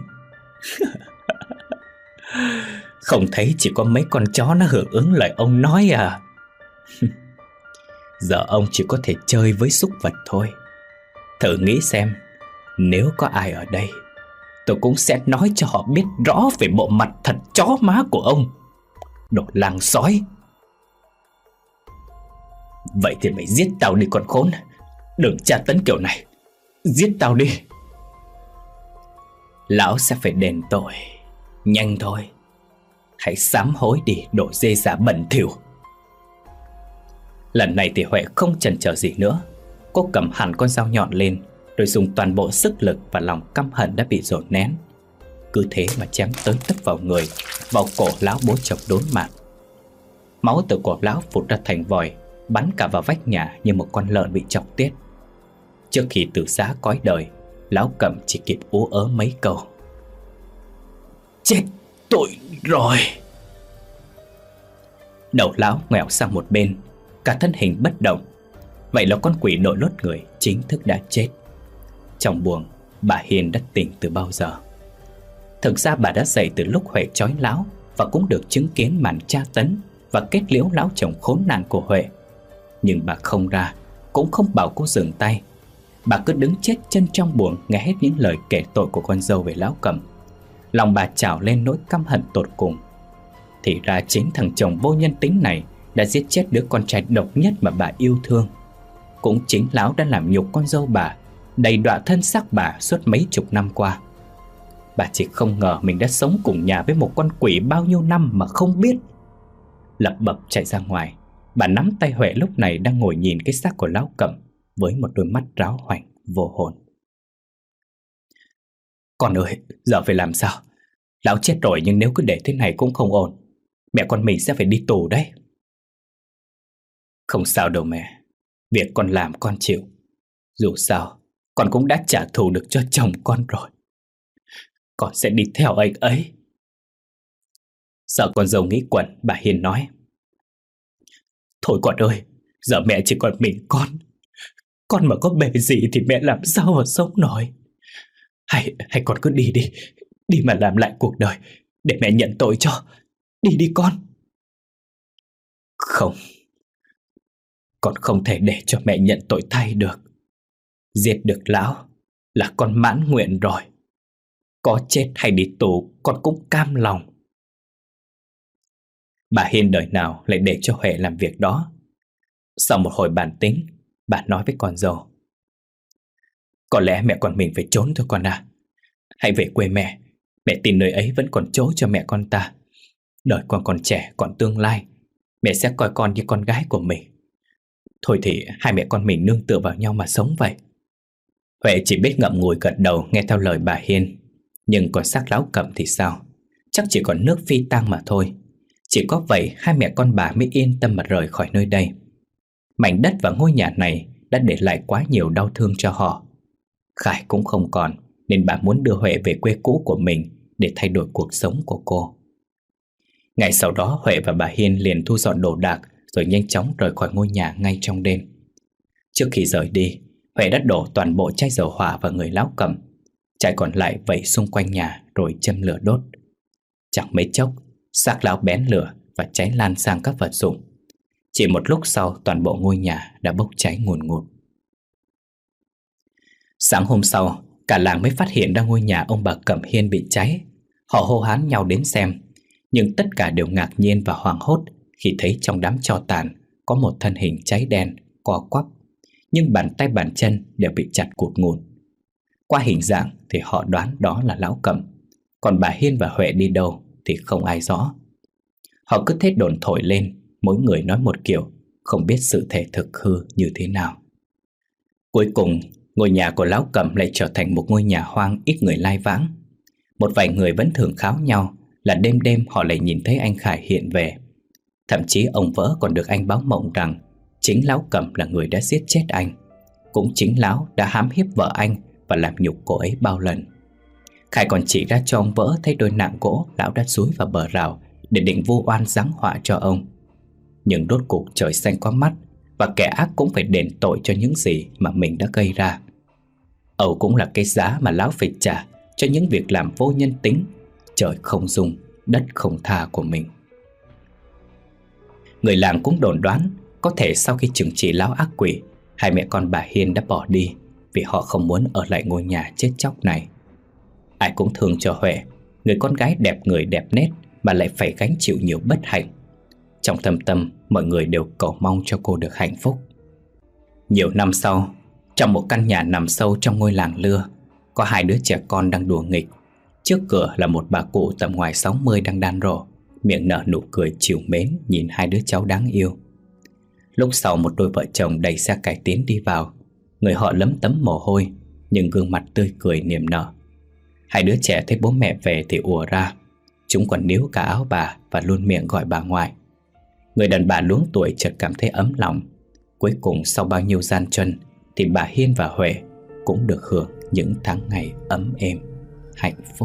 Không thấy chỉ có mấy con chó nó hưởng ứng lời ông nói à? Giờ ông chỉ có thể chơi với súc vật thôi. Thử nghĩ xem, nếu có ai ở đây, tôi cũng sẽ nói cho họ biết rõ về bộ mặt thật chó má của ông, đồ làng sói. Vậy thì mày giết tao đi con khốn, đừng tra tấn kiểu này. Giết tao đi. Lão sẽ phải đền tội. Nhanh thôi, hãy sám hối đi, đồ dê giả bẩn thỉu. Lần này thì Huệ không chần chờ gì nữa. Cô cầm hẳn con dao nhọn lên, rồi dùng toàn bộ sức lực và lòng căm hận đã bị dồn nén, cứ thế mà chém tới tấp vào người, vào cổ lão bố chồng đốn mạng. Máu từ cổ lão phụt ra thành vòi, bắn cả vào vách nhà như một con lợn bị chọc tiết. Trước khi từ giã cõi đời, lão Cẩm chỉ kịp ú ớ mấy câu: chết tội rồi. Đầu lão ngoẻo sang một bên, cả thân hình bất động. Vậy là con quỷ đội lốt người chính thức đã chết. Trong buồng, bà Hiền đã tỉnh từ bao giờ. Thực ra bà đã dậy từ lúc Huệ trói lão, và cũng được chứng kiến màn tra tấn và kết liễu lão chồng khốn nạn của Huệ. Nhưng bà không ra, cũng không bảo cô dừng tay. Bà cứ đứng chết chân trong buồng, nghe hết những lời kể tội của con dâu về lão Cẩm. Lòng bà trào lên nỗi căm hận tột cùng. Thì ra chính thằng chồng vô nhân tính này đã giết chết đứa con trai độc nhất mà bà yêu thương. Cũng chính lão đã làm nhục con dâu bà, đầy đọa thân xác bà suốt mấy chục năm qua. Bà chỉ không ngờ mình đã sống cùng nhà với một con quỷ bao nhiêu năm mà không biết. Lập bập chạy ra ngoài, bà nắm tay Huệ lúc này đang ngồi nhìn cái xác của lão Cẩm với một đôi mắt ráo hoảnh vô hồn. Con ơi, giờ phải làm sao? Lão chết rồi, nhưng nếu cứ để thế này cũng không ổn. Mẹ con mình sẽ phải đi tù đấy. Không sao đâu mẹ, việc con làm con chịu. Dù sao, con cũng đã trả thù được cho chồng con rồi. Con sẽ đi theo anh ấy. Sợ con dâu nghĩ quẩn, bà Hiền nói: thôi con ơi, giờ mẹ chỉ còn mình con. Con mà có bề gì thì mẹ làm sao mà sống nổi. Hay, hay con cứ đi đi, đi mà làm lại cuộc đời, để mẹ nhận tội cho. Đi đi con. Không, con không thể để cho mẹ nhận tội thay được. Giết được lão là con mãn nguyện rồi. Có chết hay đi tù con cũng cam lòng. Bà Hiền đời nào lại để cho Huệ làm việc đó. Sau một hồi bàn tính, bà nói với con dâu: có lẽ mẹ con mình phải trốn thôi con à. Hãy về quê mẹ. Mẹ tin nơi ấy vẫn còn chỗ cho mẹ con ta. Đời con còn trẻ, còn tương lai, mẹ sẽ coi con như con gái của mình. Thôi thì hai mẹ con mình nương tựa vào nhau mà sống vậy. Huệ chỉ biết ngậm ngùi gật đầu nghe theo lời bà Hiên. Nhưng còn xác lão Cẩm thì sao? Chắc chỉ còn nước phi tang mà thôi. Chỉ có vậy hai mẹ con bà mới yên tâm mà rời khỏi nơi đây. Mảnh đất và ngôi nhà này đã để lại quá nhiều đau thương cho họ. Khải cũng không còn, nên bà muốn đưa Huệ về quê cũ của mình để thay đổi cuộc sống của cô. Ngày sau đó Huệ và bà Hiên liền thu dọn đồ đạc rồi nhanh chóng rời khỏi ngôi nhà ngay trong đêm. Trước khi rời đi, Huệ đã đổ toàn bộ chai dầu hỏa vào người lão Cẩm. Chai còn lại vẩy xung quanh nhà rồi châm lửa đốt. Chẳng mấy chốc, xác lão bén lửa và cháy lan sang các vật dụng. Chỉ một lúc sau, toàn bộ ngôi nhà đã bốc cháy ngùn ngụt. Sáng hôm sau, cả làng mới phát hiện ra ngôi nhà ông bà Cẩm Hiên bị cháy. Họ hô hoán nhau đến xem, nhưng tất cả đều ngạc nhiên và hoảng hốt khi thấy trong đám tro tàn có một thân hình cháy đen, co quắp, nhưng bàn tay bàn chân đều bị chặt cụt ngủn. Qua hình dạng thì họ đoán đó là lão Cẩm, còn bà Hiên và Huệ đi đâu thì không ai rõ. Họ cứ thế đồn thổi lên, mỗi người nói một kiểu, không biết sự thể thực hư như thế nào. Cuối cùng, ngôi nhà của lão Cẩm lại trở thành một ngôi nhà hoang ít người lai vãng. Một vài người vẫn thường kháo nhau là đêm đêm họ lại nhìn thấy anh Khải hiện về. Thậm chí ông Vỡ còn được anh báo mộng rằng chính lão Cẩm là người đã giết chết anh. cũng chính lão đã hãm hiếp vợ anh và làm nhục cô ấy bao lần. Khải còn chỉ ra cho ông Vỡ thấy đôi nạng gỗ lão đã dúi vào bờ rào để định vu oan giáng họa cho ông. Nhưng rốt cuộc trời xanh có mắt, và kẻ ác cũng phải đền tội cho những gì mà mình đã gây ra. Âu cũng là cái giá mà lão phải trả cho những việc làm vô nhân tính, trời không dung, đất không tha của mình. Người làng cũng đồn đoán có thể sau khi trừng trị lão ác quỷ, hai mẹ con bà Hiên đã bỏ đi vì họ không muốn ở lại ngôi nhà chết chóc này. Ai cũng thương cho Huệ, người con gái đẹp người đẹp nét mà lại phải gánh chịu nhiều bất hạnh. Trong thâm tâm, mọi người đều cầu mong cho cô được hạnh phúc. Nhiều năm sau, trong một căn nhà nằm sâu trong ngôi làng Lưa, có hai đứa trẻ con đang đùa nghịch. Trước cửa là một bà cụ tầm ngoài sáu mươi đang đan rổ, miệng nở nụ cười trìu mến nhìn hai đứa cháu đáng yêu. Lúc sau một đôi vợ chồng đẩy xe cải tiến đi vào. Người họ lấm tấm mồ hôi, nhưng gương mặt tươi cười niềm nở. Hai đứa trẻ thấy bố mẹ về thì ùa ra. Chúng còn níu cả áo bà và luôn miệng gọi bà ngoại. Người đàn bà luống tuổi chợt cảm thấy ấm lòng. Cuối cùng sau bao nhiêu gian truân thì bà Hiên và Huệ cũng được hưởng những tháng ngày ấm êm, hạnh phúc.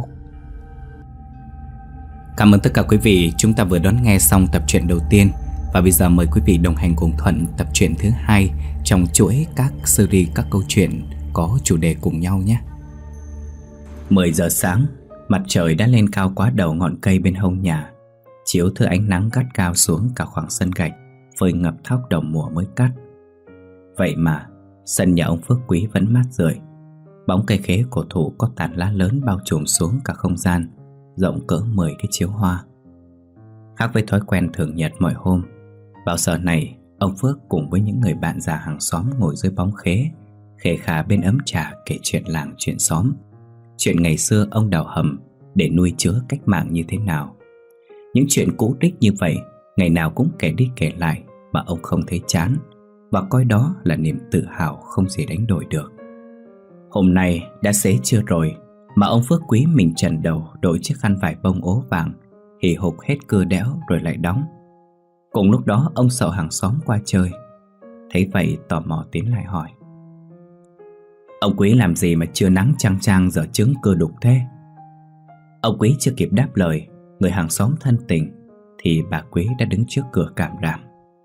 Cảm ơn tất cả quý vị. Chúng ta vừa đón nghe xong tập truyện đầu tiên, và bây giờ mời quý vị đồng hành cùng Thuận tập truyện thứ hai trong chuỗi các series các câu chuyện có chủ đề cùng nhau nhé. Mười giờ sáng, mặt trời đã lên cao quá đầu ngọn cây bên hông nhà, chiếu thứ ánh nắng gắt cao xuống cả khoảng sân gạch phơi ngập thóc đầu mùa mới cắt. Vậy mà sân nhà ông Phước Quý vẫn mát rượi. Bóng cây khế cổ thụ có tàn lá lớn bao trùm xuống cả không gian, rộng cỡ mười cái chiếu hoa. Khác với thói quen thường nhật mọi hôm, vào giờ này ông Phước cùng với những người bạn già hàng xóm ngồi dưới bóng khế, khề khà bên ấm trà kể chuyện làng chuyện xóm, chuyện ngày xưa ông đào hầm để nuôi chứa cách mạng như thế nào. Những chuyện cũ đích như vậy ngày nào cũng kể đi kể lại mà ông không thấy chán, và coi đó là niềm tự hào không gì đánh đổi được. Hôm nay đã xế trưa rồi mà ông Phước Quý mình trần đầu đội chiếc khăn vải bông ố vàng, hì hục hết cưa đẽo rồi lại đóng. Cùng lúc đó ông Sậu hàng xóm qua chơi, thấy vậy tò mò tiến lại hỏi: "Ông Quý làm gì mà chưa nắng chang chang giờ trứng cưa đục thế?" Ông Quý chưa kịp đáp lời, người hàng xóm thân tình, thì bà Quý đã đứng trước cửa cảm đảm: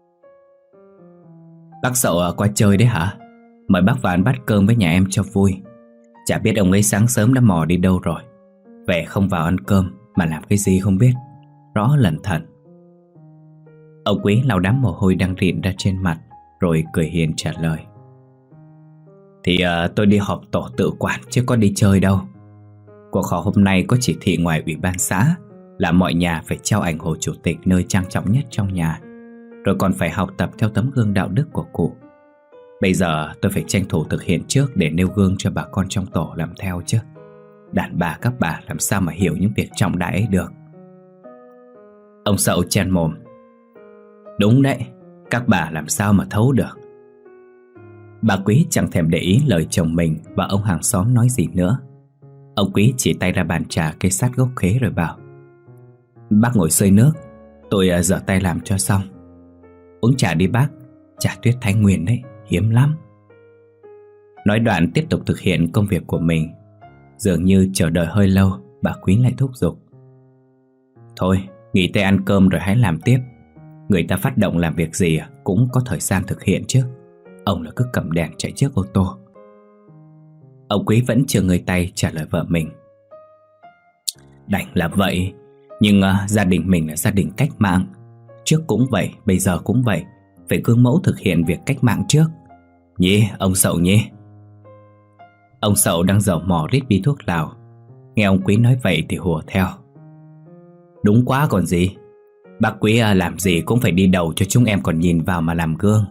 "Bác Sậu qua chơi đấy hả? Mời bác vào ăn bát cơm với nhà em cho vui. Chả biết ông ấy sáng sớm đã mò đi đâu rồi. Về không vào ăn cơm mà làm cái gì không biết, rõ lẩn thẩn." Ông Quý lau đám mồ hôi đang rịn ra trên mặt, rồi cười hiền trả lời: "Thì uh, tôi đi họp tổ tự quản chứ có đi chơi đâu. Cuộc họp hôm nay có chỉ thị ngoài ủy ban xã là mọi nhà phải treo ảnh Hồ Chủ tịch nơi trang trọng nhất trong nhà, rồi còn phải học tập theo tấm gương đạo đức của cụ. Bây giờ tôi phải tranh thủ thực hiện trước để nêu gương cho bà con trong tổ làm theo chứ. Đàn bà các bà làm sao mà hiểu những việc trọng đại ấy được." Ông Sậu chen mồm: "Đúng đấy, các bà làm sao mà thấu được." Bà Quý chẳng thèm để ý lời chồng mình và ông hàng xóm nói gì nữa. Ông Quý chỉ tay ra bàn trà kê sát gốc khế rồi bảo: "Bác ngồi xơi nước, tôi rửa tay làm cho xong. Uống trà đi bác, trà tuyết Thái Nguyên đấy, hiếm lắm." Nói đoạn tiếp tục thực hiện công việc của mình. Dường như chờ đợi hơi lâu, bà Quý lại thúc giục: "Thôi, nghỉ tay ăn cơm rồi hãy làm tiếp. Người ta phát động làm việc gì cũng có thời gian thực hiện chứ. Ông là cứ cầm đèn chạy trước ô tô." Ông Quý vẫn chưa ngơi tay trả lời vợ mình: "Đành là vậy, nhưng uh, gia đình mình là gia đình cách mạng. Trước cũng vậy, bây giờ cũng vậy. Phải gương mẫu thực hiện việc cách mạng trước. Nhỉ, ông Sậu nhỉ?" Ông Sậu đang dầu mò rít bi thuốc lào, nghe ông Quý nói vậy thì hùa theo: "Đúng quá còn gì. Bác Quý uh, làm gì cũng phải đi đầu cho chúng em còn nhìn vào mà làm gương."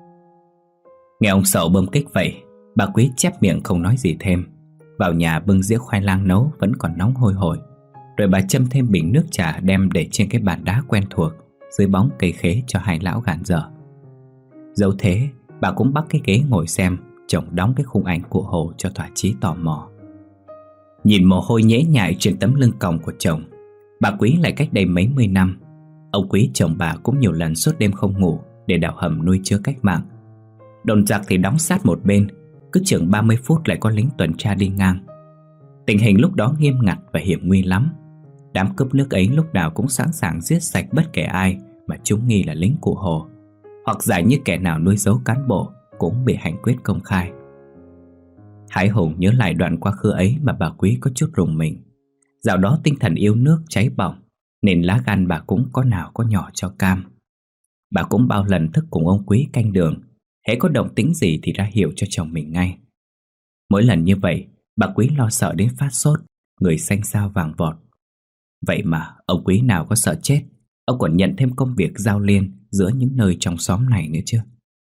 Nghe ông Sậu bơm kích vậy, bà Quý chép miệng không nói gì thêm. Vào nhà bưng dĩa khoai lang nấu vẫn còn nóng hôi hổi, rồi bà châm thêm bình nước trà đem để trên cái bàn đá quen thuộc dưới bóng cây khế cho hai lão gạn dở. Dẫu thế, bà cũng bắt cái ghế ngồi xem chồng đóng cái khung ảnh cụ Hồ cho thỏa chí tò mò. Nhìn mồ hôi nhễ nhại trên tấm lưng còng của chồng, bà Quý lại cách đây mấy mươi năm, ông Quý chồng bà cũng nhiều lần suốt đêm không ngủ để đào hầm nuôi chứa cách mạng. Đồn giặc thì đóng sát một bên, cứ chừng ba mươi phút lại có lính tuần tra đi ngang. Tình hình lúc đó nghiêm ngặt và hiểm nguy lắm. Đám cướp nước ấy lúc nào cũng sẵn sàng giết sạch bất kể ai mà chúng nghi là lính Cụ Hồ, hoặc giả như kẻ nào nuôi giấu cán bộ cũng bị hành quyết công khai. Hải Hùng nhớ lại đoạn quá khứ ấy mà bà Quý có chút rùng mình. Dạo đó tinh thần yêu nước cháy bỏng, nên lá gan bà cũng có nào có nhỏ cho cam. Bà cũng bao lần thức cùng ông Quý canh đường, hễ có động tĩnh gì thì ra hiệu cho chồng mình ngay. Mỗi lần như vậy, bà Quý lo sợ đến phát sốt, người xanh xao vàng vọt. Vậy mà ông Quý nào có sợ chết, ông còn nhận thêm công việc giao liên giữa những nơi trong xóm này nữa chứ.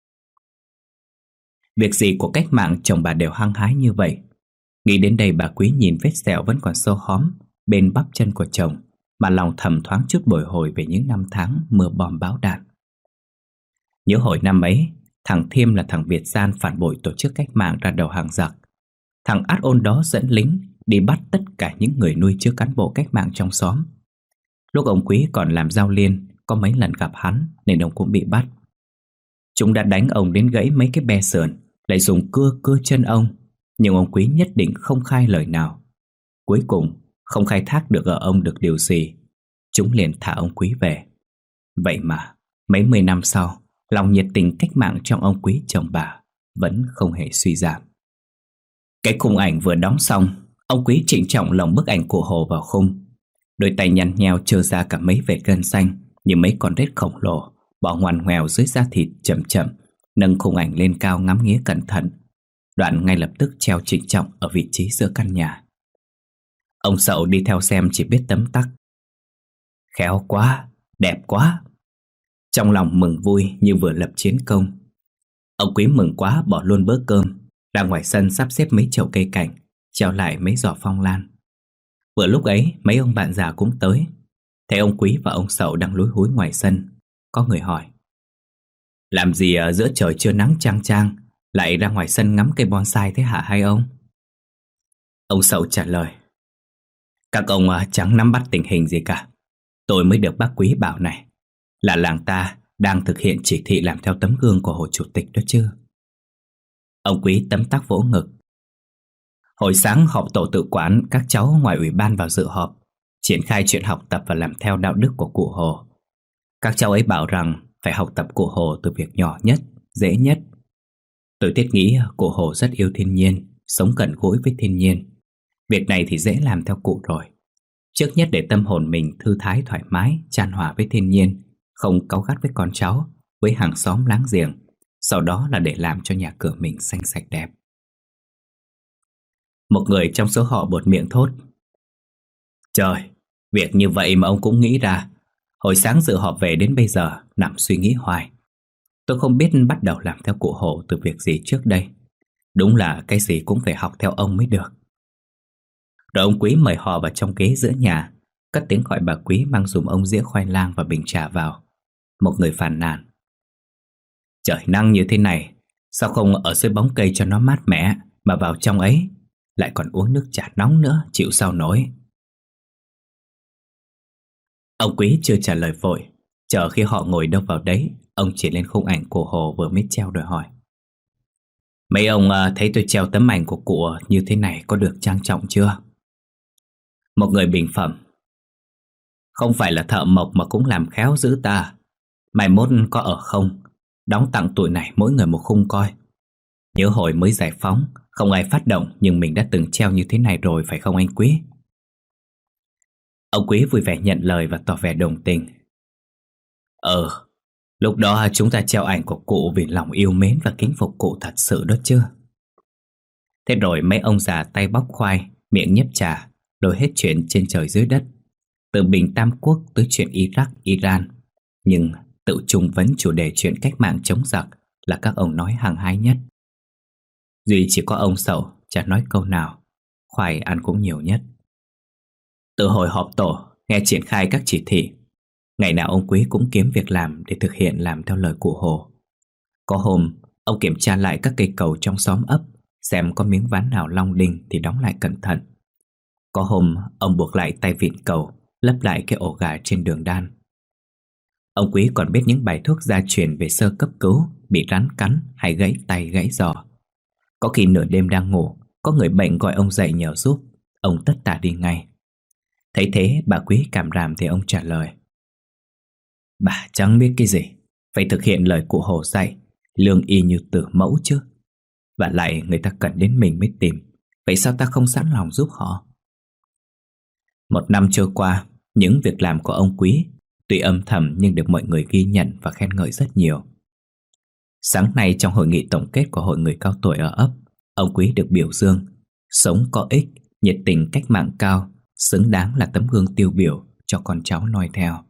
Việc gì của cách mạng chồng bà đều hăng hái như vậy. Nghĩ đến đây, bà Quý nhìn vết sẹo vẫn còn sâu hóm bên bắp chân của chồng, mà lòng thầm thoáng chút bồi hồi về những năm tháng mưa bom bão đạn. Nhớ hồi năm ấy, thằng Thiêm là thằng Việt gian phản bội tổ chức cách mạng ra đầu hàng giặc. Thằng át ôn đó dẫn lính đi bắt tất cả những người nuôi chứa cán bộ cách mạng trong xóm. Lúc ông Quý còn làm giao liên, có mấy lần gặp hắn nên ông cũng bị bắt. Chúng đã đánh ông đến gãy mấy cái be sườn, lại dùng cưa cưa chân ông, nhưng ông Quý nhất định không khai lời nào. Cuối cùng không khai thác được ở ông được điều gì, chúng liền thả ông Quý về. Vậy mà mấy mươi năm sau, lòng nhiệt tình cách mạng trong ông Quý chồng bà vẫn không hề suy giảm. Cái khung ảnh vừa đóng xong, ông Quý trịnh trọng lồng bức ảnh Cụ Hồ vào khung. Đôi tay nhăn nheo trơ ra cả mấy vệt gân xanh như mấy con rết khổng lồ bò ngoằn ngoèo dưới da thịt chậm chậm, nâng khung ảnh lên cao ngắm nghía cẩn thận. Đoạn ngay lập tức treo trịnh trọng ở vị trí giữa căn nhà. Ông Sậu đi theo xem chỉ biết tấm tắc: khéo quá, đẹp quá. Trong lòng mừng vui như vừa lập chiến công. Ông Quý mừng quá bỏ luôn bữa cơm, ra ngoài sân sắp xếp mấy chậu cây cảnh, treo lại mấy giỏ phong lan. Vừa lúc ấy mấy ông bạn già cũng tới. Thấy ông Quý và ông Sậu đang lúi húi ngoài sân, có người hỏi: làm gì ở giữa trời trưa nắng chang chang lại ra ngoài sân ngắm cây bonsai thế hả hai ông? Ông Sậu trả lời: các ông chẳng nắm bắt tình hình gì cả. Tôi mới được bác Quý bảo này là làng ta đang thực hiện chỉ thị làm theo tấm gương của Hồ Chủ tịch đó chứ. Ông Quý tấm tắc vỗ ngực: hồi sáng họp tổ tự quản, các cháu ngoài ủy ban vào dự họp, triển khai chuyện học tập và làm theo đạo đức của Cụ Hồ. Các cháu ấy bảo rằng phải học tập Cụ Hồ từ việc nhỏ nhất, dễ nhất. Tôi thiết nghĩ Cụ Hồ rất yêu thiên nhiên, sống gần gũi với thiên nhiên. Việc này thì dễ làm theo cụ rồi. Trước nhất để tâm hồn mình thư thái thoải mái, chan hòa với thiên nhiên, không cáu gắt với con cháu, với hàng xóm láng giềng. Sau đó là để làm cho nhà cửa mình xanh sạch đẹp. Một người trong số họ buột miệng thốt: trời, việc như vậy mà ông cũng nghĩ ra. Hồi sáng dự họp về đến bây giờ nằm suy nghĩ hoài. Tôi không biết bắt đầu làm theo Cụ Hồ từ việc gì trước đây. Đúng là cái gì cũng phải học theo ông mới được. Rồi ông Quý mời họ vào trong ghế giữa nhà, cất tiếng gọi bà Quý mang dùm ông dĩa khoai lang và bình trà vào. Một người phàn nàn: trời nắng như thế này, sao không ở dưới bóng cây cho nó mát mẻ, mà vào trong ấy lại còn uống nước trà nóng nữa, chịu sao nổi. Ông Quý chưa trả lời vội. Chờ khi họ ngồi đâu vào đấy, ông chỉ lên khung ảnh Cụ Hồ vừa mới treo rồi hỏi: mấy ông thấy tôi treo tấm ảnh của cụ như thế này có được trang trọng chưa? Một người bình phẩm: không phải là thợ mộc mà cũng làm khéo dữ ta. Mai mốt có ở không, đóng tặng tụi này mỗi người một khung coi. Nhớ hồi mới giải phóng, không ai phát động, nhưng mình đã từng treo như thế này rồi phải không anh Quý? Ông Quý vui vẻ nhận lời và tỏ vẻ đồng tình: Ờ, lúc đó chúng ta treo ảnh của cụ vì lòng yêu mến và kính phục cụ thật sự đó chứ. Thế rồi mấy ông già tay bóc khoai, miệng nhấp trà, lôi hết chuyện trên trời dưới đất, từ Bình Tam Quốc tới chuyện Iraq, Iran. Nhưng tự chung vấn chủ đề chuyện cách mạng chống giặc là các ông nói hàng hái nhất. Duy chỉ có ông Sậu chả nói câu nào, khoai ăn cũng nhiều nhất. Từ hồi họp tổ nghe triển khai các chỉ thị, ngày nào ông Quý cũng kiếm việc làm để thực hiện làm theo lời Cụ Hồ. Có hôm ông kiểm tra lại các cây cầu trong xóm ấp, xem có miếng ván nào long đinh thì đóng lại cẩn thận. Có hôm ông buộc lại tay vịn cầu, lấp lại cái ổ gà trên đường đan. Ông Quý còn biết những bài thuốc gia truyền về sơ cấp cứu, bị rắn cắn hay gãy tay gãy giò. Có khi nửa đêm đang ngủ, có người bệnh gọi ông dậy nhờ giúp, ông tất tả đi ngay. Thấy thế bà Quý cảm ràm thì ông trả lời: Bà chẳng biết cái gì, phải thực hiện lời cụ Hồ dạy, lương y như tử mẫu chứ. Và lại người ta cần đến mình mới tìm, vậy sao ta không sẵn lòng giúp họ? Một năm trôi qua, những việc làm của ông Quý tuy âm thầm nhưng được mọi người ghi nhận và khen ngợi rất nhiều. Sáng nay trong hội nghị tổng kết của hội người cao tuổi ở ấp, ông Quý được biểu dương sống có ích, nhiệt tình, cách mạng cao, xứng đáng là tấm gương tiêu biểu cho con cháu noi theo.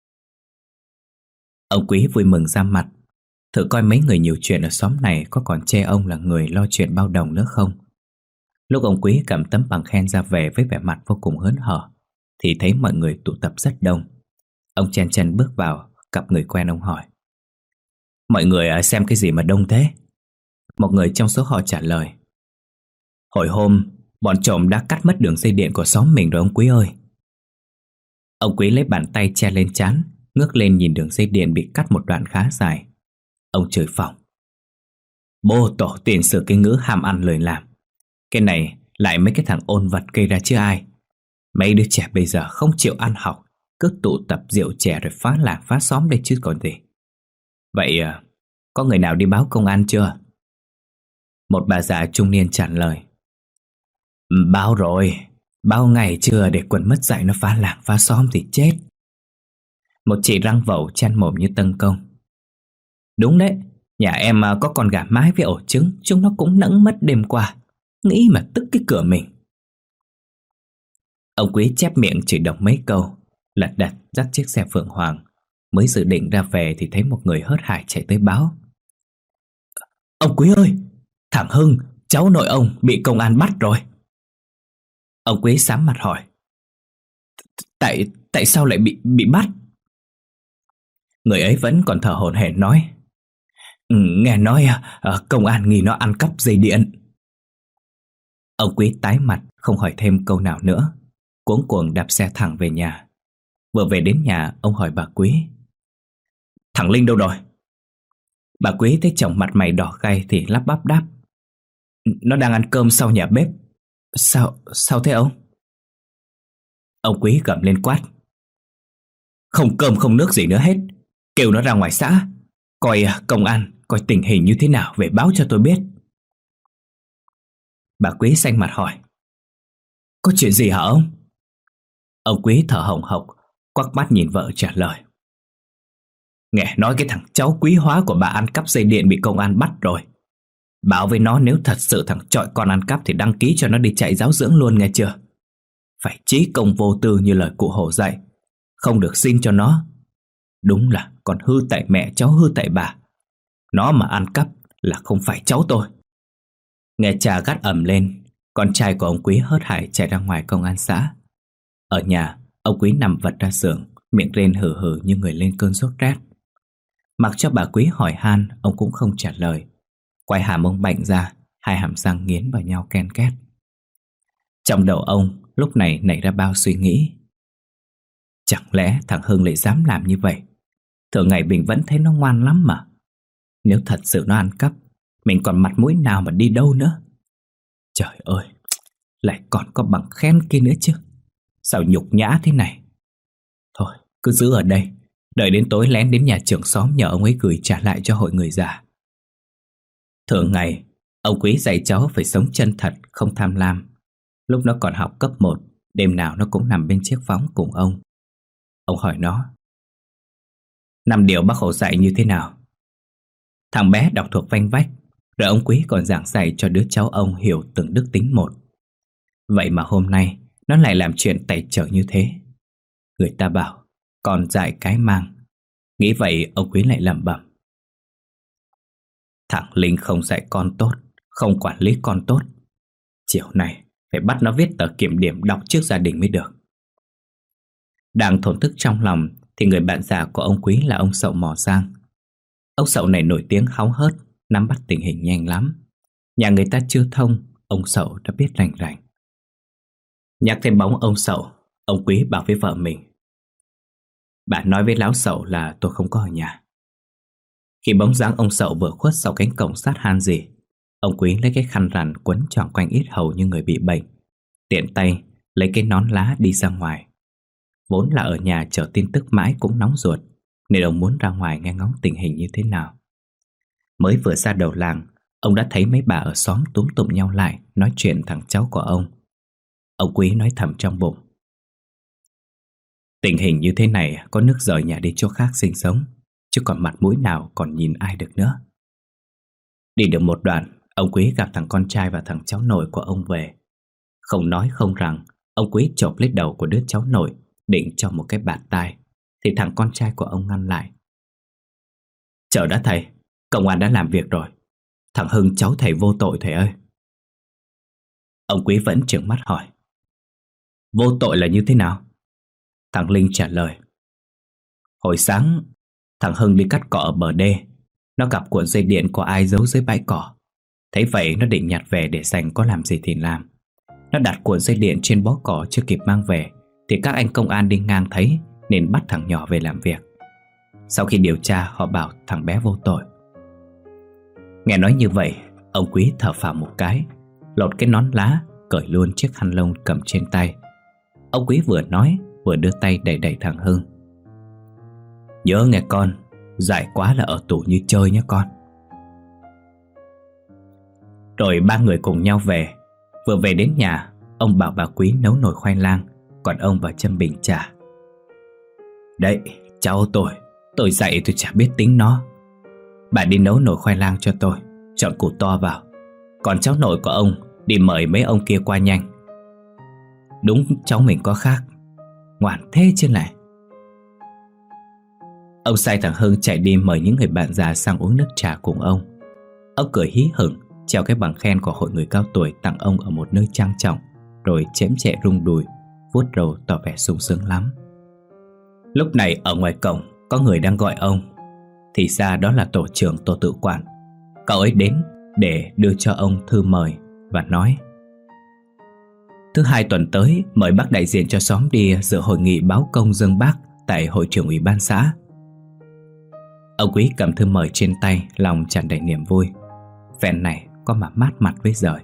Ông Quý vui mừng ra mặt, thử coi mấy người nhiều chuyện ở xóm này có còn chê ông là người lo chuyện bao đồng nữa không. Lúc ông Quý cầm tấm bằng khen ra về với vẻ mặt vô cùng hớn hở thì thấy mọi người tụ tập rất đông. Ông chen chân bước vào, gặp người quen ông hỏi: Mọi người xem cái gì mà đông thế? Một người trong số họ trả lời: Hồi hôm bọn trộm đã cắt mất đường dây điện của xóm mình rồi ông Quý ơi. Ông Quý lấy bàn tay che lên trán, ngước lên nhìn đường dây điện bị cắt một đoạn khá dài. Ông chửi phỏng: Bố tổ tiền sử cái ngữ ham ăn lời làm. Cái này lại mấy cái thằng ôn vật gây ra chứ ai. Mấy đứa trẻ bây giờ không chịu ăn học, cứ tụ tập rượu chè rồi phá làng phá xóm đây chứ còn gì. Vậy có người nào đi báo công an chưa? Một bà già trung niên trả lời: Báo rồi, bao ngày chưa để quần mất dạy nó phá làng phá xóm thì chết. Một chị răng vẩu chen mồm như tân công: Đúng đấy, nhà em có con gà mái với ổ trứng, chúng nó cũng nẫng mất đêm qua. Nghĩ mà tức cái cửa mình. Ông Quý chép miệng chửi độc mấy câu, lật đật dắt chiếc xe Phượng Hoàng. Mới dự định ra về thì thấy một người hớt hải chạy tới báo: Ông Quý ơi, thằng Hưng, cháu nội ông bị công an bắt rồi. Ông Quý sám mặt hỏi: Tại tại sao lại bị bị bắt? Người ấy vẫn còn thở hổn hển nói: ừ, Nghe nói à, công an nghi nó ăn cắp dây điện. Ông Quý tái mặt không hỏi thêm câu nào nữa, cuống cuồng đạp xe thẳng về nhà. Vừa về đến nhà, ông hỏi bà Quý: Thằng Linh đâu rồi? Bà Quý thấy chồng mặt mày đỏ gay thì lắp bắp đáp: Nó đang ăn cơm sau nhà bếp. Sao, sao thế ông? Ông Quý gầm lên quát: Không cơm không nước gì nữa hết. Kêu nó ra ngoài xã, coi công an, coi tình hình như thế nào về báo cho tôi biết. Bà Quý xanh mặt hỏi: Có chuyện gì hả ông? Ông Quý thở hồng hộc, quắc mắt nhìn vợ trả lời: Nghe nói cái thằng cháu Quý Hóa của bà ăn cắp dây điện bị công an bắt rồi. Bảo với nó nếu thật sự thằng chọi con ăn cắp thì đăng ký cho nó đi chạy giáo dưỡng luôn nghe chưa. Phải chí công vô tư như lời cụ Hồ dạy, không được sinh cho nó. Đúng là còn hư tại mẹ cháu hư tại bà. Nó mà ăn cắp là không phải cháu tôi. Nghe cha gắt ầm lên, con trai của ông Quý hớt hải chạy ra ngoài công an xã. Ở nhà, ông Quý nằm vật ra giường, miệng rên hừ hừ như người lên cơn sốt rét. Mặc cho bà Quý hỏi han, ông cũng không trả lời. Quay hàm ông bạnh ra, hai hàm răng nghiến vào nhau ken két. Trong đầu ông lúc này nảy ra bao suy nghĩ. Chẳng lẽ thằng Hưng lại dám làm như vậy? Thường ngày mình vẫn thấy nó ngoan lắm mà. Nếu thật sự nó ăn cắp, mình còn mặt mũi nào mà đi đâu nữa. Trời ơi, lại còn có bằng khen kia nữa chứ. Sao nhục nhã thế này. Thôi, cứ giữ ở đây, đợi đến tối lén đến nhà trưởng xóm nhờ ông ấy gửi trả lại cho hội người già. Thường ngày, ông Quý dạy cháu phải sống chân thật, không tham lam. Lúc nó còn học cấp một, đêm nào nó cũng nằm bên chiếc võng cùng ông. Ông hỏi nó: Năm điều Bác Hồ dạy như thế nào? Thằng bé đọc thuộc vanh vách, rồi ông Quý còn giảng dạy cho đứa cháu ông hiểu từng đức tính một. Vậy mà hôm nay nó lại làm chuyện tày trở như thế. Người ta bảo con dạy cái mang. Nghĩ vậy ông Quý lại lẩm bẩm: Thằng Linh không dạy con tốt, không quản lý con tốt. Chiều này phải bắt nó viết tờ kiểm điểm đọc trước gia đình mới được. Đang thổn thức trong lòng thì người bạn già của ông Quý là ông Sậu mò sang. Ông Sậu này nổi tiếng háo hớt, nắm bắt tình hình nhanh lắm. Nhà người ta chưa thông, ông Sậu đã biết rành rành. Nhắc thêm bóng ông Sậu, ông Quý bảo với vợ mình: Bà nói với lão Sậu là tôi không có ở nhà. Khi bóng dáng ông Sậu vừa khuất sau cánh cổng sát han gì, Ông Quý lấy cái khăn rằn quấn tròn quanh yết hầu như người bị bệnh, tiện tay lấy cái nón lá đi ra ngoài. Vốn là ở nhà chờ tin tức mãi cũng nóng ruột, nên ông muốn ra ngoài nghe ngóng tình hình như thế nào. Mới vừa ra đầu làng, ông đã thấy mấy bà ở xóm túm tụm nhau lại nói chuyện thằng cháu của ông. Ông Quý nói thầm trong bụng: tình hình như thế này có nước rời nhà đi chỗ khác sinh sống, chứ còn mặt mũi nào còn nhìn ai được nữa. Đi được một đoạn, ông Quý gặp thằng con trai và thằng cháu nội của ông về. Không nói không rằng, ông Quý chộp lấy đầu của đứa cháu nội, định cho một cái bạt tai, thì thằng con trai của ông ngăn lại: chờ đã thầy, công an đã làm việc rồi. Thằng Hưng cháu thầy vô tội thầy ơi. Ông Quý vẫn trừng mắt hỏi: vô tội là như thế nào? Thằng Linh trả lời: hồi sáng thằng Hưng đi cắt cỏ ở bờ đê, nó gặp cuộn dây điện có ai giấu dưới bãi cỏ. Thấy vậy nó định nhặt về để dành có làm gì thì làm. Nó đặt cuộn dây điện trên bó cỏ chưa kịp mang về, thì các anh công an đi ngang thấy nên bắt thằng nhỏ về làm việc. Sau khi điều tra, họ bảo thằng bé vô tội. Nghe nói như vậy, ông Quý thở phào một cái, lột cái nón lá, cởi luôn chiếc khăn lông cầm trên tay. Ông Quý vừa nói vừa đưa tay đẩy đẩy thằng Hưng: nhớ nghe con, dại quá là ở tù như chơi nhé con. Rồi ba người cùng nhau về. Vừa về đến nhà, ông bảo bà Quý nấu nồi khoai lang, còn ông vào châm bình trà. Đấy, cháu tôi, tôi dạy tôi chả biết tính nó. Bà đi nấu nồi khoai lang cho tôi, chọn củ to vào. Còn cháu nội của ông đi mời mấy ông kia qua nhanh. Đúng cháu mình có khác, ngoan thế chứ này. Ông sai thằng Hưng chạy đi mời những người bạn già sang uống nước trà cùng ông. Ông cười hí hửng treo cái bằng khen của hội người cao tuổi tặng ông ở một nơi trang trọng, rồi chém chệ rung đùi, vuốt râu tỏ vẻ sung sướng lắm. Lúc này ở ngoài cổng có người đang gọi ông. Thì ra đó là tổ trưởng tổ tự quản. Cậu ấy đến để đưa cho ông thư mời và nói: thứ hai tuần tới mời bác đại diện cho xóm đi dự hội nghị báo công dâng bác tại hội trưởng ủy ban xã. Ông Quý cầm thư mời trên tay, lòng tràn đầy niềm vui. Phen này có mà mát mặt với giời.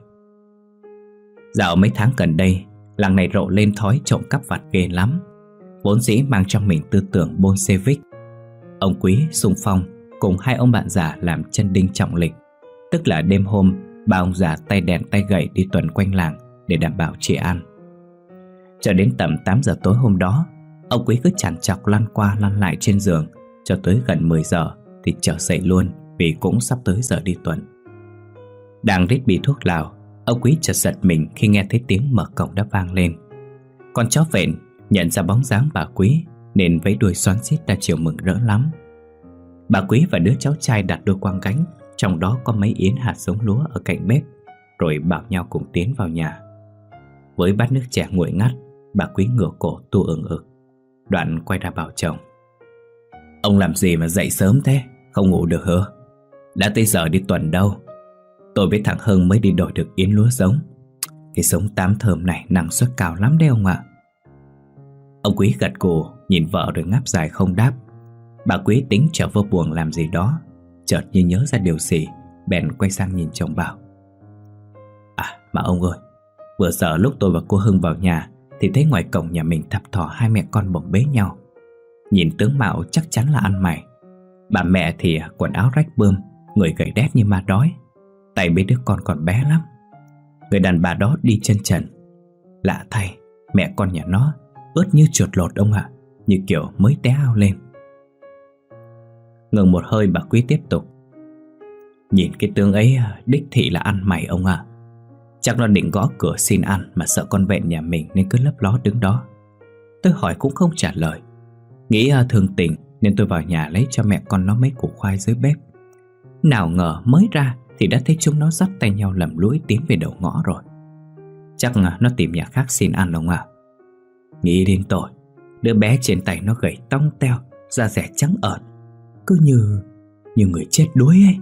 Dạo mấy tháng gần đây, làng này rộ lên thói trộm cắp vặt ghê lắm. Vốn dĩ mang trong mình tư tưởng Bolshevik, ông Quý xung phong cùng hai ông bạn già làm chân đinh trọng lịch. Tức là đêm hôm, ba ông già tay đèn tay gậy đi tuần quanh làng để đảm bảo trị an. Cho đến tầm tám giờ tối hôm đó, ông Quý cứ chằn chọc lăn qua lăn lại trên giường, cho tới gần mười giờ thì trở dậy luôn, vì cũng sắp tới giờ đi tuần. Đang rít bì thuốc lào, ông Quý chợt giật mình khi nghe thấy tiếng mở cổng đã vang lên. Con chó vện nhận ra bóng dáng bà Quý nên vẫy đuôi xoắn xít ra chiều mừng rỡ lắm. Bà Quý và đứa cháu trai đặt đôi quang gánh, trong đó có mấy yến hạt giống lúa ở cạnh bếp, rồi bảo nhau cùng tiến vào nhà. Với bát nước chè nguội ngắt, bà Quý ngửa cổ tu ừng ực, đoạn quay ra bảo chồng: ông làm gì mà dậy sớm thế, không ngủ được hả? Đã tới giờ đi tuần đâu. Tôi với thằng Hưng mới đi đổi được yến lúa giống. Cái giống tám thơm này năng suất cao lắm đấy ông ạ. Ông Quý gật gù nhìn vợ rồi ngáp dài không đáp. Bà Quý tính trở vô buồng làm gì đó, chợt như nhớ ra điều gì, bèn quay sang nhìn chồng bảo: à mà ông ơi, vừa giờ lúc tôi và cô Hưng vào nhà thì thấy ngoài cổng nhà mình thập thò hai mẹ con bồng bế nhau. Nhìn tướng mạo chắc chắn là ăn mày. Bà mẹ thì quần áo rách bươm, người gầy đét như ma đói, tay bế đứa con còn bé lắm. Người đàn bà đó đi chân trần. Lạ thay, mẹ con nhà nó ướt như chuột lột ông ạ, như kiểu mới té ao lên. Ngừng một hơi, bà Quý tiếp tục: nhìn cái tướng ấy đích thị là ăn mày ông ạ. Chắc nó định gõ cửa xin ăn mà sợ con vẹn nhà mình nên cứ lấp ló đứng đó. Tôi hỏi cũng không trả lời. Nghĩ thương tình nên tôi vào nhà lấy cho mẹ con nó mấy củ khoai dưới bếp. Nào ngờ mới ra thì đã thấy chúng nó dắt tay nhau lầm lũi tiến về đầu ngõ rồi. Chắc nó tìm nhà khác xin ăn ông ạ. Nghĩ đến tôi, đứa bé trên tay nó gầy tông teo, da dẻ trắng ợn, cứ như như người chết đuối ấy.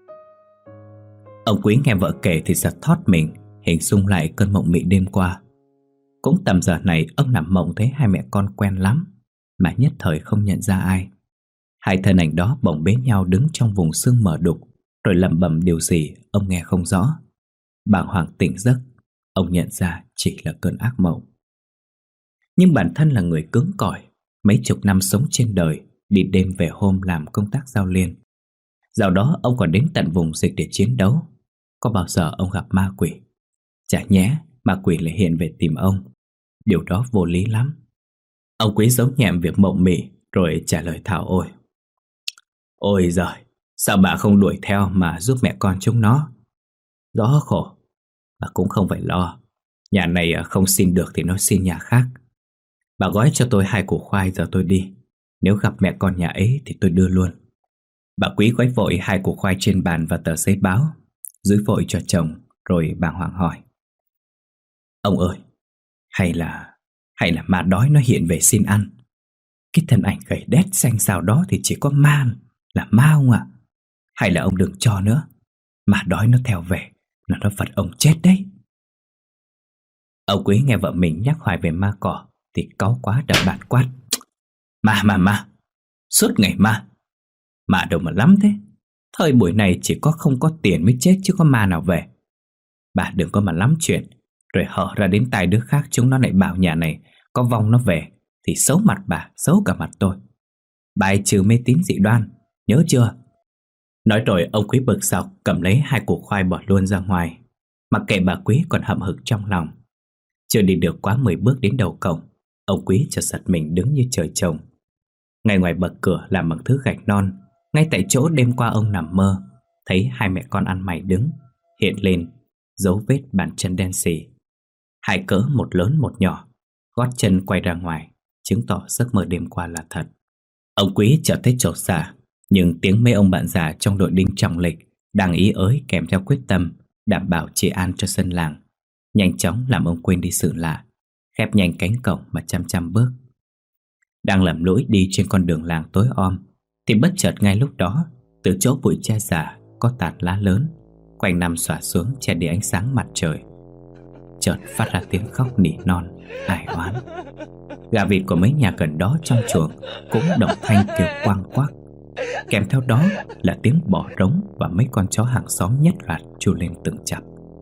Ông Quý nghe vợ kể thì giật thót mình, hình dung lại cơn mộng mị đêm qua. Cũng tầm giờ này ông nằm mộng thấy hai mẹ con quen lắm, mà nhất thời không nhận ra ai. Hai thân ảnh đó bồng bế nhau đứng trong vùng sương mờ đục, rồi lẩm bẩm điều gì ông nghe không rõ. Bàng hoàng tỉnh giấc, ông nhận ra chỉ là cơn ác mộng. Nhưng bản thân là người cứng cỏi, mấy chục năm sống trên đời, đi đêm về hôm làm công tác giao liên. Dạo đó ông còn đến tận vùng dịch để chiến đấu. Có bao giờ ông gặp ma quỷ? Chả nhẽ ma quỷ lại hiện về tìm ông. Điều đó vô lý lắm. Ông Quý giấu nhẹm việc mộng mị rồi trả lời Thảo Ôi. Ôi giời, sao bà không đuổi theo mà giúp mẹ con chúng nó? Rõ khổ, bà cũng không phải lo. Nhà này không xin được thì nó xin nhà khác. Bà gói cho tôi hai củ khoai giờ tôi đi. Nếu gặp mẹ con nhà ấy thì tôi đưa luôn. Bà Quý gói vội hai củ khoai trên bàn và tờ giấy báo, giữ vội cho chồng, rồi bàng hoàng hỏi. Ông ơi, hay là Hay là ma đói nó hiện về xin ăn? Cái thân ảnh gầy đét xanh xao đó thì chỉ có ma là ma không ạ? À? Hay là ông đừng cho nữa, ma đói nó theo về là nó vật ông chết đấy. Ông Quý nghe vợ mình nhắc hoài về ma cỏ thì cáu quá đập bàn quát. Ma ma ma, suốt ngày ma. Ma đâu mà lắm thế. Thời buổi này chỉ có không có tiền mới chết chứ có ma nào về. Bà đừng có mà lắm chuyện, rồi hở ra đến tai đứa khác chúng nó lại bảo nhà này có vong nó về, thì xấu mặt bà, xấu cả mặt tôi. Bài trừ mê tín dị đoan, nhớ chưa? Nói rồi ông Quý bực dọc cầm lấy hai củ khoai bỏ luôn ra ngoài, mặc kệ bà Quý còn hậm hực trong lòng. Chưa đi được quá mười bước đến đầu cổng, ông Quý chợt giật mình đứng như trời trồng. Ngay ngoài bậc cửa làm bằng thứ gạch non, ngay tại chỗ đêm qua ông nằm mơ, thấy hai mẹ con ăn mày đứng, hiện lên dấu vết bàn chân đen xì. Hai cỡ một lớn một nhỏ, gót chân quay ra ngoài, chứng tỏ giấc mơ đêm qua là thật. Ông Quý chợt thấy chột dạ, nhưng tiếng mấy ông bạn già trong đội đinh trọng lịch đang ý ới kèm theo quyết tâm đảm bảo trị an cho dân làng, nhanh chóng làm ông quên đi sự lạ, khép nhanh cánh cổng mà chăm chăm bước. Đang lầm lũi đi trên con đường làng tối om, thì bất chợt ngay lúc đó, từ chỗ bụi tre già có tạt lá lớn quanh năm xõa xuống che đi ánh sáng mặt trời, chợt phát ra tiếng khóc nỉ non ai oán. Gà vịt của mấy nhà gần đó trong chuồng cũng đồng thanh kêu quang quác, kèm theo đó là tiếng bò rống và mấy con chó hàng xóm nhất loạt tru lên từng chặp.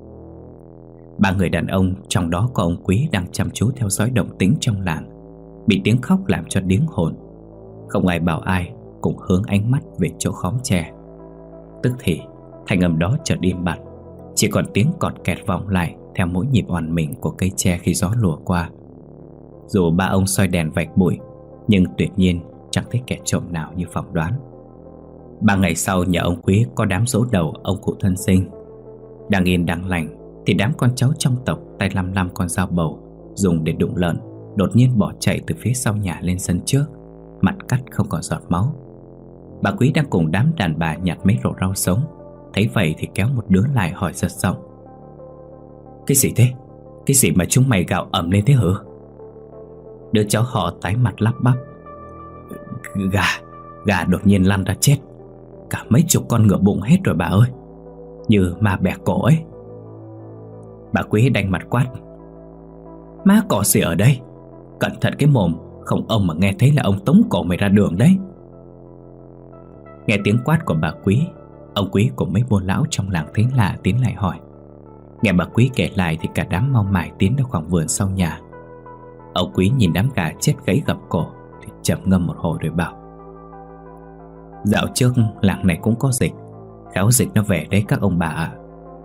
Ba người đàn ông, trong đó có ông Quý, đang chăm chú theo dõi động tĩnh trong làng, bị tiếng khóc làm cho điếng hồn. Không ai bảo ai, cùng hướng ánh mắt về chỗ khóm tre. Tức thì thanh âm đó chợt im bặt, chỉ còn tiếng cọt kẹt vọng lại theo mỗi nhịp oằn mình của cây tre khi gió lùa qua. Dù ba ông soi đèn vạch bụi, nhưng tuyệt nhiên chẳng thấy kẻ trộm nào như phỏng đoán. Ba ngày sau, nhà ông Quý có đám giỗ đầu ông cụ thân sinh. Đang yên đang lành thì đám con cháu trong tộc tay lăm lăm con dao bầu dùng để đụng lợn đột nhiên bỏ chạy từ phía sau nhà lên sân trước, mặt cắt không còn giọt máu. Bà Quý đang cùng đám đàn bà nhặt mấy rổ rau sống, thấy vậy thì kéo một đứa lại hỏi giật giọng. Cái gì thế? Cái gì mà chúng mày gào ầm lên thế hả? Đứa cháu họ tái mặt lắp bắp. Gà, gà đột nhiên lăn ra chết. Cả mấy chục con ngựa bụng hết rồi bà ơi, như ma bẻ cổ ấy. Bà Quý đanh mặt quát. Ma cỏ gì ở đây? Cẩn thận cái mồm, không ông mà nghe thấy là ông tống cổ mày ra đường đấy. Nghe tiếng quát của bà Quý, ông Quý cùng mấy bô lão trong làng thấy lạ tiến lại hỏi. Nghe bà Quý kể lại thì cả đám mau mải tiến到khoảng vườn sau nhà. Ông Quý nhìn đám gà chết gãy gập cổ thì trầm ngâm một hồi rồi bảo. Dạo trước làng này cũng có dịch, khéo dịch nó về đấy các ông bà ạ.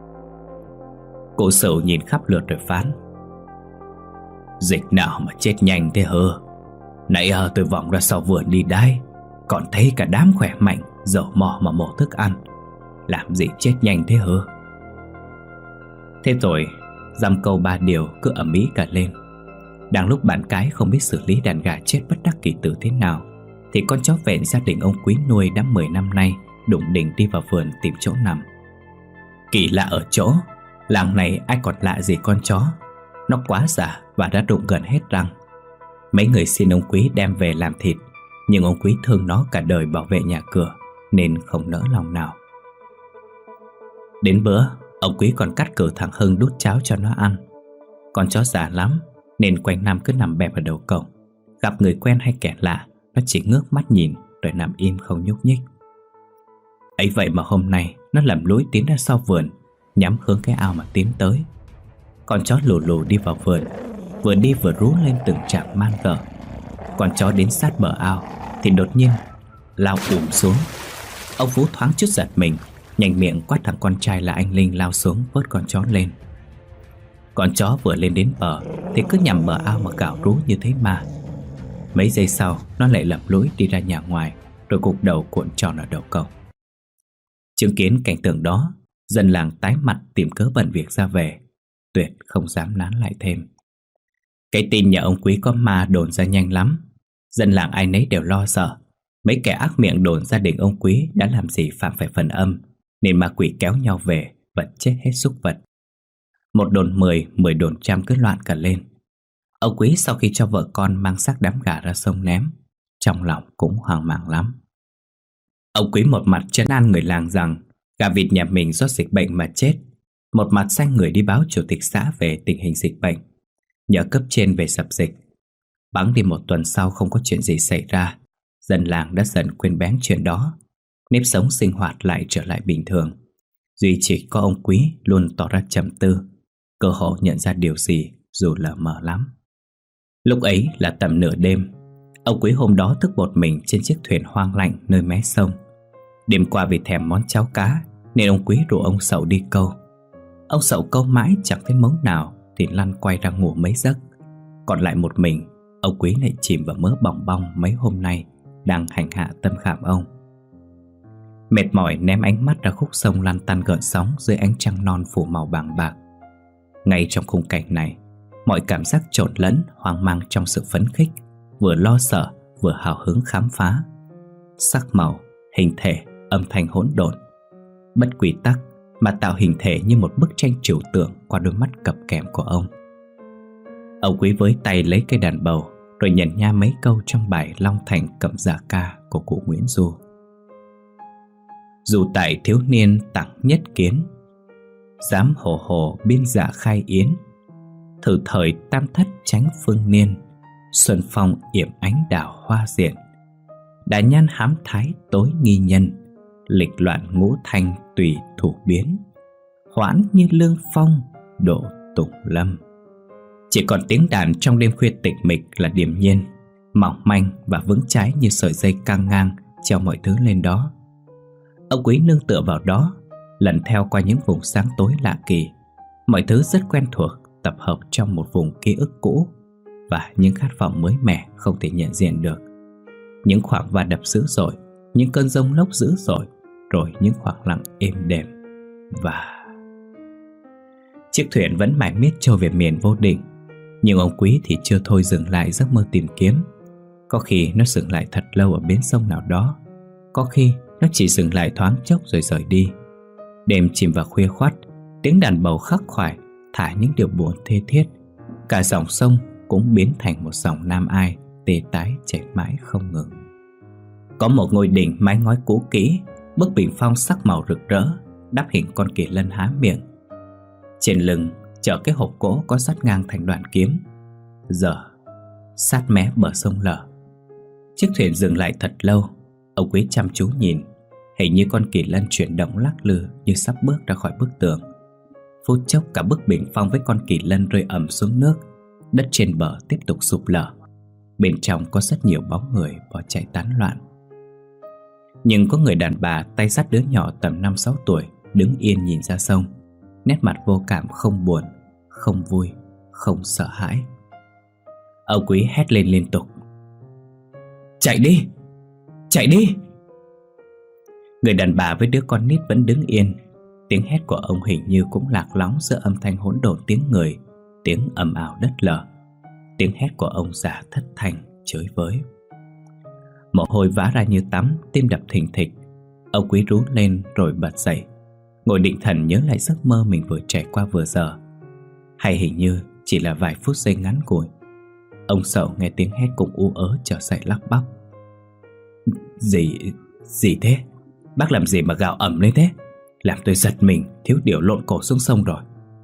Cụ Sửu nhìn khắp lượt rồi phán. Dịch nào mà chết nhanh thế hơ? Nãy giờ tôi vòng ra sau vườn đi đái, còn thấy cả đám khỏe mạnh dầu mò mà mổ thức ăn, làm gì chết nhanh thế hơ? Thế rồi dăm câu ba điều cứ ầm ĩ cả lên. Đang lúc bạn cái không biết xử lý đàn gà chết bất đắc kỳ tử thế nào, thì con chó vẹn gia đình ông Quý nuôi đã mười năm nay đụng đỉnh đi vào vườn tìm chỗ nằm. Kỳ lạ ở chỗ làng này ai còn lạ gì con chó. Nó quá già và đã rụng gần hết răng. Mấy người xin ông Quý đem về làm thịt, nhưng ông Quý thương nó cả đời bảo vệ nhà cửa nên không nỡ lòng nào. Đến bữa, ông Quý còn cắt cử thằng Hưng đút cháo cho nó ăn. Con chó già lắm nên quanh năm cứ nằm bẹp ở đầu cổng. Gặp người quen hay kẻ lạ, nó chỉ ngước mắt nhìn rồi nằm im không nhúc nhích. Ấy vậy mà hôm nay nó lầm lũi tiến ra sau vườn, nhắm hướng cái ao mà tiến tới. Con chó lù lù đi vào vườn, vừa đi vừa rú lên từng tràng man rợ. Con chó đến sát bờ ao thì đột nhiên lao ùm xuống. Ông Phú thoáng chút giật mình, nhanh miệng quát thằng con trai là anh Linh lao xuống vớt con chó lên. Con chó vừa lên đến bờ thì cứ nhằm bờ ao mà cào rú như thế mà. Mấy giây sau nó lại lầm lũi đi ra nhà ngoài, rồi cục đầu cuộn tròn ở đầu cổng. Chứng kiến cảnh tượng đó, dân làng tái mặt tìm cớ bận việc ra về, tuyệt không dám nán lại thêm. Cái tin nhà ông Quý có ma đồn ra nhanh lắm. Dân làng ai nấy đều lo sợ. Mấy kẻ ác miệng đồn gia đình ông Quý đã làm gì phạm phải phần âm, nên ma quỷ kéo nhau về, vật chết hết súc vật. Một đồn mười, mười đồn trăm cứ loạn cả lên. Ông Quý sau khi cho vợ con mang xác đám gà ra sông ném, trong lòng cũng hoang mang lắm. Ông Quý một mặt trấn an người làng rằng gà vịt nhà mình do dịch bệnh mà chết, một mặt sai người đi báo chủ tịch xã về tình hình dịch bệnh, nhờ cấp trên về dập dịch. Bẵng đi một tuần sau không có chuyện gì xảy ra, dân làng đã dần quên bén chuyện đó. Nếp sống sinh hoạt lại trở lại bình thường. Duy chỉ có ông Quý luôn tỏ ra trầm tư, cơ hồ nhận ra điều gì dù lờ mờ lắm. Lúc ấy là tầm nửa đêm. Ông Quý hôm đó thức một mình trên chiếc thuyền hoang lạnh nơi mé sông. Đêm qua vì thèm món cháo cá nên ông Quý rủ ông Sậu đi câu. Ông Sậu câu mãi chẳng thấy mống nào thì lăn quay ra ngủ mấy giấc. Còn lại một mình, ông Quý lại chìm vào mớ bòng bong mấy hôm nay đang hành hạ tâm khảm ông. Mệt mỏi ném ánh mắt ra khúc sông lăn tăn gợn sóng dưới ánh trăng non phủ màu vàng bạc. Ngay trong khung cảnh này, mọi cảm giác trộn lẫn, hoang mang trong sự phấn khích, vừa lo sợ vừa hào hứng khám phá. Sắc màu, hình thể, âm thanh hỗn độn, bất quy tắc mà tạo hình thể như một bức tranh trừu tượng qua đôi mắt cập kèm của ông. Ông Quý với tay lấy cây đàn bầu, rồi nhận nha mấy câu trong bài Long Thành Cẩm Dạ Ca của cụ Nguyễn Du. Dù tại thiếu niên tặng nhất kiến, dám hồ hồ biên dạ khai yến. Thử thời tam thất tránh phương niên, xuân phong yểm ánh đào hoa diện. Đã nhan hám thái tối nghi nhân, lịch loạn ngũ thanh tùy thủ biến. Hoãn như lương phong, độ tùng lâm. Chỉ còn tiếng đàn trong đêm khuya tịch mịch là điềm nhiên, mỏng manh và vững chãi như sợi dây căng ngang treo mọi thứ lên đó. Ông Quý nương tựa vào đó, lần theo qua những vùng sáng tối lạ kỳ. Mọi thứ rất quen thuộc, tập hợp trong một vùng ký ức cũ và những khát vọng mới mẻ không thể nhận diện được. Những khoảng va đập dữ dội, những cơn giông lốc dữ dội, rồi những khoảng lặng êm đềm. Và chiếc thuyền vẫn mải miết trôi về miền vô định. Nhưng ông Quý thì chưa thôi dừng lại giấc mơ tìm kiếm. Có khi nó dừng lại thật lâu ở bến sông nào đó, có khi nó chỉ dừng lại thoáng chốc rồi rời đi. Đêm chìm vào khuya khoắt, tiếng đàn bầu khắc khoải thả những điều buồn thê thiết. Cả dòng sông cũng biến thành một dòng nam ai tê tái chảy mãi không ngừng. Có một ngôi đình mái ngói cũ kỹ, bức bình phong sắc màu rực rỡ, đắp hình con kỳ lân há miệng. Trên lưng chở cái hộp gỗ có sắt ngang thành đoạn kiếm. Giờ sát mé bờ sông lở. Chiếc thuyền dừng lại thật lâu. Ông Quý chăm chú nhìn, hình như con kỳ lân chuyển động lắc lư như sắp bước ra khỏi bức tường. Phút chốc cả bức bình phong với con kỳ lân rơi ầm xuống nước. Đất trên bờ tiếp tục sụp lở. Bên trong có rất nhiều bóng người bỏ chạy tán loạn. Nhưng có người đàn bà tay dắt đứa nhỏ tầm năm sáu tuổi đứng yên nhìn ra sông, nét mặt vô cảm, không buồn, không vui, không sợ hãi. Ông Quý hét lên liên tục: "Chạy đi! Chạy đi!" Người đàn bà với đứa con nít vẫn đứng yên. Tiếng hét của ông hình như cũng lạc lõng giữa âm thanh hỗn độn tiếng người, tiếng ầm ào đất lở. Tiếng hét của ông già thất thanh, chới với. Mồ hôi vã ra như tắm, tim đập thình thịch. Ông Quý rú lên rồi bật dậy, ngồi định thần nhớ lại giấc mơ mình vừa trải qua vừa giờ. Hay hình như chỉ là vài phút giây ngắn ngủi. Ông Sậu nghe tiếng hét cũng u ớ trở dậy lắp bắp: Gì, gì thế? Bác làm gì mà gào ầm lên thế? Làm tôi giật mình, thiếu điều lộn cổ xuống sông rồi.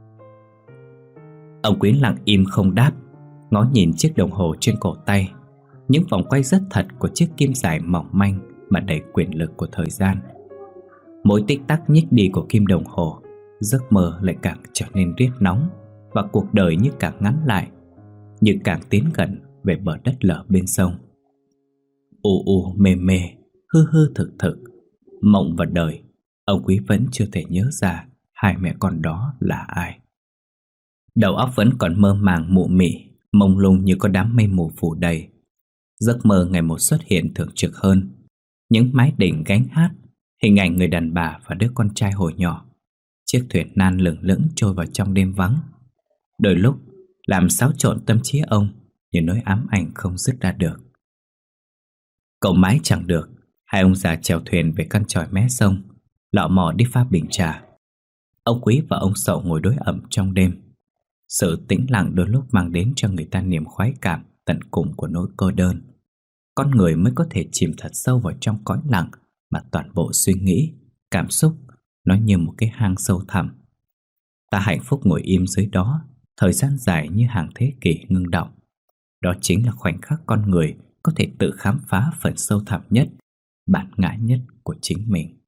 Ông Quý lặng im không đáp, ngó nhìn chiếc đồng hồ trên cổ tay, những vòng quay rất thật của chiếc kim dài mỏng manh mà đầy quyền lực của thời gian. Mỗi tích tắc nhích đi của kim đồng hồ, giấc mơ lại càng trở nên riết nóng, và cuộc đời như càng ngắn lại, như càng tiến gần về bờ đất lở bên sông. U u mê mê, hư hư thực thực, mộng và đời, ông Quý vẫn chưa thể nhớ ra hai mẹ con đó là ai. Đầu óc vẫn còn mơ màng mụ mị, mông lung như có đám mây mù phủ đầy. Giấc mơ ngày một xuất hiện thường trực hơn. Những mái đỉnh gánh hát, hình ảnh người đàn bà và đứa con trai hồi nhỏ. Chiếc thuyền nan lững lững trôi vào trong đêm vắng, đôi lúc làm xáo trộn tâm trí ông như nỗi ám ảnh không dứt ra được. Cậu mãi chẳng được, hai ông già chèo thuyền về căn chòi mé sông, lọ mọ đi pha bình trà. Ông Quý và ông Sậu ngồi đối ẩm trong đêm. Sự tĩnh lặng đôi lúc mang đến cho người ta niềm khoái cảm tận cùng của nỗi cô đơn. Con người mới có thể chìm thật sâu vào trong cõi lặng mà toàn bộ suy nghĩ, cảm xúc nó như một cái hang sâu thẳm. Ta hạnh phúc ngồi im dưới đó, thời gian dài như hàng thế kỷ ngưng đọng. Đó chính là khoảnh khắc con người có thể tự khám phá phần sâu thẳm nhất, bản ngã nhất của chính mình.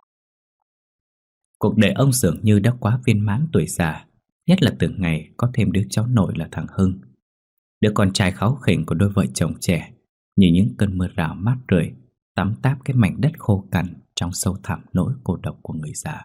Cuộc đời ông dường như đã quá viên mãn tuổi già, nhất là từ ngày có thêm đứa cháu nội là thằng Hưng. Đứa con trai kháu khỉnh của đôi vợ chồng trẻ, như những cơn mưa rào mát rượi tắm táp cái mảnh đất khô cằn trong sâu thẳm nỗi cô độc của người già.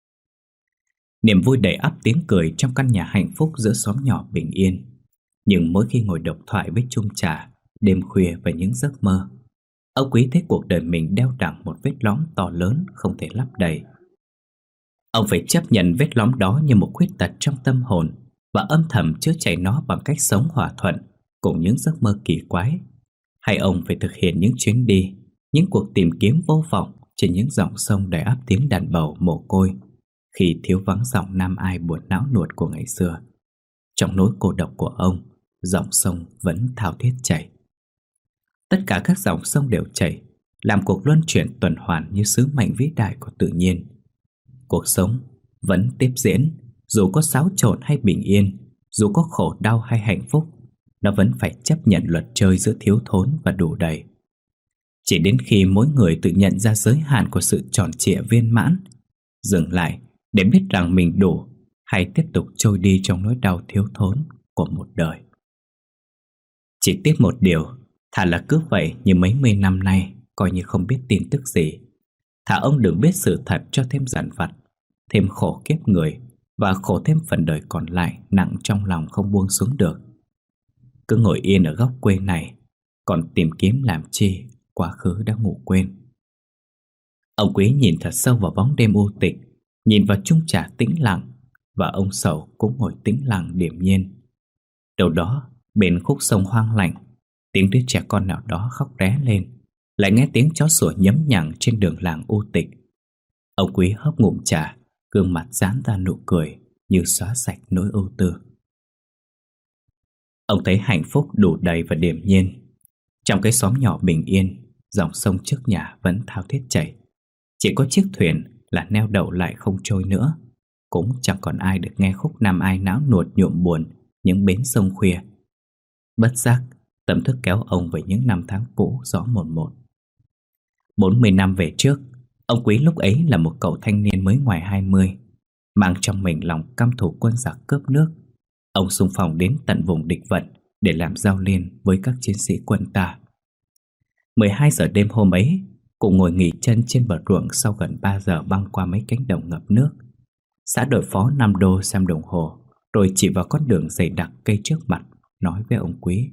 Niềm vui đầy ắp tiếng cười trong căn nhà hạnh phúc giữa xóm nhỏ bình yên. Nhưng mỗi khi ngồi độc thoại với chung trà, đêm khuya và những giấc mơ, ông Quý thấy cuộc đời mình đeo đẳng một vết lõm to lớn không thể lấp đầy. Ông phải chấp nhận vết lõm đó như một khuyết tật trong tâm hồn và âm thầm chữa chạy nó bằng cách sống hòa thuận cùng những giấc mơ kỳ quái. Hay ông phải thực hiện những chuyến đi, những cuộc tìm kiếm vô vọng trên những dòng sông đầy ắp tiếng đàn bầu mồ côi, khi thiếu vắng giọng nam ai buồn não nuột của ngày xưa. Trong nỗi cô độc của ông, dòng sông vẫn thao thiết chảy. Tất cả các dòng sông đều chảy, làm cuộc luân chuyển tuần hoàn như sứ mệnh vĩ đại của tự nhiên. Cuộc sống vẫn tiếp diễn, dù có xáo trộn hay bình yên, dù có khổ đau hay hạnh phúc, nó vẫn phải chấp nhận luật chơi giữa thiếu thốn và đủ đầy. Chỉ đến khi mỗi người tự nhận ra giới hạn của sự tròn trịa viên mãn, dừng lại để biết rằng mình đủ, hay tiếp tục trôi đi trong nỗi đau thiếu thốn của một đời. Chỉ tiếc một điều, thà là cứ vậy như mấy mươi năm nay, coi như không biết tin tức gì. Thà ông đừng biết sự thật cho thêm dằn vặt, thêm khổ kiếp người, và khổ thêm phần đời còn lại nặng trong lòng không buông xuống được. Cứ ngồi yên ở góc quê này, còn tìm kiếm làm chi, quá khứ đã ngủ quên. Ông Quý nhìn thật sâu vào bóng đêm u tịch, nhìn vào chung trà tĩnh lặng, và ông Sầu cũng ngồi tĩnh lặng điềm nhiên. Đâu đó, bên khúc sông hoang lạnh, tiếng đứa trẻ con nào đó khóc ré lên, lại nghe tiếng chó sủa nhấm nhằng trên đường làng u tịch. Ông Quý hớp ngụm trà, gương mặt giãn ra nụ cười như xóa sạch nỗi ưu tư. Ông thấy hạnh phúc đủ đầy và điềm nhiên. Trong cái xóm nhỏ bình yên, dòng sông trước nhà vẫn thao thiết chảy. Chỉ có chiếc thuyền là neo đậu lại không trôi nữa. Cũng chẳng còn ai được nghe khúc nam ai não nuột nhuộm buồn những bến sông khuya. Bất giác, tâm thức kéo ông về những năm tháng cũ rõ một một. Bốn mươi năm về trước, ông Quý lúc ấy là một cậu thanh niên mới ngoài hai mươi, mang trong mình lòng căm thù quân giặc cướp nước. Ông xung phong đến tận vùng địch vận để làm giao liên với các chiến sĩ quân ta. mười hai giờ đêm hôm ấy, cùng ngồi nghỉ chân trên bờ ruộng sau gần ba giờ băng qua mấy cánh đồng ngập nước. Xã đội phó Nam Đô xem đồng hồ, rồi chỉ vào con đường dày đặc cây trước mặt, nói với ông Quý: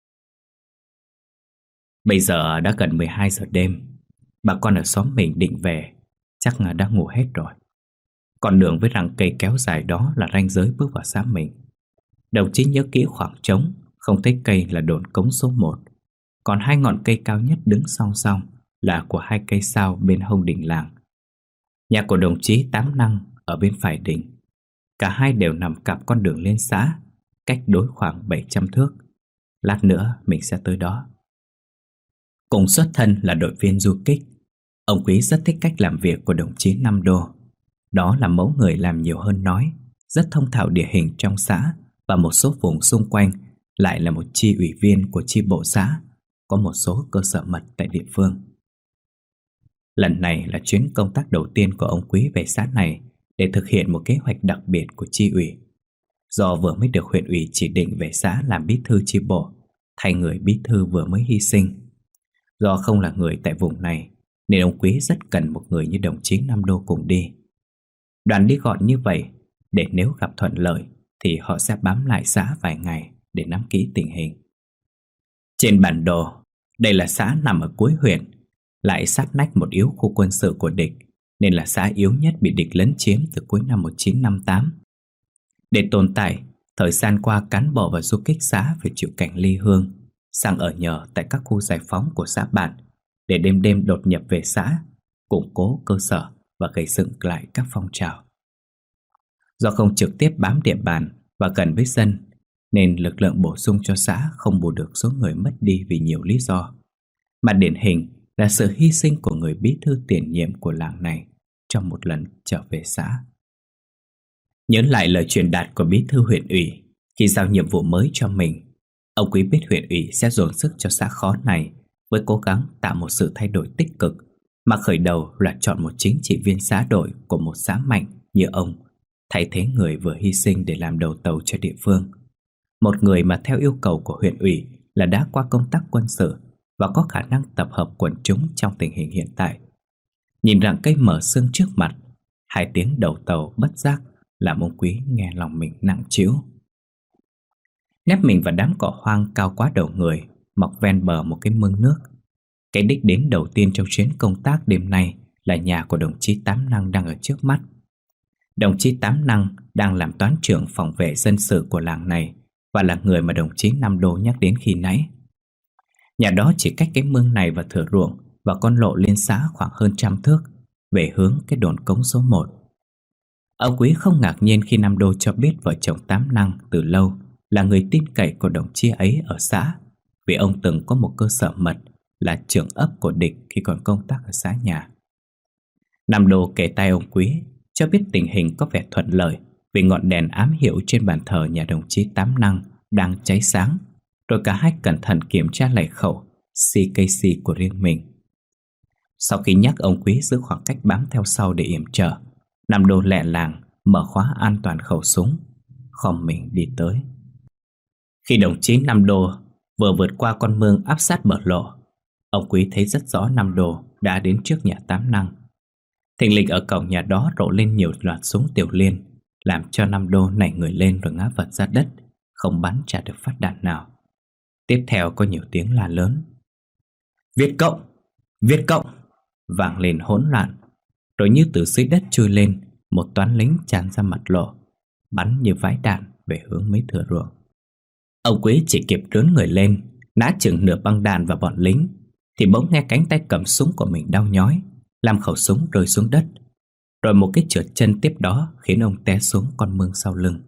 Bây giờ đã gần mười hai giờ đêm, bà con ở xóm mình định về, chắc là đã ngủ hết rồi. Con đường với rặng cây kéo dài đó là ranh giới bước vào xã mình. Đồng chí nhớ kỹ khoảng trống, không thấy cây là đồn cống số một. Còn hai ngọn cây cao nhất đứng song song là của hai cây sao bên hông đình làng. Nhà của đồng chí Tám Năng ở bên phải đình. Cả hai đều nằm cặp con đường lên xã, cách đối khoảng bảy trăm thước. Lát nữa mình sẽ tới đó. Cùng xuất thân là đội viên du kích, ông Quý rất thích cách làm việc của đồng chí Nam Đô. Đó là mẫu người làm nhiều hơn nói, rất thông thạo địa hình trong xã và một số vùng xung quanh, lại là một chi ủy viên của chi bộ xã, có một số cơ sở mật tại địa phương. Lần này là chuyến công tác đầu tiên của ông Quý về xã này để thực hiện một kế hoạch đặc biệt của chi ủy. Do vừa mới được huyện ủy chỉ định về xã làm bí thư chi bộ, thay người bí thư vừa mới hy sinh. Do không là người tại vùng này, nên ông Quý rất cần một người như đồng chí Nam Đô cùng đi. Đoàn đi gọn như vậy để nếu gặp thuận lợi thì họ sẽ bám lại xã vài ngày để nắm kỹ tình hình. Trên bản đồ, đây là xã nằm ở cuối huyện, lại sát nách một yếu khu quân sự của địch, nên là xã yếu nhất bị địch lấn chiếm từ cuối năm một nghìn chín trăm năm mươi tám. Để tồn tại, thời gian qua cán bộ và du kích xã phải chịu cảnh ly hương, sang ở nhờ tại các khu giải phóng của xã bạn để đêm đêm đột nhập về xã, củng cố cơ sở và gây dựng lại các phong trào. Do không trực tiếp bám địa bàn và gần với dân, nên lực lượng bổ sung cho xã không bù được số người mất đi vì nhiều lý do. Mà điển hình là sự hy sinh của người bí thư tiền nhiệm của làng này trong một lần trở về xã. Nhớ lại lời truyền đạt của bí thư huyện ủy khi giao nhiệm vụ mới cho mình, ông Quý biết huyện ủy sẽ dồn sức cho xã khó này với cố gắng tạo một sự thay đổi tích cực, mà khởi đầu là chọn một chính trị viên xã đội của một xã mạnh như ông, thay thế người vừa hy sinh để làm đầu tàu cho địa phương. Một người mà theo yêu cầu của huyện ủy là đã qua công tác quân sự và có khả năng tập hợp quần chúng trong tình hình hiện tại. Nhìn rặng cây mở sương trước mặt, hai tiếng đầu tàu bất giác làm ông Quý nghe lòng mình nặng trĩu. Nép mình vào đám cỏ hoang cao quá đầu người, mọc ven bờ một cái mương nước. Cái đích đến đầu tiên trong chuyến công tác đêm nay là nhà của đồng chí Tám Năng đang ở trước mắt. Đồng chí Tám Năng đang làm toán trưởng phòng vệ dân sự của làng này và là người mà đồng chí Nam Đô nhắc đến khi nãy. Nhà đó chỉ cách cái mương này và thửa ruộng và con lộ liên xã khoảng hơn trăm thước, về hướng cái đồn cống số một. Ông Quý không ngạc nhiên khi Nam Đô cho biết vợ chồng Tám Năng từ lâu là người tin cậy của đồng chí ấy ở xã, vì ông từng có một cơ sở mật là trưởng ấp của địch khi còn công tác ở xã nhà. Nam Đô kể tay ông Quý, cho biết tình hình có vẻ thuận lợi vì ngọn đèn ám hiệu trên bàn thờ nhà đồng chí Tám Năng đang cháy sáng, rồi cả hai cẩn thận kiểm tra lại khẩu xê ca xê của riêng mình. Sau khi nhắc ông Quý giữ khoảng cách bám theo sau để yểm trợ, Nam Đô lẹ làng mở khóa an toàn khẩu súng, khom mình đi tới. Khi đồng chí Nam Đô vừa vượt qua con mương áp sát bờ lộ, ông Quý thấy rất rõ Nam Đô đã đến trước nhà Tám Năng. Thình lình ở cổng nhà đó rộ lên nhiều loạt súng tiểu liên, làm cho Nam Đô nảy người lên rồi ngã vật ra đất, không bắn trả được phát đạn nào. Tiếp theo có nhiều tiếng la lớn: Việt Cộng! Việt Cộng! Vang lên hỗn loạn, rồi như từ dưới đất chui lên, một toán lính tràn ra mặt lộ, bắn như vãi đạn về hướng mấy thửa ruộng. Ông Quý chỉ kịp rướn người lên, nã chừng nửa băng đạn vào bọn lính, thì bỗng nghe cánh tay cầm súng của mình đau nhói, làm khẩu súng rơi xuống đất. Rồi một cái trượt chân tiếp đó khiến ông té xuống con mương sau lưng.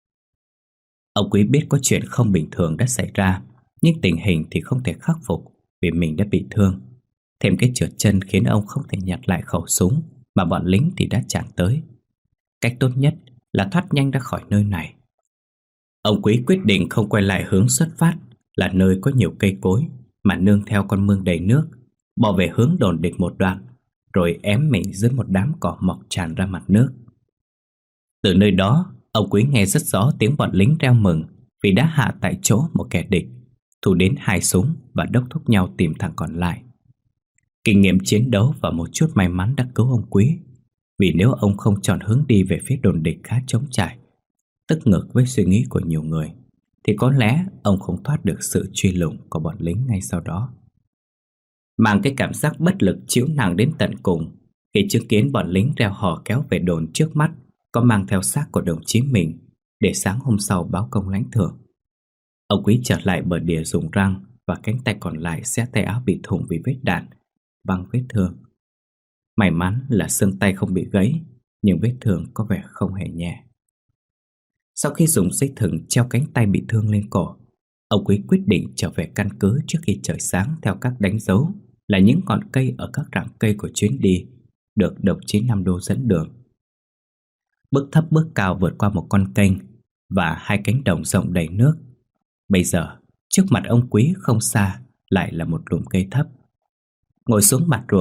Ông Quý biết có chuyện không bình thường đã xảy ra, nhưng tình hình thì không thể khắc phục vì mình đã bị thương. Thêm cái trượt chân khiến ông không thể nhặt lại khẩu súng mà bọn lính thì đã chạm tới. Cách tốt nhất là thoát nhanh ra khỏi nơi này. Ông Quý quyết định không quay lại hướng xuất phát là nơi có nhiều cây cối, mà nương theo con mương đầy nước, bỏ về hướng đồn địch một đoạn, rồi ém mình dưới một đám cỏ mọc tràn ra mặt nước. Từ nơi đó, ông Quý nghe rất rõ tiếng bọn lính reo mừng vì đã hạ tại chỗ một kẻ địch, thu đến hai súng và đốc thúc nhau tìm thằng còn lại. Kinh nghiệm chiến đấu và một chút may mắn đã cứu ông Quý, vì nếu ông không chọn hướng đi về phía đồn địch khá trống trải, tức ngược với suy nghĩ của nhiều người, thì có lẽ ông không thoát được sự truy lùng của bọn lính ngay sau đó. Mang cái cảm giác bất lực chịu nặng đến tận cùng khi chứng kiến bọn lính reo hò kéo về đồn trước mắt có mang theo xác của đồng chí mình để sáng hôm sau báo công lãnh thưởng. Ông Quý trở lại bờ đìa dùng răng và cánh tay còn lại xé tay áo bị thủng vì vết đạn, văng vết thương. May mắn là xương tay không bị gãy, nhưng vết thương có vẻ không hề nhẹ. Sau khi dùng dây thừng treo cánh tay bị thương lên cổ, ông Quý quyết định trở về căn cứ trước khi trời sáng theo các đánh dấu là những ngọn cây ở các rặng cây của chuyến đi được đồng chí Nam Đô dẫn đường. Bước thấp bước cao vượt qua một con kênh và hai cánh đồng rộng đầy nước. Bây giờ, trước mặt ông Quý không xa lại là một lùm cây thấp. Ngồi xuống mặt ruộng,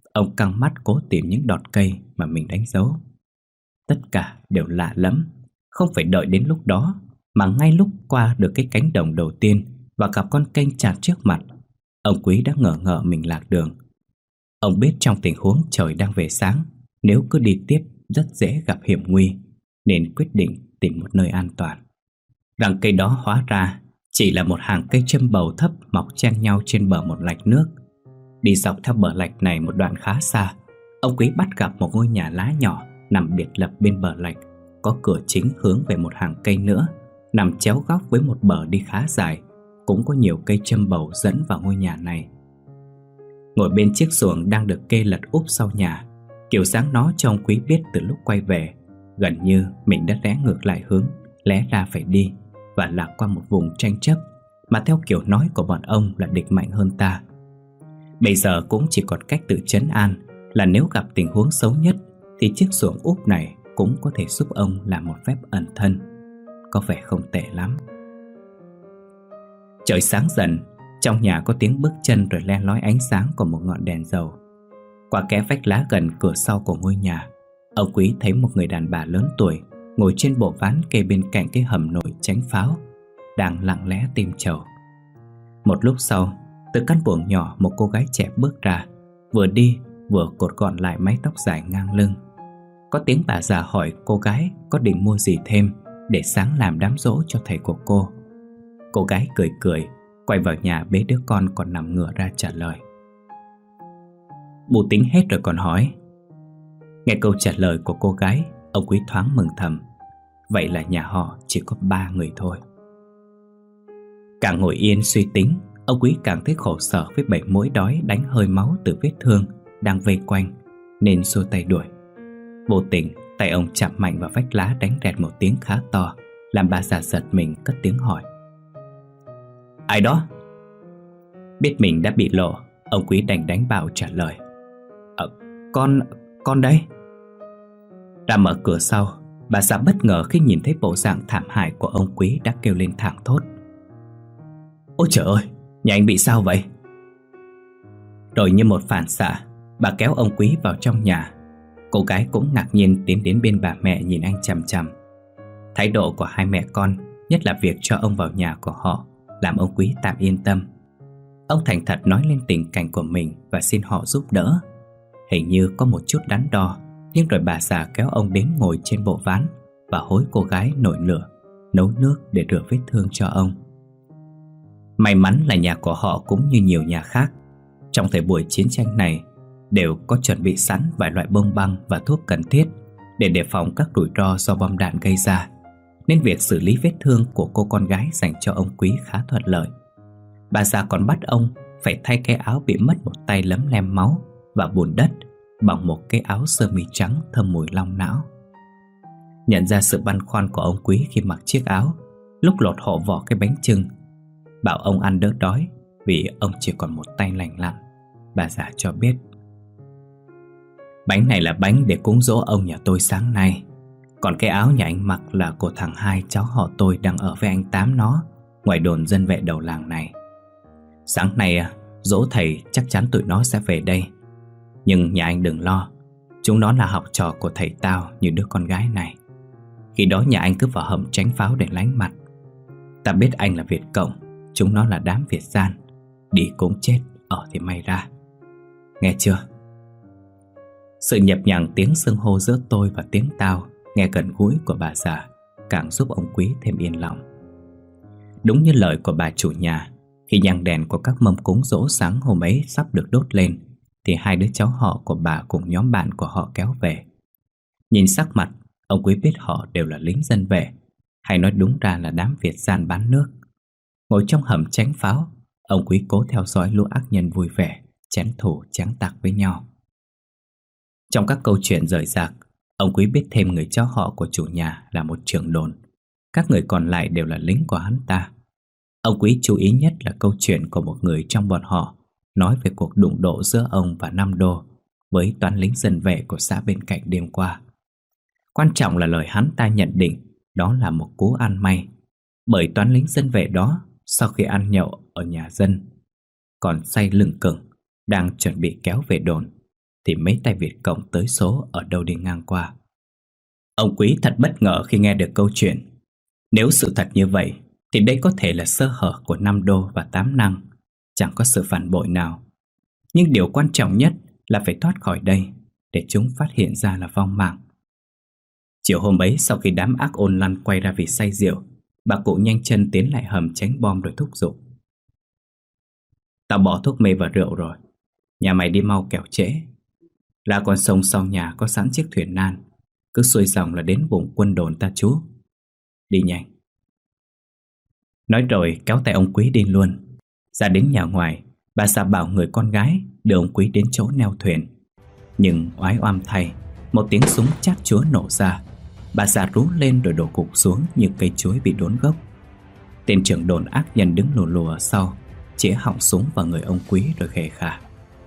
Ông căng mắt cố tìm những đọt cây mà mình đánh dấu. Tất cả đều lạ lắm. Không phải đợi đến lúc đó, mà ngay lúc qua được cái cánh đồng đầu tiên và gặp con kênh chặn trước mặt, ông Quý đã ngờ ngợ mình lạc đường. Ông biết trong tình huống trời đang về sáng, nếu cứ đi tiếp rất dễ gặp hiểm nguy, nên quyết định tìm một nơi an toàn. Rặng cây đó hóa ra chỉ là một hàng cây châm bầu thấp mọc chen nhau trên bờ một lạch nước. Đi dọc theo bờ lạch này một đoạn khá xa, ông Quý bắt gặp một ngôi nhà lá nhỏ nằm biệt lập bên bờ lạch, có cửa chính hướng về một hàng cây nữa, nằm chéo góc với một bờ đi khá dài, cũng có nhiều cây châm bầu dẫn vào ngôi nhà này. Ngồi bên chiếc xuồng đang được kê lật úp sau nhà, kiểu dáng nó cho ông Quý biết từ lúc quay về, gần như mình đã rẽ ngược lại hướng lẽ ra phải đi, và lạc qua một vùng tranh chấp mà theo kiểu nói của bọn ông là địch mạnh hơn ta. Bây giờ cũng chỉ còn cách tự trấn an là nếu gặp tình huống xấu nhất thì chiếc xuồng úp này cũng có thể giúp ông làm một phép ẩn thân. Có vẻ không tệ lắm. Trời sáng dần, trong nhà có tiếng bước chân rồi len lói ánh sáng của một ngọn đèn dầu. Qua kẽ vách lá gần cửa sau của ngôi nhà, ông Quý thấy một người đàn bà lớn tuổi ngồi trên bộ ván kê bên cạnh cái hầm nổi tránh pháo, đang lặng lẽ tìm chầu. Một lúc sau, từ căn buồng nhỏ một cô gái trẻ bước ra, vừa đi vừa cột gọn lại mái tóc dài ngang lưng. Có tiếng bà già hỏi cô gái có định mua gì thêm để sáng làm đám giỗ cho thầy của cô. Cô gái cười cười, quay vào nhà bế đứa con còn nằm ngửa ra trả lời. Bù tính hết rồi còn hỏi. Nghe câu trả lời của cô gái, ông Quý thoáng mừng thầm. Vậy là nhà họ chỉ có ba người thôi. Càng ngồi yên suy tính, ông Quý càng thấy khổ sở với bảy mối đói đánh hơi máu từ vết thương đang vây quanh, nên xua tay đuổi. Vô tình, tay ông chạm mạnh vào vách lá đánh rẹt một tiếng khá to, làm bà già giật mình cất tiếng hỏi. Ai đó? Biết mình đã bị lộ, ông Quý đành đánh bạo trả lời. Ờ, con, con đây. Ra mở cửa sau, bà già bất ngờ khi nhìn thấy bộ dạng thảm hại của ông Quý đã kêu lên thảng thốt. Ôi trời ơi, nhà anh bị sao vậy? Rồi như một phản xạ, bà kéo ông Quý vào trong nhà. Cô gái cũng ngạc nhiên tiến đến bên bà mẹ nhìn anh chằm chằm. Thái độ của hai mẹ con, nhất là việc cho ông vào nhà của họ, làm ông Quý tạm yên tâm. Ông thành thật nói lên tình cảnh của mình và xin họ giúp đỡ. Hình như có một chút đắn đo, nhưng rồi bà già kéo ông đến ngồi trên bộ ván và hối cô gái nổi lửa, nấu nước để rửa vết thương cho ông. May mắn là nhà của họ cũng như nhiều nhà khác, trong thời buổi chiến tranh này đều có chuẩn bị sẵn vài loại bông băng và thuốc cần thiết để đề phòng các rủi ro do bom đạn gây ra, nên việc xử lý vết thương của cô con gái dành cho ông Quý khá thuận lợi. Bà già còn bắt ông phải thay cái áo bị mất một tay lấm lem máu và bùn đất bằng một cái áo sơ mi trắng thơm mùi long não. Nhận ra sự băn khoăn của ông Quý khi mặc chiếc áo, lúc lột hộ vỏ cái bánh chưng, bảo ông ăn đỡ đói vì ông chỉ còn một tay lành lặn, bà già cho biết. Bánh này là bánh để cúng dỗ ông nhà tôi sáng nay. Còn cái áo nhà anh mặc là của thằng hai cháu họ tôi đang ở với anh Tám nó, ngoài đồn dân vệ đầu làng này. Sáng nay dỗ thầy chắc chắn tụi nó sẽ về đây. Nhưng nhà anh đừng lo, chúng nó là học trò của thầy tao như đứa con gái này. Khi đó nhà anh cứ vào hầm tránh pháo để lánh mặt. Ta biết anh là Việt Cộng, chúng nó là đám Việt gian. Đi cũng chết, ở thì may ra. Nghe chưa? Sự nhập nhằng tiếng xưng hô giữa tôi và tiếng tao nghe gần gũi của bà già càng giúp ông Quý thêm yên lòng. Đúng như lời của bà chủ nhà, khi nhang đèn của các mâm cúng dỗ sáng hôm ấy sắp được đốt lên, thì hai đứa cháu họ của bà cùng nhóm bạn của họ kéo về. Nhìn sắc mặt, ông Quý biết họ đều là lính dân vệ, hay nói đúng ra là đám Việt gian bán nước. Ngồi trong hầm tránh pháo, ông Quý cố theo dõi lũ ác nhân vui vẻ chém thù chém tặc với nhau. Trong các câu chuyện rời rạc, ông Quý biết thêm người cháu họ của chủ nhà là một trưởng đồn. Các người còn lại đều là lính của hắn ta. Ông Quý chú ý nhất là câu chuyện của một người trong bọn họ nói về cuộc đụng độ giữa ông và Nam Đô với toán lính dân vệ của xã bên cạnh đêm qua. Quan trọng là lời hắn ta nhận định đó là một cú ăn may, bởi toán lính dân vệ đó sau khi ăn nhậu ở nhà dân còn say lưng cừng, đang chuẩn bị kéo về đồn, thì mấy tay Việt Cộng tới số ở đâu đi ngang qua. Ông Quý thật bất ngờ khi nghe được câu chuyện. Nếu sự thật như vậy thì đây có thể là sơ hở của Năm Đô và Tám Năng, chẳng có sự phản bội nào. Nhưng điều quan trọng nhất là phải thoát khỏi đây để chúng phát hiện ra là vong mạng. Chiều hôm ấy, sau khi đám ác ôn lăn quay ra vì say rượu, bà cụ nhanh chân tiến lại hầm tránh bom rồi thúc giục. Tao bỏ thuốc mê vào rượu rồi, nhà mày đi mau kẻo trễ. Ra con sông sau nhà có sẵn chiếc thuyền nan, cứ xuôi dòng là đến vùng quân đồn ta trú. Đi nhanh. Nói rồi kéo tay ông Quý đi luôn. Ra đến nhà ngoài, bà già bảo người con gái đưa ông Quý đến chỗ neo thuyền. Nhưng oái oăm thay, một tiếng súng chát chúa nổ ra. Bà già rú lên rồi đổ gục xuống như cây chuối bị đốn gốc. Tên trưởng đồn ác nhân đứng lù lù ở sau, chĩa họng súng vào người ông Quý rồi khề khà.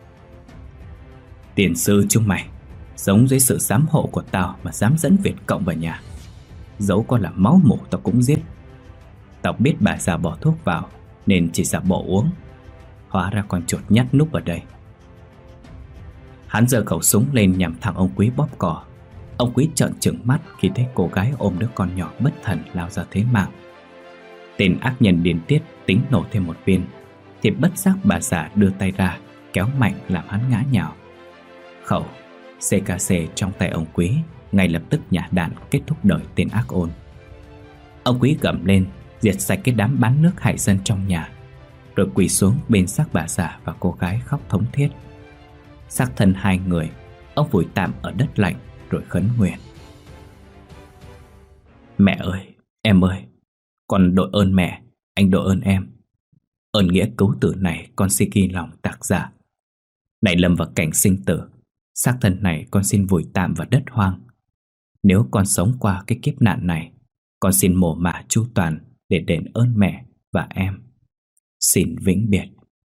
Tiền sư chúng mày, giống dưới sự giám hộ của tao mà dám dẫn Việt Cộng vào nhà. Dẫu có là máu mủ tao cũng giết. Tao biết bà già bỏ thuốc vào nên chỉ giả bộ uống. Hóa ra con chuột nhắt núp ở đây. Hắn giơ khẩu súng lên nhằm thẳng ông Quý bóp cò. Ông Quý trợn trừng mắt khi thấy cô gái ôm đứa con nhỏ bất thần lao ra thế mạng. Tên ác nhân điên tiết tính nổ thêm một viên thì bất giác bà già đưa tay ra kéo mạnh làm hắn ngã nhào. Khẩu xê ca xê trong tay ông Quý ngay lập tức nhả đạn kết thúc đời tên ác ôn. Ông Quý gầm lên diệt sạch cái đám bán nước hại dân trong nhà, rồi quỳ xuống bên xác bà già và cô gái khóc thống thiết. Xác thân hai người ông vùi tạm ở đất lạnh rồi khấn nguyện. Mẹ ơi, em ơi, con đội ơn mẹ, anh đội ơn em. Ơn nghĩa cứu tử này con xin ghi lòng tạc giả. Này lâm vào cảnh sinh tử, xác thân này con xin vùi tạm vào đất hoang. Nếu con sống qua cái kiếp nạn này, con xin mổ mả chu toàn để đền ơn mẹ và em. Xin vĩnh biệt.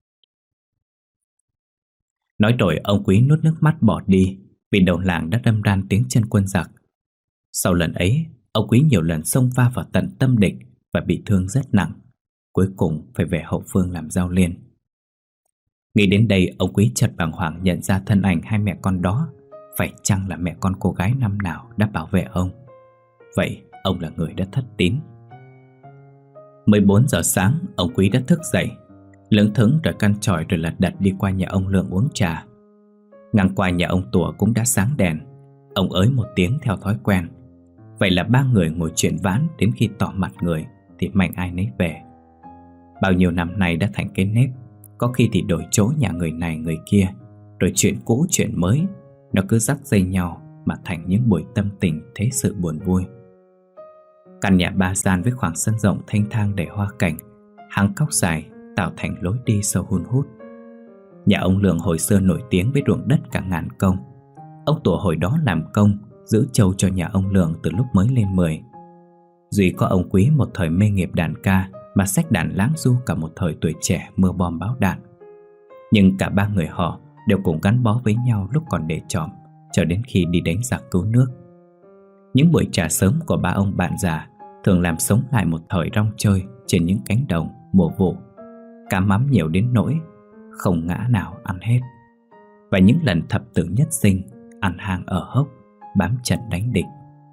Nói rồi ông Quý nuốt nước mắt bỏ đi vì đầu làng đã đâm ran tiếng chân quân giặc. Sau lần ấy, ông Quý nhiều lần xông va vào tận tâm địch và bị thương rất nặng, cuối cùng phải về hậu phương làm giao liên. Nghĩ đến đây, ông Quý chợt bàng hoàng nhận ra thân ảnh hai mẹ con đó phải chăng là mẹ con cô gái năm nào đã bảo vệ ông. Vậy ông là người đã thất tín. mười bốn giờ sáng, ông Quý đã thức dậy, lững thững rồi căn chòi rồi lật đật đi qua nhà ông Lượng uống trà. Ngang qua nhà ông Tủa cũng đã sáng đèn. Ông ới một tiếng theo thói quen. Vậy là ba người ngồi chuyện vãn đến khi tỏ mặt người thì mạnh ai nấy về. Bao nhiêu năm nay đã thành cái nếp, có khi thì đổi chỗ nhà người này người kia, rồi chuyện cũ chuyện mới nó cứ dắt dây nhau mà thành những buổi tâm tình thế sự buồn vui. Căn nhà ba gian với khoảng sân rộng thanh thang đầy hoa cảnh, hàng cóc dài tạo thành lối đi sâu hun hút. Nhà ông Lượng hồi xưa nổi tiếng với ruộng đất cả ngàn công. Ông Tủa hồi đó làm công giữ trâu cho nhà ông Lượng từ lúc mới lên mười. Duy có ông Quý một thời mê nghiệp đàn ca mà xách đàn láng du cả một thời tuổi trẻ mưa bom báo đạn. Nhưng cả ba người họ đều cùng gắn bó với nhau lúc còn để trọm, cho đến khi đi đánh giặc cứu nước. Những buổi trà sớm của ba ông bạn già thường làm sống lại một thời rong chơi trên những cánh đồng mùa vụ. Cá mắm nhiều đến nỗi không ngã nào ăn hết. Và những lần thập tử nhất sinh ăn hàng ở hốc, bám trận đánh địch.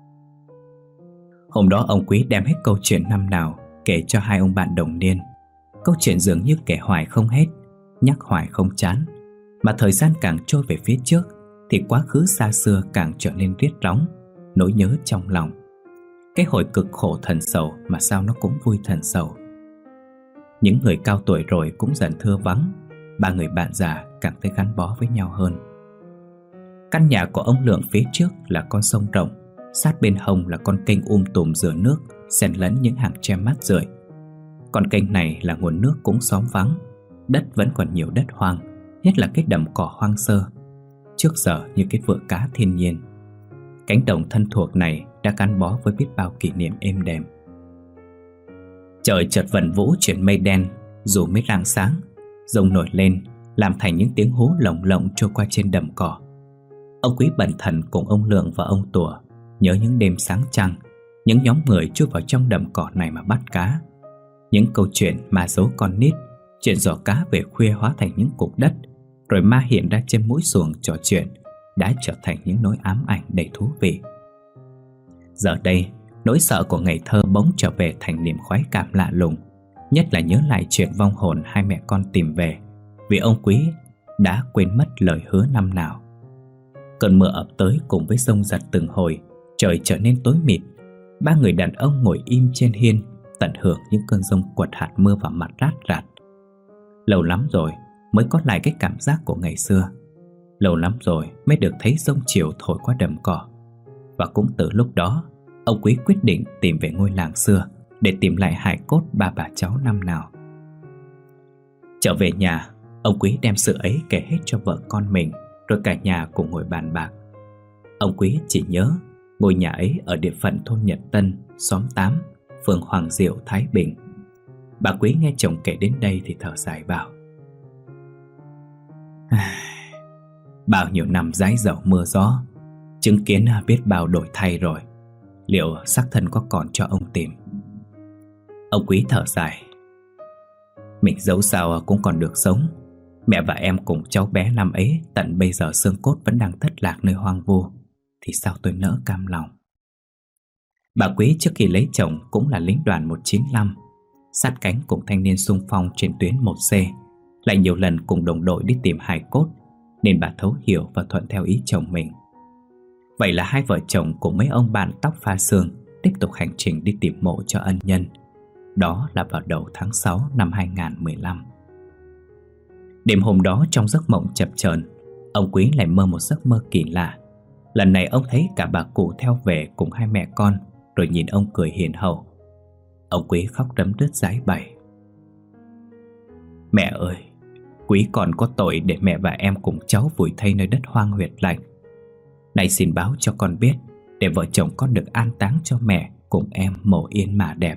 Hôm đó ông Quý đem hết câu chuyện năm nào kể cho hai ông bạn đồng niên. Câu chuyện dường như kể hoài không hết, nhắc hoài không chán. Mà thời gian càng trôi về phía trước thì quá khứ xa xưa càng trở nên riết róng, nỗi nhớ trong lòng. Cái hồi cực khổ thần sầu mà sao nó cũng vui thần sầu. Những người cao tuổi rồi cũng dần thưa vắng. Ba người bạn già càng thấy gắn bó với nhau hơn. Căn nhà của ông Lượng phía trước là con sông rộng, sát bên hông là con kênh um tùm rửa nước, xen lẫn những hàng tre mát rượi. Con kênh này là nguồn nước cũng xóm vắng. Đất vẫn còn nhiều đất hoang, nhất là cái đầm cỏ hoang sơ, trước giờ như cái vựa cá thiên nhiên. Cánh đồng thân thuộc này đã gắn bó với biết bao kỷ niệm êm đềm. Trời chợt vần vũ chuyển mây đen, dù mới rạng sáng, rông nổi lên làm thành những tiếng hú lồng lộng trôi qua trên đầm cỏ. Ông Quý bần thần cùng ông Lượng và ông Tủa nhớ những đêm sáng trăng, những nhóm người chui vào trong đầm cỏ này mà bắt cá. Những câu chuyện ma giấu con nít, chuyện giỏ cá về khuya hóa thành những cục đất, rồi ma hiện ra trên mũi xuồng trò chuyện đã trở thành những nỗi ám ảnh đầy thú vị. Giờ đây, nỗi sợ của ngày thơ bỗng trở về thành niềm khoái cảm lạ lùng, nhất là nhớ lại chuyện vong hồn hai mẹ con tìm về vì ông Quý đã quên mất lời hứa năm nào. Cơn mưa ập tới cùng với giông giật từng hồi, trời trở nên tối mịt. Ba người đàn ông ngồi im trên hiên, tận hưởng những cơn giông quật hạt mưa vào mặt rát rạt. Lâu lắm rồi mới có lại cái cảm giác của ngày xưa. Lâu lắm rồi mới được thấy giông chiều thổi qua đầm cỏ. Và cũng từ lúc đó, ông Quý quyết định tìm về ngôi làng xưa để tìm lại hài cốt ba bà cháu năm nào. Trở về nhà, ông Quý đem sự ấy kể hết cho vợ con mình, rồi cả nhà cùng ngồi bàn bạc. Ông Quý chỉ nhớ ngôi nhà ấy ở địa phận thôn Nhật Tân, xóm tám, phường Hoàng Diệu, Thái Bình. Bà Quý nghe chồng kể đến đây thì thở dài bảo: bao nhiêu năm dãi dầu mưa gió, chứng kiến biết bao đổi thay rồi, liệu xác thân có còn cho ông tìm? Ông Quý thở dài: mình dẫu sao cũng còn được sống. Mẹ và em cùng cháu bé năm ấy tận bây giờ xương cốt vẫn đang thất lạc nơi hoang vu, thì sao tôi nỡ cam lòng. Bà Quý trước khi lấy chồng cũng là lính đoàn một chín lăm, sát cánh cùng thanh niên xung phong trên tuyến một C, lại nhiều lần cùng đồng đội đi tìm hài cốt, nên bà thấu hiểu và thuận theo ý chồng mình. Vậy là hai vợ chồng cùng mấy ông bạn tóc pha sương tiếp tục hành trình đi tìm mộ cho ân nhân. Đó là vào đầu tháng sáu năm hai nghìn mười lăm. Đêm hôm đó trong giấc mộng chập chờn, ông Quý lại mơ một giấc mơ kỳ lạ. Lần này ông thấy cả bà cụ theo về cùng hai mẹ con, rồi nhìn ông cười hiền hậu. Ông Quý khóc đấm đứt giãi bày: mẹ ơi, Quý còn có tội để mẹ và em cùng cháu vùi thây nơi đất hoang huyệt lạnh. Này xin báo cho con biết, để vợ chồng con được an táng cho mẹ cùng em mồ yên mà đẹp.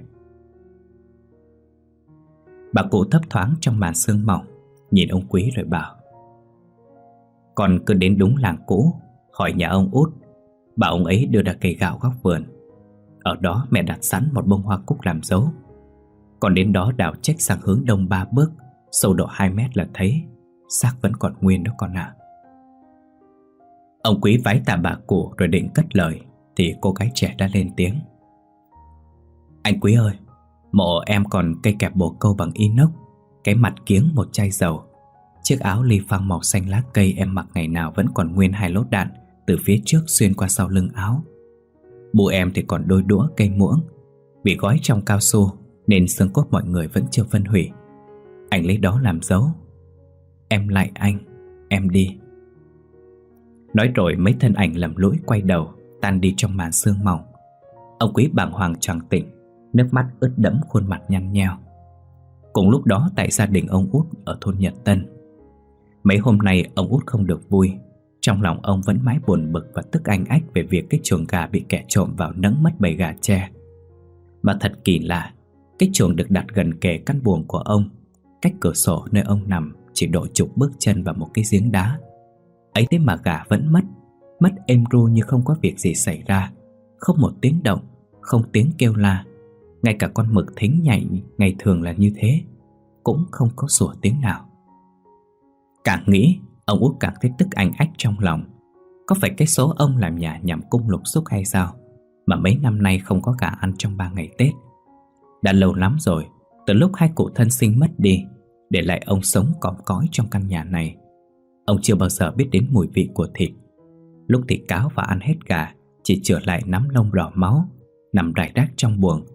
Bà cụ thấp thoáng trong màn sương mỏng, nhìn ông Quý rồi bảo: con cứ đến đúng làng cũ, hỏi nhà ông Út, bảo ông ấy đưa ra cây gạo góc vườn. Ở đó mẹ đặt sẵn một bông hoa cúc làm dấu. Còn đến đó đào chếch sang hướng đông ba bước, sâu độ hai mét là thấy. Xác vẫn còn nguyên đó con ạ. À. Ông Quý vái tạ bà cụ rồi định cất lời, thì cô gái trẻ đã lên tiếng: anh Quý ơi, mộ em còn cây kẹp bồ câu bằng inox, cái mặt kiếng một chai dầu, chiếc áo li phăng màu xanh lá cây em mặc ngày nào vẫn còn nguyên hai lốt đạn từ phía trước xuyên qua sau lưng áo. Bố em thì còn đôi đũa cây muỗng, bị gói trong cao su nên xương cốt mọi người vẫn chưa phân hủy. Anh lấy đó làm dấu. Em lại anh, em đi. Nói rồi mấy thân ảnh lầm lũi quay đầu, tan đi trong màn sương mỏng. Ông Quý bàng hoàng choàng tỉnh, nước mắt ướt đẫm khuôn mặt nhăn nheo. Cùng lúc đó tại gia đình ông Út ở thôn Nhật Tân, mấy hôm nay ông Út không được vui. Trong lòng ông vẫn mãi buồn bực và tức anh ách về việc cái chuồng gà bị kẻ trộm vào nẫng mất bầy gà tre. Mà thật kỳ lạ, cái chuồng được đặt gần kề căn buồng của ông, cách cửa sổ nơi ông nằm chỉ độ chục bước chân vào một cái giếng đá. Ấy thế mà gà vẫn mất, mất êm ru như không có việc gì xảy ra. Không một tiếng động, không tiếng kêu la. Ngay cả con mực thính nhảy ngày thường là như thế cũng không có sủa tiếng nào. Càng nghĩ, ông Út càng thấy tức anh ách trong lòng. Có phải cái số ông làm nhà nhằm cung lục xúc hay sao mà mấy năm nay không có cả ăn trong ba ngày Tết? Đã lâu lắm rồi, từ lúc hai cụ thân sinh mất đi, để lại ông sống còm cõi trong căn nhà này. Ông chưa bao giờ biết đến mùi vị của thịt. Lúc thì cáo và ăn hết gà, chỉ chừa lại nắm lông đỏ máu nằm rải rác trong buồng.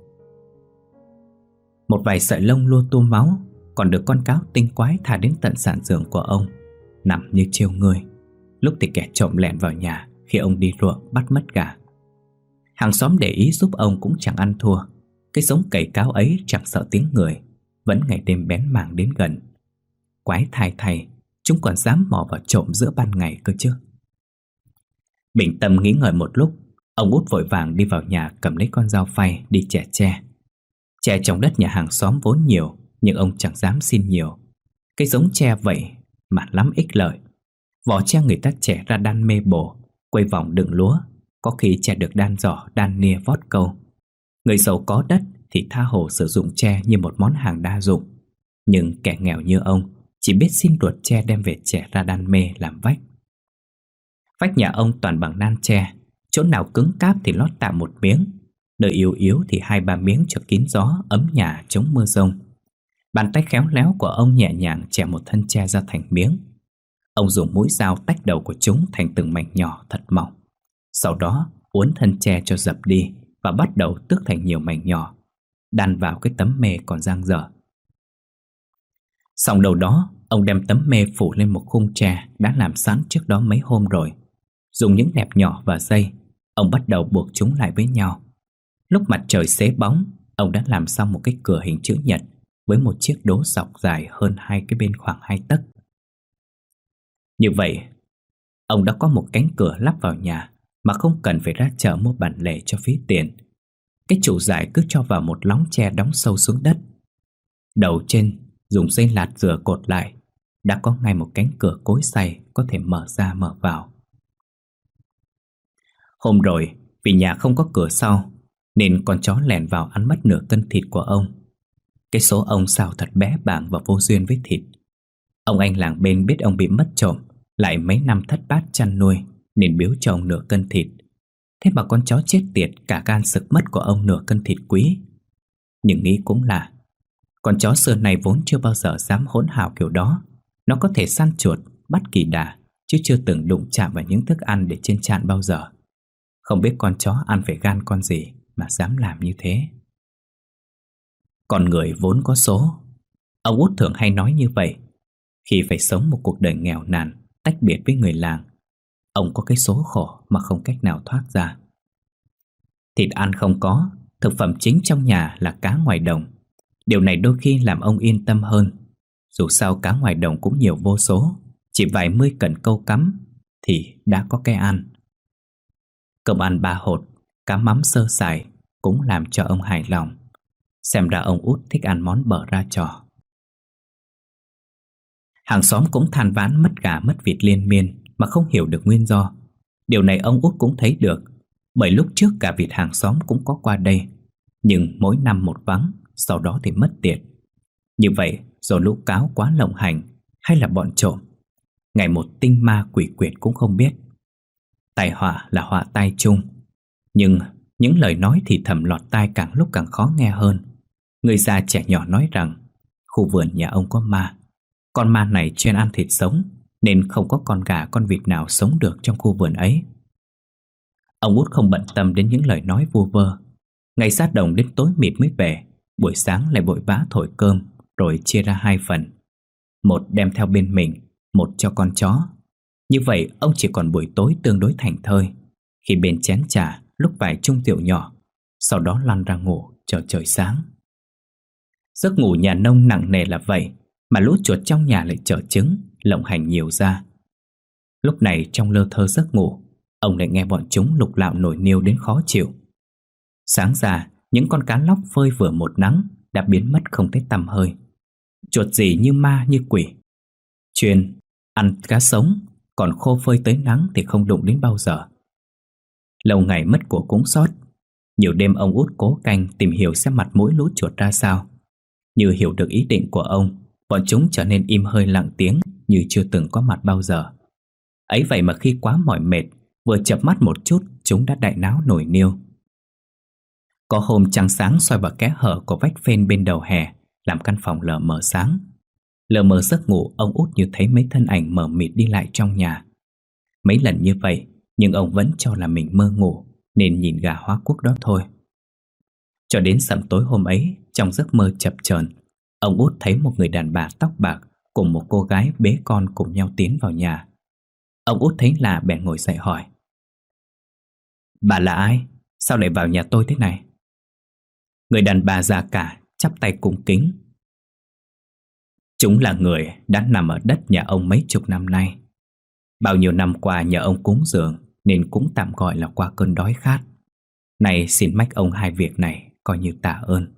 Một vài sợi lông lua tua máu còn được con cáo tinh quái thả đến tận sàn giường của ông, nằm như trêu ngươi. Lúc thì kẻ trộm lẻn vào nhà khi ông đi ruộng bắt mất gà. Hàng xóm để ý giúp ông cũng chẳng ăn thua. Cái giống cầy cáo ấy chẳng sợ tiếng người, vẫn ngày đêm bén mảng đến gần. Quái thai thay, chúng còn dám mò vào trộm giữa ban ngày cơ chứ. Bình tâm nghĩ ngợi một lúc, ông Út vội vàng đi vào nhà cầm lấy con dao phay đi chẻ tre. Tre trong đất nhà hàng xóm vốn nhiều, nhưng ông chẳng dám xin nhiều. Cái giống tre vậy mà lắm ích lợi. Vỏ tre người ta chẻ ra đan mê bổ, quay vòng đựng lúa, có khi chẻ được đan giỏ, đan nia vót câu. Người giàu có đất thì tha hồ sử dụng tre như một món hàng đa dụng. Nhưng kẻ nghèo như ông chỉ biết xin ruột tre đem về chẻ ra đan mê làm vách. Vách nhà ông toàn bằng nan tre, chỗ nào cứng cáp thì lót tạm một miếng, nơi yếu yếu thì hai ba miếng cho kín gió, ấm nhà chống mưa rông. Bàn tay khéo léo của ông nhẹ nhàng chẻ một thân tre ra thành miếng. Ông dùng mũi dao tách đầu của chúng thành từng mảnh nhỏ thật mỏng. Sau đó uốn thân tre cho dập đi và bắt đầu tước thành nhiều mảnh nhỏ, đan vào cái tấm mê còn dang dở. Xong đầu đó, ông đem tấm mê phủ lên một khung tre đã làm sẵn trước đó mấy hôm rồi. Dùng những nẹp nhỏ và dây, ông bắt đầu buộc chúng lại với nhau. Lúc mặt trời xế bóng, ông đã làm xong một cái cửa hình chữ nhật với một chiếc đố dọc dài hơn hai cái bên khoảng hai tấc. Như vậy, ông đã có một cánh cửa lắp vào nhà mà không cần phải ra chợ mua bản lề cho phí tiền. Cái trụ dài cứ cho vào một lóng tre đóng sâu xuống đất. Đầu trên dùng dây lạt dừa cột lại, đã có ngay một cánh cửa cối xay có thể mở ra mở vào. Hôm rồi, vì nhà không có cửa sau nên con chó lèn vào ăn mất nửa cân thịt của ông. Cái số ông xào thật bé bảng và vô duyên với thịt. Ông anh làng bên biết ông bị mất trộm, lại mấy năm thất bát chăn nuôi nên biếu cho ông nửa cân thịt. Thế mà con chó chết tiệt cả gan sực mất của ông nửa cân thịt quý. Nhưng nghĩ cũng là, con chó xưa này vốn chưa bao giờ dám hỗn hào kiểu đó. Nó có thể săn chuột, bắt kỳ đà, chứ chưa từng đụng chạm vào những thức ăn để trên trạn bao giờ. Không biết con chó ăn phải gan con gì mà dám làm như thế. Con người vốn có số. Ông Út thường hay nói như vậy. Khi phải sống một cuộc đời nghèo nàn, tách biệt với người làng, ông có cái số khổ mà không cách nào thoát ra. Thịt ăn không có, thực phẩm chính trong nhà là cá ngoài đồng. Điều này đôi khi làm ông yên tâm hơn. Dù sao cá ngoài đồng cũng nhiều vô số, chỉ vài mươi cần câu cắm thì đã có cái ăn. Cơm ăn ba hột, cá mắm sơ sài cũng làm cho ông hài lòng. Xem ra ông Út thích ăn món bở ra trò. Hàng xóm cũng than vãn mất gà mất vịt liên miên mà không hiểu được nguyên do. Điều này ông Út cũng thấy được, bởi lúc trước gà vịt hàng xóm cũng có qua đây, nhưng mỗi năm một vắng, sau đó thì mất tiệt. Như vậy do lũ cáo quá lộng hành hay là bọn trộm, ngày một tinh ma quỷ quyệt cũng không biết. Tai họa là họa tai chung, nhưng những lời nói thì thầm lọt tai càng lúc càng khó nghe hơn. Người già trẻ nhỏ nói rằng khu vườn nhà ông có ma. Con ma này chuyên ăn thịt sống, nên không có con gà con vịt nào sống được trong khu vườn ấy. Ông Út không bận tâm đến những lời nói vu vơ. Ngày sát đồng đến tối mịt mới về, buổi sáng lại vội vã thổi cơm rồi chia ra hai phần. Một đem theo bên mình, một cho con chó. Như vậy ông chỉ còn buổi tối tương đối thảnh thơi, khi bên chén trà lúc vài chung rượu nhỏ, sau đó lăn ra ngủ chờ trời sáng. Giấc ngủ nhà nông nặng nề là vậy, mà lũ chuột trong nhà lại chở trứng, lộng hành nhiều ra. Lúc này trong lơ thơ giấc ngủ, ông lại nghe bọn chúng lục lạo nổi niêu đến khó chịu. Sáng ra, những con cá lóc phơi vừa một nắng đã biến mất không thấy tăm hơi. Chuột gì như ma như quỷ, chuyên ăn cá sống, còn khô phơi tới nắng thì không đụng đến bao giờ. Lâu ngày mất của cúng sót. Nhiều đêm ông Út cố canh tìm hiểu xem mặt mũi lũ chuột ra sao. Như hiểu được ý định của ông, bọn chúng trở nên im hơi lặng tiếng như chưa từng có mặt bao giờ. Ấy vậy mà khi quá mỏi mệt, vừa chợp mắt một chút, chúng đã đại náo nổi niêu. Có hôm trăng sáng soi vào kẽ hở của vách phên bên đầu hè, làm căn phòng lờ mờ sáng. Lờ mờ giấc ngủ, ông Út như thấy mấy thân ảnh mờ mịt đi lại trong nhà. Mấy lần như vậy, nhưng ông vẫn cho là mình mơ ngủ, nên nhìn gà Hoa Quốc đó thôi. Cho đến sẩm tối hôm ấy, trong giấc mơ chập chờn, ông Út thấy một người đàn bà tóc bạc cùng một cô gái bế con cùng nhau tiến vào nhà. Ông Út thấy lạ bèn ngồi dậy hỏi: "Bà là ai? Sao lại vào nhà tôi thế này?" Người đàn bà già cả chắp tay cung kính: "Chúng là người đã nằm ở đất nhà ông mấy chục năm nay. Bao nhiêu năm qua nhờ ông cúng dường nên cũng tạm gọi là qua cơn đói khát. Này xin mách ông hai việc này coi như tạ ơn."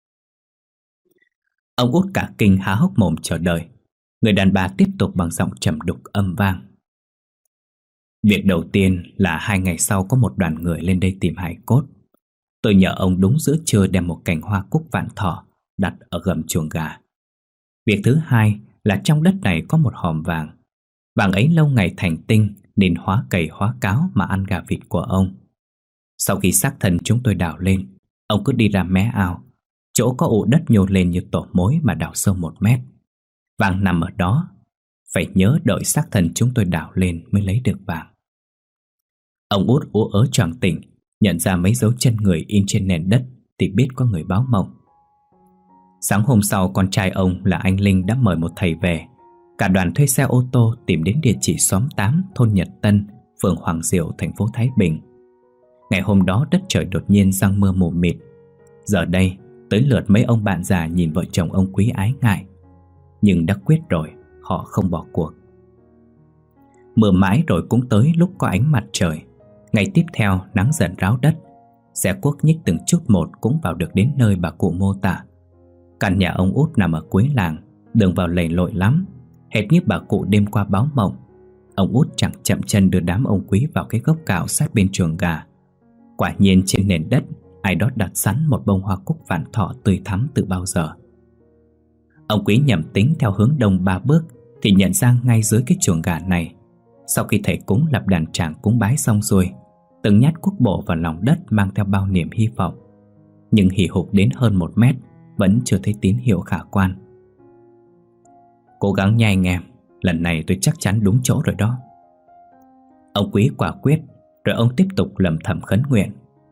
Ông Út cả kinh há hốc mồm chờ đợi. Người đàn bà tiếp tục bằng giọng trầm đục âm vang: "Việc đầu tiên là hai ngày sau có một đoàn người lên đây tìm hài cốt. Tôi nhờ ông đúng giữa trưa đem một cành hoa cúc vạn thọ đặt ở gầm chuồng gà. Việc thứ hai là trong đất này có một hòm vàng. Vàng ấy lâu ngày thành tinh nên hóa cày hóa cáo mà ăn gà vịt của ông. Sau khi xác thân chúng tôi đào lên, ông cứ đi ra mé ao, chỗ có ụ đất nhô lên như tổ mối mà đào sâu một mét. Vàng nằm ở đó, phải nhớ đợi xác thân chúng tôi đào lên mới lấy được vàng. Ông út ú ớ choàng tỉnh, nhận ra mấy dấu chân người in trên nền đất thì biết có người báo mộng. Sáng hôm sau, con trai ông là anh Linh đã mời một thầy về. Cả đoàn thuê xe ô tô tìm đến địa chỉ xóm tám, thôn Nhật Tân, phường Hoàng Diệu, thành phố Thái Bình. Ngày hôm đó đất trời đột nhiên giăng mưa mù mịt. Giờ đây tới lượt mấy ông bạn già nhìn vợ chồng ông Quý ái ngại. Nhưng đã quyết rồi, họ không bỏ cuộc. Mưa mãi rồi cũng tới lúc có ánh mặt trời. Ngày tiếp theo nắng dần ráo đất. Xe cuốc nhích từng chút một cũng vào được đến nơi bà cụ mô tả. Căn nhà ông út nằm ở cuối làng, đường vào lầy lội lắm, hệt như bà cụ đêm qua báo mộng. Ông út chẳng chậm chân đưa đám ông Quý vào cái gốc cạo sát bên chuồng gà. Quả nhiên trên nền đất ai đó đặt sẵn một bông hoa cúc vạn thọ tươi thắm từ bao giờ. Ông Quý nhẩm tính theo hướng đông ba bước thì nhận ra ngay dưới cái chuồng gà này, sau khi thầy cúng lập đàn tràng cúng bái xong rồi, từng nhát cuốc bộ vào lòng đất mang theo bao niềm hy vọng. Nhưng hì hục đến hơn một mét vẫn chưa thấy tín hiệu khả quan. Cố gắng nha anh em, lần này tôi chắc chắn đúng chỗ rồi đó. Ông Quý quả quyết, rồi ông tiếp tục lẩm thẩm khấn nguyện.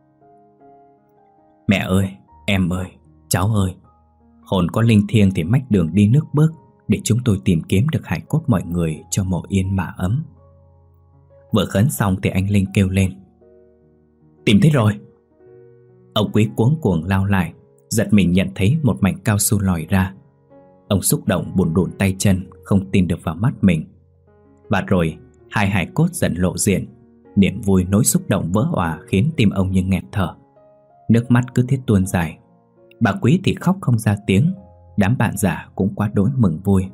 Mẹ ơi, em ơi, cháu ơi, hồn có linh thiêng thì mách đường đi nước bước, để chúng tôi tìm kiếm được hài cốt mọi người cho mộ yên mả ấm. Vừa khấn xong thì anh Linh kêu lên. Tìm thấy rồi. Ông Quý cuống cuồng lao lại, giật mình nhận thấy một mảnh cao su lòi ra. Ông xúc động bùn rùn tay chân, không tin được vào mắt mình. Và rồi hai hài cốt dần lộ diện. Niềm vui nỗi xúc động vỡ òa khiến tim ông như nghẹt thở. Nước mắt cứ thế tuôn dài. Bà Quý thì khóc không ra tiếng. Đám bạn già cũng quá đỗi mừng vui.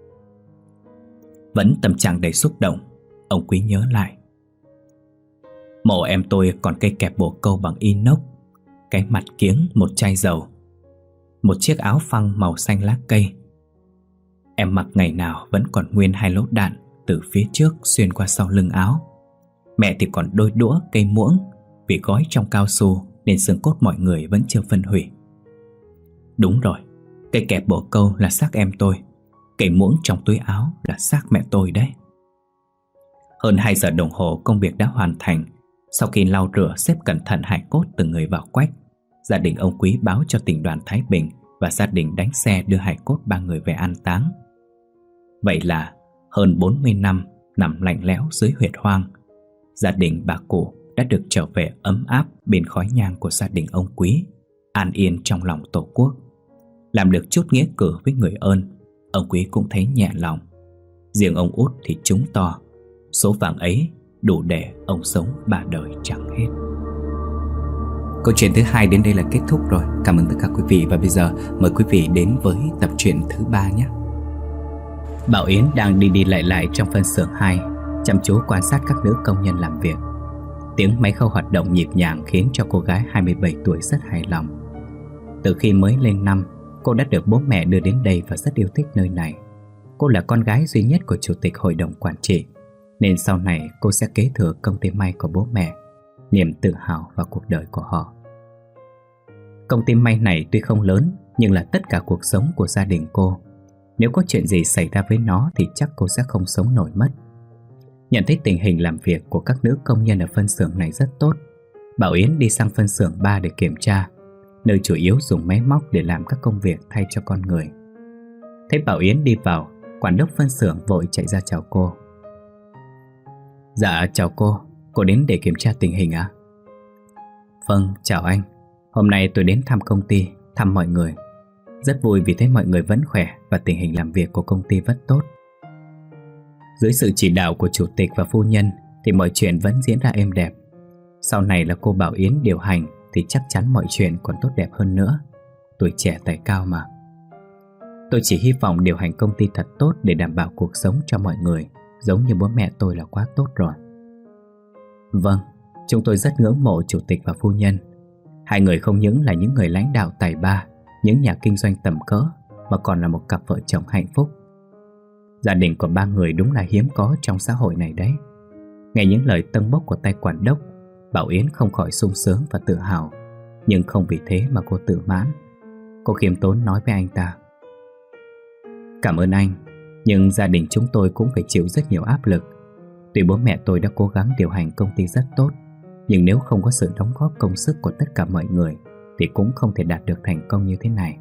Vẫn tâm trạng đầy xúc động, ông Quý nhớ lại. Mộ em tôi còn cây kẹp bồ câu bằng inox, cái mặt kiếng, một chai dầu, một chiếc áo phăng màu xanh lá cây. Em mặc ngày nào vẫn còn nguyên hai lỗ đạn từ phía trước xuyên qua sau lưng áo. Mẹ thì còn đôi đũa, cây muỗng, vì gói trong cao su nên xương cốt mọi người vẫn chưa phân hủy. Đúng rồi, cây kẹp bồ câu là xác em tôi, cây muỗng trong túi áo là xác mẹ tôi đấy. Hơn hai giờ đồng hồ công việc đã hoàn thành. Sau khi lau rửa xếp cẩn thận hài cốt từng người vào quách, gia đình ông Quý báo cho tỉnh đoàn Thái Bình và gia đình đánh xe đưa hài cốt ba người về an táng. Vậy là hơn bốn mươi năm nằm lạnh lẽo dưới huyệt hoang, gia đình bà cụ đã được trở về ấm áp bên khói nhang của gia đình ông Quý, an yên trong lòng Tổ quốc. Làm được chút nghĩa cử với người ơn, ông Quý cũng thấy nhẹ lòng. Riêng ông út thì trúng to, số vàng ấy đủ để ông sống ba đời chẳng hết. Câu chuyện thứ hai đến đây là kết thúc rồi. Cảm ơn tất cả quý vị. Và bây giờ mời quý vị đến với tập truyện thứ ba nhé. Bảo Yến đang đi đi lại lại trong phân xưởng hai, chăm chú quan sát các nữ công nhân làm việc. Tiếng máy khâu hoạt động nhịp nhàng khiến cho cô gái hai mươi bảy tuổi rất hài lòng. Từ khi mới lên năm, cô đã được bố mẹ đưa đến đây và rất yêu thích nơi này. Cô là con gái duy nhất của chủ tịch hội đồng quản trị, nên sau này cô sẽ kế thừa công ty may của bố mẹ, niềm tự hào vào cuộc đời của họ. Công ty may này tuy không lớn, nhưng là tất cả cuộc sống của gia đình cô. Nếu có chuyện gì xảy ra với nó thì chắc cô sẽ không sống nổi mất. Nhận thấy tình hình làm việc của các nữ công nhân ở phân xưởng này rất tốt, Bảo Yến đi sang phân xưởng ba để kiểm tra, nơi chủ yếu dùng máy móc để làm các công việc thay cho con người. Thấy Bảo Yến đi vào, quản đốc phân xưởng vội chạy ra chào cô. Dạ chào cô, cô đến để kiểm tra tình hình à? Vâng, chào anh. Hôm nay tôi đến thăm công ty, thăm mọi người. Rất vui vì thấy mọi người vẫn khỏe và tình hình làm việc của công ty rất tốt. Dưới sự chỉ đạo của chủ tịch và phu nhân thì mọi chuyện vẫn diễn ra êm đẹp. Sau này là cô Bảo Yến điều hành thì chắc chắn mọi chuyện còn tốt đẹp hơn nữa. Tuổi trẻ tài cao mà. Tôi chỉ hy vọng điều hành công ty thật tốt để đảm bảo cuộc sống cho mọi người, giống như bố mẹ tôi là quá tốt rồi. Vâng, chúng tôi rất ngưỡng mộ chủ tịch và phu nhân. Hai người không những là những người lãnh đạo tài ba, những nhà kinh doanh tầm cỡ, mà còn là một cặp vợ chồng hạnh phúc. Gia đình của ba người đúng là hiếm có trong xã hội này đấy. Nghe những lời tâng bốc của tay quản đốc, Bảo Yến không khỏi sung sướng và tự hào. Nhưng không vì thế mà cô tự mãn. Cô khiêm tốn nói với anh ta: "Cảm ơn anh, nhưng gia đình chúng tôi cũng phải chịu rất nhiều áp lực. Tuy bố mẹ tôi đã cố gắng điều hành công ty rất tốt, nhưng nếu không có sự đóng góp công sức của tất cả mọi người thì cũng không thể đạt được thành công như thế này."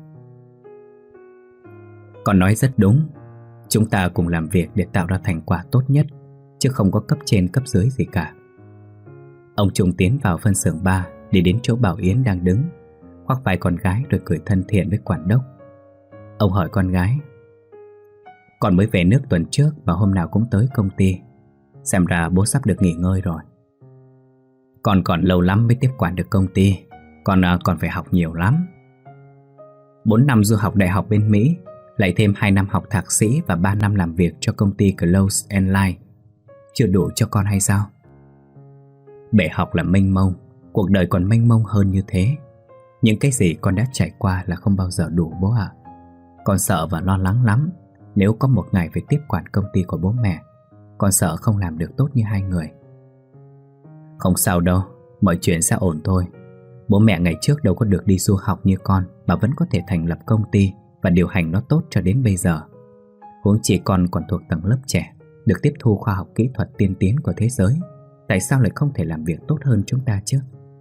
Con nói rất đúng. Chúng ta cùng làm việc để tạo ra thành quả tốt nhất, chứ không có cấp trên cấp dưới gì cả. Ông Trung tiến vào phân xưởng ba, đi đến chỗ Bảo Yến đang đứng, khoác vai con gái rồi cười thân thiện với quản đốc. Ông hỏi con gái: "Con mới về nước tuần trước và hôm nào cũng tới công ty. Xem ra bố sắp được nghỉ ngơi rồi." "Con còn lâu lắm mới tiếp quản được công ty. Con còn phải học nhiều lắm." Bốn năm du học đại học bên Mỹ, lại thêm hai năm học thạc sĩ và ba năm làm việc cho công ty Close and Line, chưa đủ cho con hay sao? Bể học là mênh mông, cuộc đời còn mênh mông hơn như thế. Những cái gì con đã trải qua là không bao giờ đủ bố ạ. Con sợ và lo lắng lắm. Nếu có một ngày phải tiếp quản công ty của bố mẹ, con sợ không làm được tốt như hai người. Không sao đâu, mọi chuyện sẽ ổn thôi. Bố mẹ ngày trước đâu có được đi du học như con mà vẫn có thể thành lập công ty và điều hành nó tốt cho đến bây giờ. Huống chi con còn thuộc tầng lớp trẻ, được tiếp thu khoa học kỹ thuật tiên tiến của thế giới. Tại sao lại không thể làm việc tốt hơn chúng ta chứ?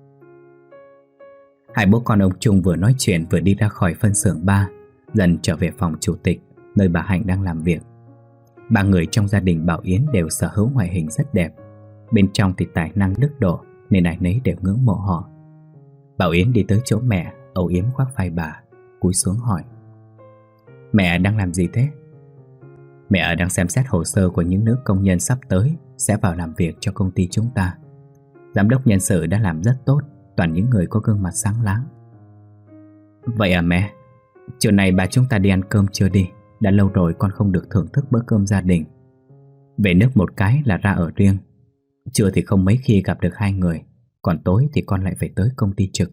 Hai bố con ông Trung vừa nói chuyện vừa đi ra khỏi phân xưởng ba, dần trở về phòng chủ tịch, nơi bà Hạnh đang làm việc. Ba người trong gia đình Bảo Yến đều sở hữu ngoại hình rất đẹp. Bên trong thì tài năng đức độ, nên ai nấy đều ngưỡng mộ họ. Bảo Yến đi tới chỗ mẹ, âu yếm khoác vai bà, cúi xuống hỏi: "Mẹ đang làm gì thế?" "Mẹ đang xem xét hồ sơ của những nữ công nhân sắp tới sẽ vào làm việc cho công ty chúng ta. Giám đốc nhân sự đã làm rất tốt, toàn những người có gương mặt sáng láng." "Vậy à mẹ? Chiều nay bà chúng ta đi ăn cơm chưa đi? Đã lâu rồi con không được thưởng thức bữa cơm gia đình. Về nước một cái là ra ở riêng. Trưa thì không mấy khi gặp được hai người, còn tối thì con lại phải tới công ty trực."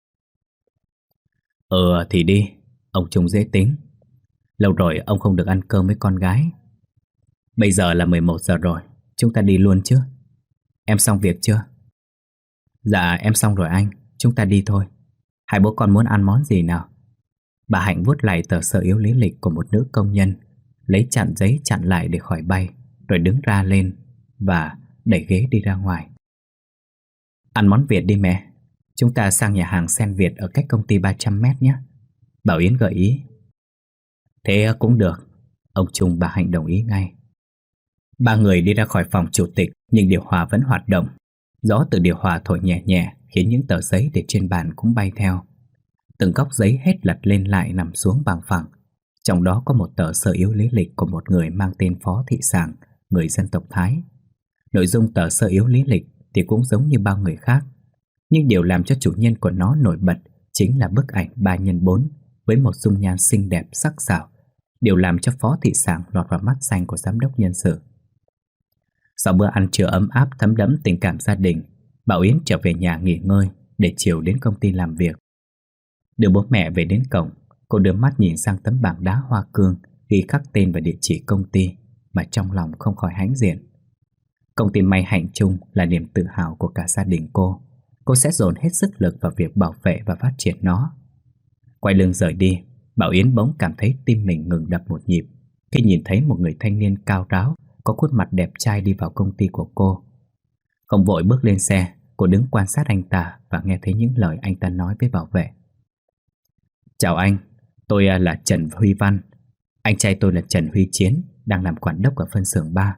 "Ừ thì đi." Ông Trung dễ tính. "Lâu rồi ông không được ăn cơm với con gái. Bây giờ là mười một giờ rồi, chúng ta đi luôn chứ? Em xong việc chưa?" "Dạ em xong rồi anh, chúng ta đi thôi. Hai bố con muốn ăn món gì nào?" Bà Hạnh vuốt lại tờ sơ yếu lý lịch của một nữ công nhân, lấy chặn giấy chặn lại để khỏi bay, rồi đứng ra lên và đẩy ghế đi ra ngoài. "Ăn món Việt đi mẹ. Chúng ta sang nhà hàng Sen Việt ở cách công ty ba trăm mét nhé." Bảo Yến gợi ý. "Thế cũng được." Ông Trung bà Hạnh đồng ý ngay. Ba người đi ra khỏi phòng chủ tịch, nhưng điều hòa vẫn hoạt động. Gió từ điều hòa thổi nhẹ nhẹ, khiến những tờ giấy để trên bàn cũng bay theo. Từng góc giấy hết lật lên lại nằm xuống bằng phẳng. Trong đó có một tờ sơ yếu lý lịch của một người mang tên Phó Thị Sảng, người dân tộc Thái. Nội dung tờ sơ yếu lý lịch thì cũng giống như bao người khác, nhưng điều làm cho chủ nhân của nó nổi bật chính là bức ảnh ba nhân bốn với một dung nhan xinh đẹp sắc sảo, điều làm cho Phó Thị Sảng lọt vào mắt xanh của giám đốc nhân sự. Sau bữa ăn trưa ấm áp thấm đẫm tình cảm gia đình, Bảo Yến trở về nhà nghỉ ngơi để chiều đến công ty làm việc. Đưa bố mẹ về đến cổng, cô đưa mắt nhìn sang tấm bảng đá hoa cương ghi khắc tên và địa chỉ công ty, mà trong lòng không khỏi hãnh diện. Công ty may Hạnh Trung là niềm tự hào của cả gia đình cô. Cô sẽ dồn hết sức lực vào việc bảo vệ và phát triển nó. Quay lưng rời đi, Bảo Yến bỗng cảm thấy tim mình ngừng đập một nhịp khi nhìn thấy một người thanh niên cao ráo, có khuôn mặt đẹp trai đi vào công ty của cô. Không vội bước lên xe, cô đứng quan sát anh ta và nghe thấy những lời anh ta nói với bảo vệ. "Chào anh, tôi là Trần Huy Văn. Anh trai tôi là Trần Huy Chiến, đang làm quản đốc ở phân xưởng ba."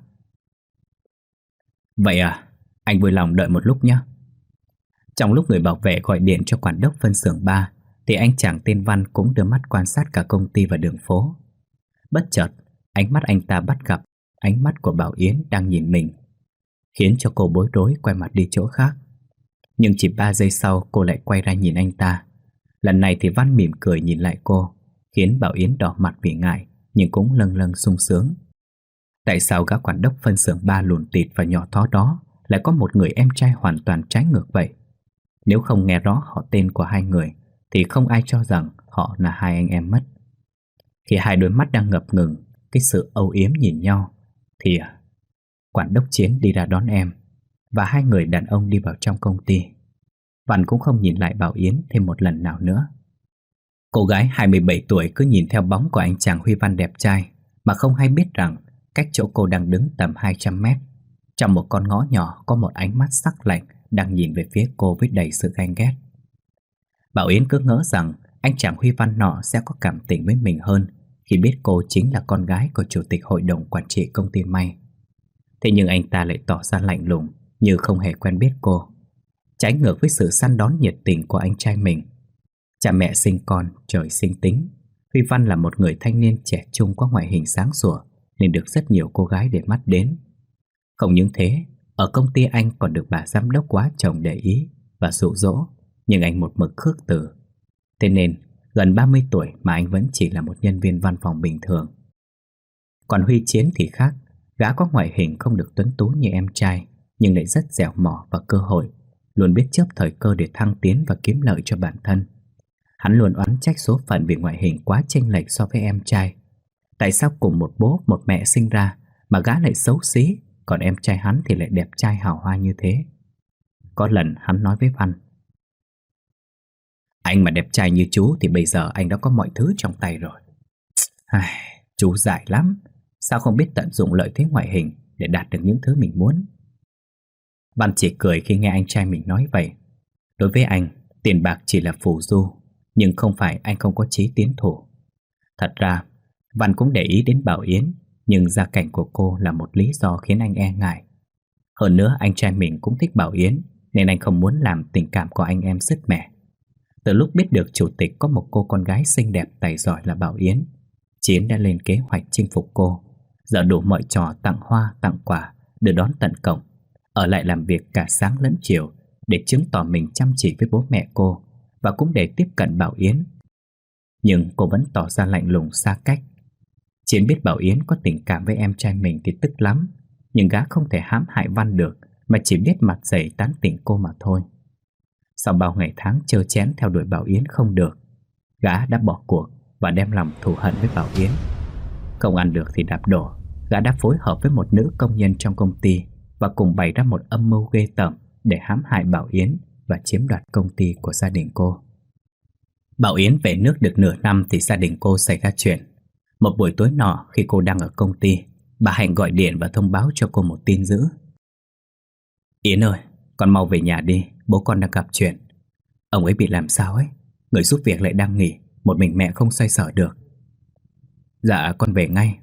"Vậy à, anh vui lòng đợi một lúc nhé." Trong lúc người bảo vệ gọi điện cho quản đốc phân xưởng ba, thì anh chàng tên Văn cũng đưa mắt quan sát cả công ty và đường phố. Bất chợt, ánh mắt anh ta bắt gặp ánh mắt của Bảo Yến đang nhìn mình, khiến cho cô bối rối quay mặt đi chỗ khác. Nhưng chỉ ba giây sau cô lại quay ra nhìn anh ta. Lần này thì Văn mỉm cười nhìn lại cô, khiến Bảo Yến đỏ mặt vì ngại, nhưng cũng lâng lâng sung sướng. Tại sao gã quản đốc phân xưởng ba lùn tịt và nhỏ thó đó lại có một người em trai hoàn toàn trái ngược vậy? Nếu không nghe rõ họ tên của hai người thì không ai cho rằng họ là hai anh em mất. Khi hai đôi mắt đang ngập ngừng cái sự âu yếm nhìn nhau, thì quản đốc Chiến đi ra đón em, và hai người đàn ông đi vào trong công ty. Văn cũng không nhìn lại Bảo Yến thêm một lần nào nữa. Cô gái hai mươi bảy tuổi cứ nhìn theo bóng của anh chàng Huy Văn đẹp trai mà không hay biết rằng cách chỗ cô đang đứng tầm hai trăm mét, trong một con ngõ nhỏ có một ánh mắt sắc lạnh đang nhìn về phía cô với đầy sự ganh ghét. Bảo Yến cứ ngỡ rằng anh chàng Huy Văn nọ sẽ có cảm tình với mình hơn khi biết cô chính là con gái của chủ tịch hội đồng quản trị công ty may. Thế nhưng anh ta lại tỏ ra lạnh lùng như không hề quen biết cô, trái ngược với sự săn đón nhiệt tình của anh trai mình. Cha mẹ sinh con, trời sinh tính. Huy Văn là một người thanh niên trẻ trung có ngoại hình sáng sủa nên được rất nhiều cô gái để mắt đến. Không những thế, ở công ty anh còn được bà giám đốc quá chồng để ý và dụ dỗ, nhưng anh một mực khước từ. Thế nên, gần ba mươi tuổi mà anh vẫn chỉ là một nhân viên văn phòng bình thường. Còn Huy Chiến thì khác, gã có ngoại hình không được tuấn tú như em trai, nhưng lại rất dẻo mỏ và cơ hội, luôn biết chớp thời cơ để thăng tiến và kiếm lợi cho bản thân. Hắn luôn oán trách số phận vì ngoại hình quá chênh lệch so với em trai. Tại sao cùng một bố một mẹ sinh ra mà gã lại xấu xí, còn em trai hắn thì lại đẹp trai hào hoa như thế? Có lần hắn nói với Văn: "Anh mà đẹp trai như chú thì bây giờ anh đã có mọi thứ trong tay rồi." Ai, chú dại lắm, sao không biết tận dụng lợi thế ngoại hình để đạt được những thứ mình muốn? Văn chỉ cười khi nghe anh trai mình nói vậy. Đối với anh, tiền bạc chỉ là phù du, nhưng không phải anh không có chí tiến thủ. Thật ra, Văn cũng để ý đến Bảo Yến, nhưng gia cảnh của cô là một lý do khiến anh e ngại. Hơn nữa, anh trai mình cũng thích Bảo Yến, nên anh không muốn làm tình cảm của anh em sứt mẻ. Từ lúc biết được chủ tịch có một cô con gái xinh đẹp tài giỏi là Bảo Yến, Chiến đã lên kế hoạch chinh phục cô, dở đủ mọi trò tặng hoa, tặng quà, đưa đón tận cổng, ở lại làm việc cả sáng lẫn chiều để chứng tỏ mình chăm chỉ với bố mẹ cô và cũng để tiếp cận Bảo Yến. Nhưng cô vẫn tỏ ra lạnh lùng xa cách. Chiến biết Bảo Yến có tình cảm với em trai mình thì tức lắm, nhưng gã không thể hãm hại Văn được, mà chỉ biết mặt dày tán tỉnh cô mà thôi. Sau bao ngày tháng trơ chén theo đuổi Bảo Yến không được, gã đã bỏ cuộc và đem lòng thù hận với Bảo Yến. Không ăn được thì đạp đổ, gã đã phối hợp với một nữ công nhân trong công ty và cùng bày ra một âm mưu ghê tởm để hãm hại Bảo Yến và chiếm đoạt công ty của gia đình cô. Bảo Yến về nước được nửa năm thì gia đình cô xảy ra chuyện. Một buổi tối nọ, khi cô đang ở công ty, bà Hạnh gọi điện và thông báo cho cô một tin dữ. "Yến ơi, con mau về nhà đi, bố con đang gặp chuyện. Ông ấy bị làm sao ấy, người giúp việc lại đang nghỉ, một mình mẹ không xoay sở được." "Dạ, con về ngay."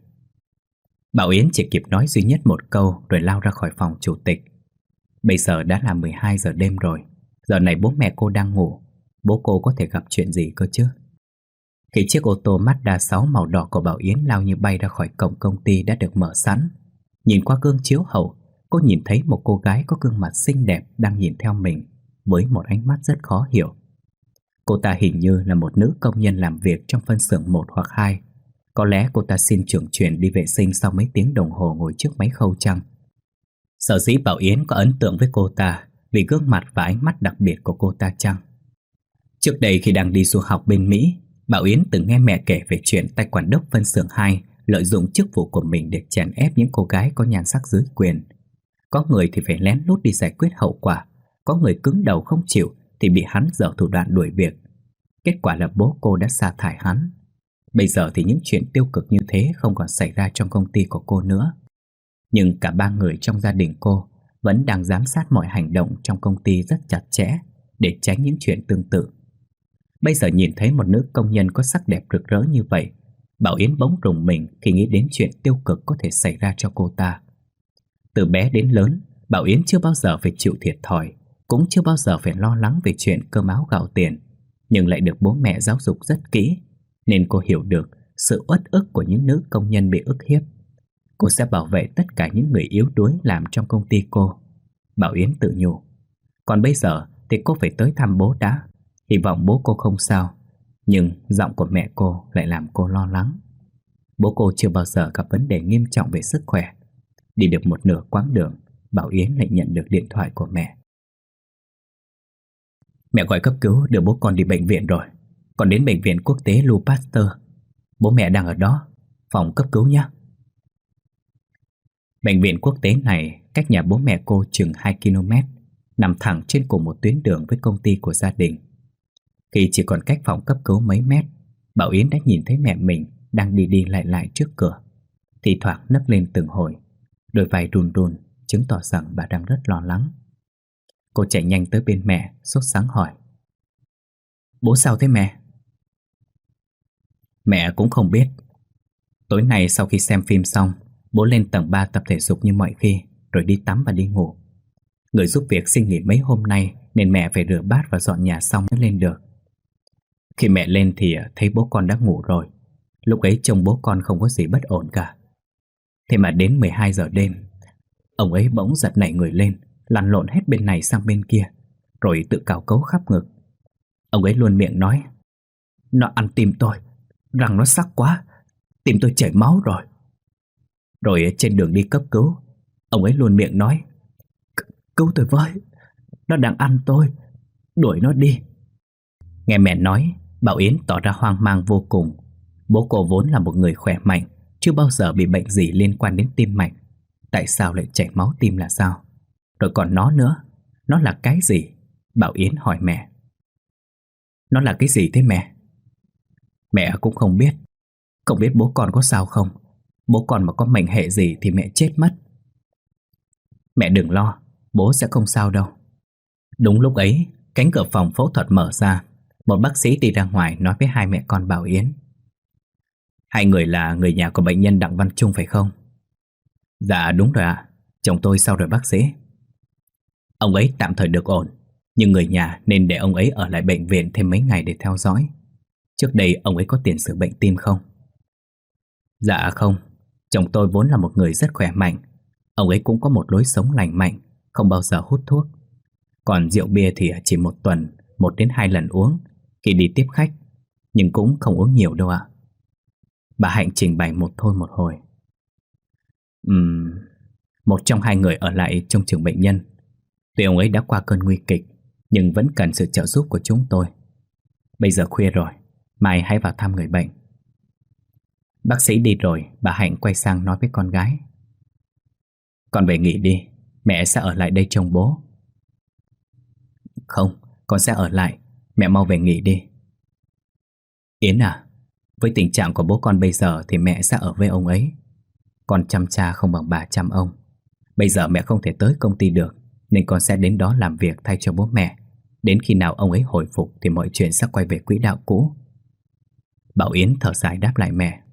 Bảo Yến chỉ kịp nói duy nhất một câu rồi lao ra khỏi phòng chủ tịch. Bây giờ đã là mười hai giờ đêm rồi, giờ này bố mẹ cô đang ngủ, bố cô có thể gặp chuyện gì cơ chứ? Khi chiếc ô tô Mazda sáu màu đỏ của Bảo Yến lao như bay ra khỏi cổng công ty đã được mở sẵn, nhìn qua gương chiếu hậu, cô nhìn thấy một cô gái có gương mặt xinh đẹp đang nhìn theo mình với một ánh mắt rất khó hiểu. Cô ta hình như là một nữ công nhân làm việc trong phân xưởng một hoặc hai. Có lẽ cô ta xin trưởng truyền đi vệ sinh sau mấy tiếng đồng hồ ngồi trước máy khâu chăng. Sở dĩ Bảo Yến có ấn tượng với cô ta vì gương mặt và ánh mắt đặc biệt của cô ta chăng? Trước đây khi đang đi du học bên Mỹ, Bảo Yến từng nghe mẹ kể về chuyện tay quản đốc phân xưởng hai lợi dụng chức vụ của mình để chèn ép những cô gái có nhan sắc dưới quyền. Có người thì phải lén lút đi giải quyết hậu quả, có người cứng đầu không chịu thì bị hắn dở thủ đoạn đuổi việc. Kết quả là bố cô đã sa thải hắn. Bây giờ thì những chuyện tiêu cực như thế không còn xảy ra trong công ty của cô nữa. Nhưng cả ba người trong gia đình cô vẫn đang giám sát mọi hành động trong công ty rất chặt chẽ để tránh những chuyện tương tự. Bây giờ nhìn thấy một nữ công nhân có sắc đẹp rực rỡ như vậy, Bảo Yến bỗng rùng mình khi nghĩ đến chuyện tiêu cực có thể xảy ra cho cô ta. Từ bé đến lớn, Bảo Yến chưa bao giờ phải chịu thiệt thòi, cũng chưa bao giờ phải lo lắng về chuyện cơm áo gạo tiền, nhưng lại được bố mẹ giáo dục rất kỹ, nên cô hiểu được sự uất ức của những nữ công nhân bị ức hiếp. Cô sẽ bảo vệ tất cả những người yếu đuối làm trong công ty cô, Bảo Yến tự nhủ. Còn bây giờ thì cô phải tới thăm bố đã, hy vọng bố cô không sao. Nhưng giọng của mẹ cô lại làm cô lo lắng. Bố cô chưa bao giờ gặp vấn đề nghiêm trọng về sức khỏe. Đi được một nửa quãng đường, Bảo Yến lại nhận được điện thoại của mẹ. "Mẹ gọi cấp cứu đưa bố con đi bệnh viện rồi. Con đến bệnh viện quốc tế Louis Pasteur. Bố mẹ đang ở đó, phòng cấp cứu nhé." Bệnh viện quốc tế này cách nhà bố mẹ cô chừng hai ki lô mét, nằm thẳng trên cùng một tuyến đường với công ty của gia đình. Khi chỉ còn cách phòng cấp cứu mấy mét, Bảo Yến đã nhìn thấy mẹ mình đang đi đi lại lại trước cửa, thì thoảng nấc lên từng hồi, đôi vai run run, chứng tỏ rằng bà đang rất lo lắng. Cô chạy nhanh tới bên mẹ, sốt sắng hỏi: "Bố sao thế mẹ?" Mẹ cũng không biết. Tối nay sau khi xem phim xong, bố lên tầng ba tập thể dục như mọi khi, rồi đi tắm và đi ngủ. Người giúp việc xin nghỉ mấy hôm nay nên mẹ phải rửa bát và dọn nhà xong mới lên được. Khi mẹ lên thì thấy bố con đã ngủ rồi. Lúc ấy trông bố con không có gì bất ổn cả. Thế mà đến mười hai giờ đêm, ông ấy bỗng giật nảy người lên, lăn lộn hết bên này sang bên kia, rồi tự cào cấu khắp ngực. Ông ấy luôn miệng nói: "Nó ăn tim tôi, răng nó sắc quá, tim tôi chảy máu rồi." Rồi trên đường đi cấp cứu, ông ấy luôn miệng nói: "Cứu tôi với, nó đang ăn tôi, đuổi nó đi." Nghe mẹ nói, Bảo Yến tỏ ra hoang mang vô cùng. Bố cô vốn là một người khỏe mạnh, chưa bao giờ bị bệnh gì liên quan đến tim mạch. Tại sao lại chảy máu tim là sao? Rồi còn nó nữa, nó là cái gì? Bảo Yến hỏi mẹ. "Nó là cái gì thế mẹ?" Mẹ cũng không biết. Không biết bố con có sao không. Bố con mà có mệnh hệ gì thì mẹ chết mất. "Mẹ đừng lo, bố sẽ không sao đâu." Đúng lúc ấy, cánh cửa phòng phẫu thuật mở ra. Một bác sĩ đi ra ngoài nói với hai mẹ con Bảo Yến: "Hai người là người nhà của bệnh nhân Đặng Văn Trung phải không?" "Dạ đúng rồi ạ. Chồng tôi sao rồi bác sĩ?" "Ông ấy tạm thời được ổn, nhưng người nhà nên để ông ấy ở lại bệnh viện thêm mấy ngày để theo dõi. Trước đây ông ấy có tiền sử bệnh tim không?" "Dạ không. Chồng tôi vốn là một người rất khỏe mạnh. Ông ấy cũng có một lối sống lành mạnh, không bao giờ hút thuốc. Còn rượu bia thì chỉ một tuần một đến hai lần uống khi đi tiếp khách, nhưng cũng không uống nhiều đâu ạ." Bà Hạnh trình bày một thôi một hồi. Ừm, một trong hai người ở lại trông chừng bệnh nhân. Tuy ông ấy đã qua cơn nguy kịch, nhưng vẫn cần sự trợ giúp của chúng tôi. Bây giờ khuya rồi, mai hãy vào thăm người bệnh." Bác sĩ đi rồi, bà Hạnh quay sang nói với con gái: "Con về nghỉ đi, mẹ sẽ ở lại đây trông bố." "Không, con sẽ ở lại, mẹ mau về nghỉ đi." "Yến à, với tình trạng của bố con bây giờ thì mẹ sẽ ở với ông ấy. Con chăm cha không bằng bà chăm ông. Bây giờ mẹ không thể tới công ty được, nên con sẽ đến đó làm việc thay cho bố mẹ. Đến khi nào ông ấy hồi phục thì mọi chuyện sẽ quay về quỹ đạo cũ." Bảo Yến thở dài đáp lại mẹ: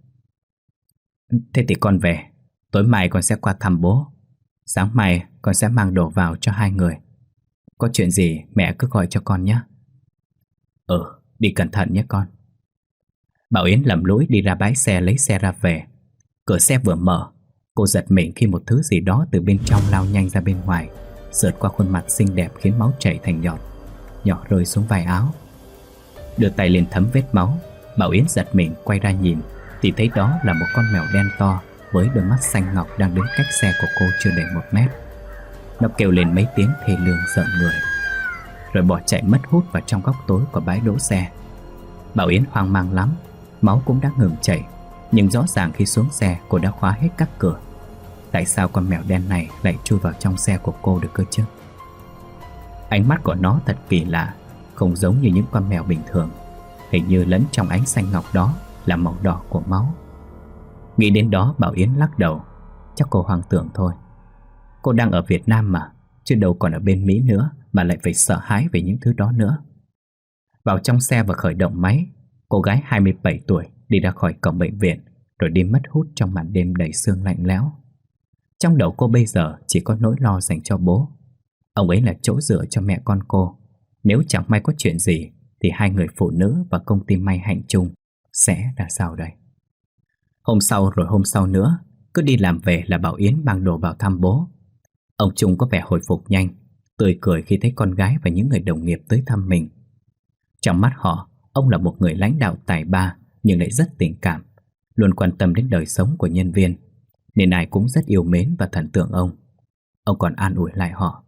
"Thế thì con về, tối mai con sẽ qua thăm bố. Sáng mai con sẽ mang đồ vào cho hai người. Có chuyện gì mẹ cứ gọi cho con nhé." "Ừ, đi cẩn thận nhé con." Bảo Yến lầm lũi đi ra bãi xe lấy xe ra về. Cửa xe vừa mở, cô giật mình khi một thứ gì đó từ bên trong lao nhanh ra bên ngoài, sượt qua khuôn mặt xinh đẹp khiến máu chảy thành giọt, nhỏ rơi xuống vai áo. Đưa tay lên thấm vết máu, Bảo Yến giật mình quay ra nhìn thì thấy đó là một con mèo đen to với đôi mắt xanh ngọc đang đứng cách xe của cô chưa đầy một mét. Nó kêu lên mấy tiếng thê lương rợn người, rồi bỏ chạy mất hút vào trong góc tối của bãi đỗ xe. Bảo Yến hoang mang lắm, máu cũng đã ngừng chảy, nhưng rõ ràng khi xuống xe cô đã khóa hết các cửa. Tại sao con mèo đen này lại chui vào trong xe của cô được cơ chứ? Ánh mắt của nó thật kỳ lạ, không giống như những con mèo bình thường. Hình như lẫn trong ánh xanh ngọc đó là màu đỏ của máu. Nghĩ đến đó, Bảo Yến lắc đầu. Chắc cô hoang tưởng thôi. Cô đang ở Việt Nam mà, chứ đâu còn ở bên Mỹ nữa mà lại phải sợ hãi về những thứ đó nữa. Vào trong xe và khởi động máy, cô gái hai mươi bảy tuổi đi ra khỏi cổng bệnh viện, rồi đi mất hút trong màn đêm đầy sương lạnh lẽo. Trong đầu cô bây giờ chỉ có nỗi lo dành cho bố. Ông ấy là chỗ dựa cho mẹ con cô. Nếu chẳng may có chuyện gì thì hai người phụ nữ và công ty may Hạnh Trung sẽ ra sao đây? Hôm sau rồi hôm sau nữa, cứ đi làm về là Bảo Yến mang đồ vào thăm bố. Ông Trung có vẻ hồi phục nhanh, tươi cười khi thấy con gái và những người đồng nghiệp tới thăm mình. Trong mắt họ, ông là một người lãnh đạo tài ba nhưng lại rất tình cảm, luôn quan tâm đến đời sống của nhân viên, nên ai cũng rất yêu mến và thần tượng ông. Ông còn an ủi lại họ: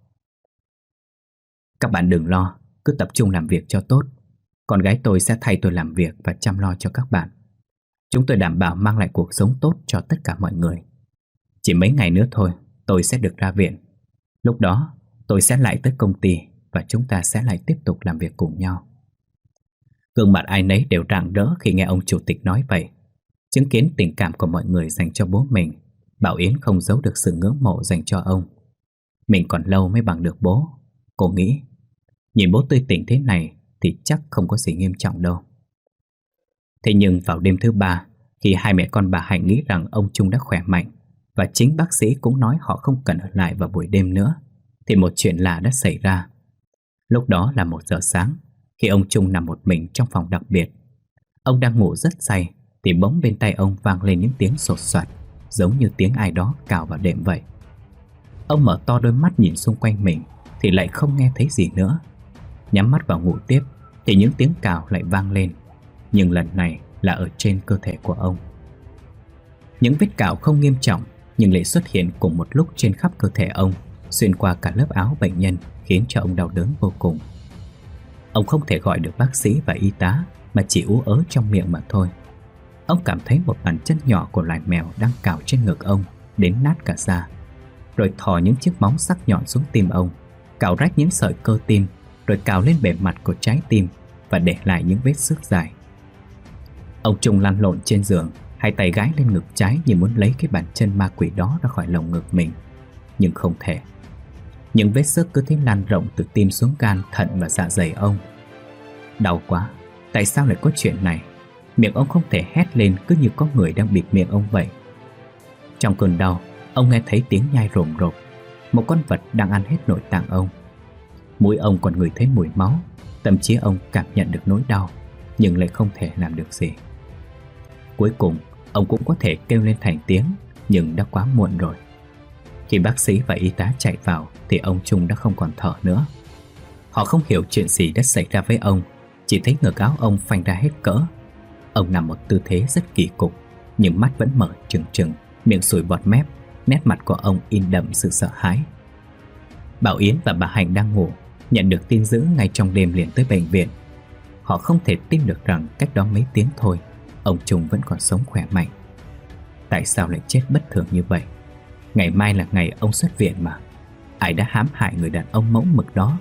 "Các bạn đừng lo, cứ tập trung làm việc cho tốt. Con gái tôi sẽ thay tôi làm việc và chăm lo cho các bạn. Chúng tôi đảm bảo mang lại cuộc sống tốt cho tất cả mọi người." Chỉ mấy ngày nữa thôi tôi sẽ được ra viện. Lúc đó tôi sẽ lại tới công ty và chúng ta sẽ lại tiếp tục làm việc cùng nhau. Gương mặt ai nấy đều rạng rỡ khi nghe ông chủ tịch nói vậy. Chứng kiến tình cảm của mọi người dành cho bố mình, Bảo Yến không giấu được sự ngưỡng mộ dành cho ông. Mình còn lâu mới bằng được bố, cô nghĩ. Nhìn bố tươi tỉnh thế này thì chắc không có gì nghiêm trọng đâu. Thế nhưng vào đêm thứ ba, khi hai mẹ con bà Hạnh nghĩ rằng ông Trung đã khỏe mạnh và chính bác sĩ cũng nói họ không cần ở lại vào buổi đêm nữa, thì một chuyện lạ đã xảy ra. Lúc đó là một giờ sáng, khi ông Trung nằm một mình trong phòng đặc biệt. Ông đang ngủ rất say thì bỗng bên tai ông vang lên những tiếng sột soạt, giống như tiếng ai đó cào vào đệm vậy. Ông mở to đôi mắt nhìn xung quanh mình thì lại không nghe thấy gì nữa. Nhắm mắt vào ngủ tiếp thì những tiếng cào lại vang lên, nhưng lần này là ở trên cơ thể của ông. Những vết cào không nghiêm trọng nhưng lại xuất hiện cùng một lúc trên khắp cơ thể ông, xuyên qua cả lớp áo bệnh nhân, khiến cho ông đau đớn vô cùng. Ông không thể gọi được bác sĩ và y tá mà chỉ ú ớ trong miệng mà thôi. Ông cảm thấy một bàn chân nhỏ của loài mèo đang cào trên ngực ông đến nát cả da, rồi thò những chiếc móng sắc nhọn xuống tim ông, cào rách những sợi cơ tim, rồi cào lên bề mặt của trái tim và để lại những vết xước dài. Ông Trung lăn lộn trên giường, hai tay gái lên ngực trái như muốn lấy cái bàn chân ma quỷ đó ra khỏi lồng ngực mình, nhưng không thể. Những vết xước cứ thế lan rộng từ tim xuống gan, thận và dạ dày ông. Đau quá, tại sao lại có chuyện này? Miệng ông không thể hét lên, cứ như có người đang bịt miệng ông vậy. Trong cơn đau, ông nghe thấy tiếng nhai rồm rộp. Một con vật đang ăn hết nội tạng ông. Mũi ông còn ngửi thấy mùi máu. Thậm chí ông cảm nhận được nỗi đau, nhưng lại không thể làm được gì. Cuối cùng, ông cũng có thể kêu lên thành tiếng, nhưng đã quá muộn rồi. Khi bác sĩ và y tá chạy vào thì ông Trung đã không còn thở nữa. Họ không hiểu chuyện gì đã xảy ra với ông, chỉ thấy ngực áo ông phanh ra hết cỡ. Ông nằm một tư thế rất kỳ cục, nhưng mắt vẫn mở trừng trừng, miệng sùi bọt mép, nét mặt của ông in đậm sự sợ hãi. Bảo Yến và bà Hạnh đang ngủ, nhận được tin dữ ngay trong đêm liền tới bệnh viện. Họ không thể tin được rằng cách đó mấy tiếng thôi, ông Trung vẫn còn sống khỏe mạnh. Tại sao lại chết bất thường như vậy? Ngày mai là ngày ông xuất viện mà. Ai đã hãm hại người đàn ông mẫu mực đó?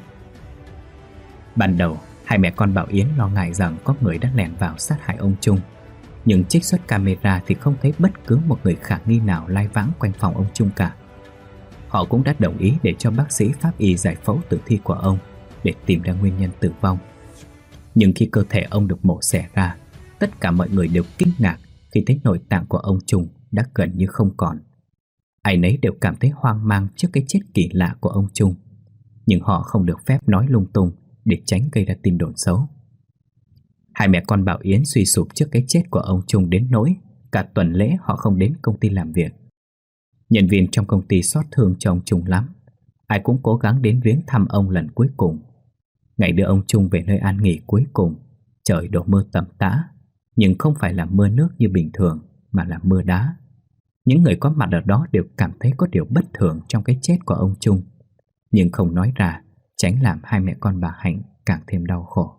Ban đầu, hai mẹ con Bảo Yến lo ngại rằng có người đã lẻn vào sát hại ông Trung. Nhưng trích xuất camera thì không thấy bất cứ một người khả nghi nào lai vãng quanh phòng ông Trung cả. Họ cũng đã đồng ý để cho bác sĩ pháp y giải phẫu tử thi của ông để tìm ra nguyên nhân tử vong. Nhưng khi cơ thể ông được mổ xẻ ra, tất cả mọi người đều kinh ngạc khi thấy nội tạng của ông Trung đã gần như không còn. Ai nấy đều cảm thấy hoang mang trước cái chết kỳ lạ của ông Trung, nhưng họ không được phép nói lung tung để tránh gây ra tin đồn xấu. Hai mẹ con Bảo Yến suy sụp trước cái chết của ông Trung đến nỗi cả tuần lễ họ không đến công ty làm việc. Nhân viên trong công ty xót thương cho ông Trung lắm. Ai cũng cố gắng đến viếng thăm ông lần cuối cùng. Ngày đưa ông Trung về nơi an nghỉ cuối cùng, trời đổ mưa tầm tã, nhưng không phải là mưa nước như bình thường, mà là mưa đá. Những người có mặt ở đó đều cảm thấy có điều bất thường trong cái chết của ông Trung, nhưng không nói ra, tránh làm hai mẹ con bà Hạnh càng thêm đau khổ.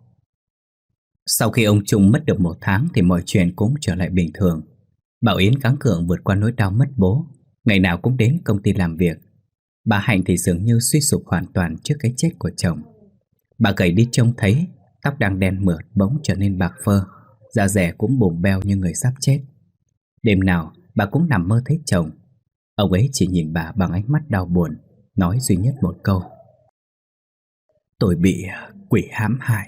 Sau khi ông Trung mất được một tháng thì mọi chuyện cũng trở lại bình thường. Bảo Yến gắng gượng vượt qua nỗi đau mất bố, ngày nào cũng đến công ty làm việc. Bà Hạnh thì dường như suy sụp hoàn toàn trước cái chết của chồng. Bà gầy đi trông thấy, tóc đang đen mượt bỗng trở nên bạc phơ, da dẻ cũng bùm beo như người sắp chết. Đêm nào bà cũng nằm mơ thấy chồng. Ông ấy chỉ nhìn bà bằng ánh mắt đau buồn, nói duy nhất một câu: "Tôi bị quỷ hãm hại."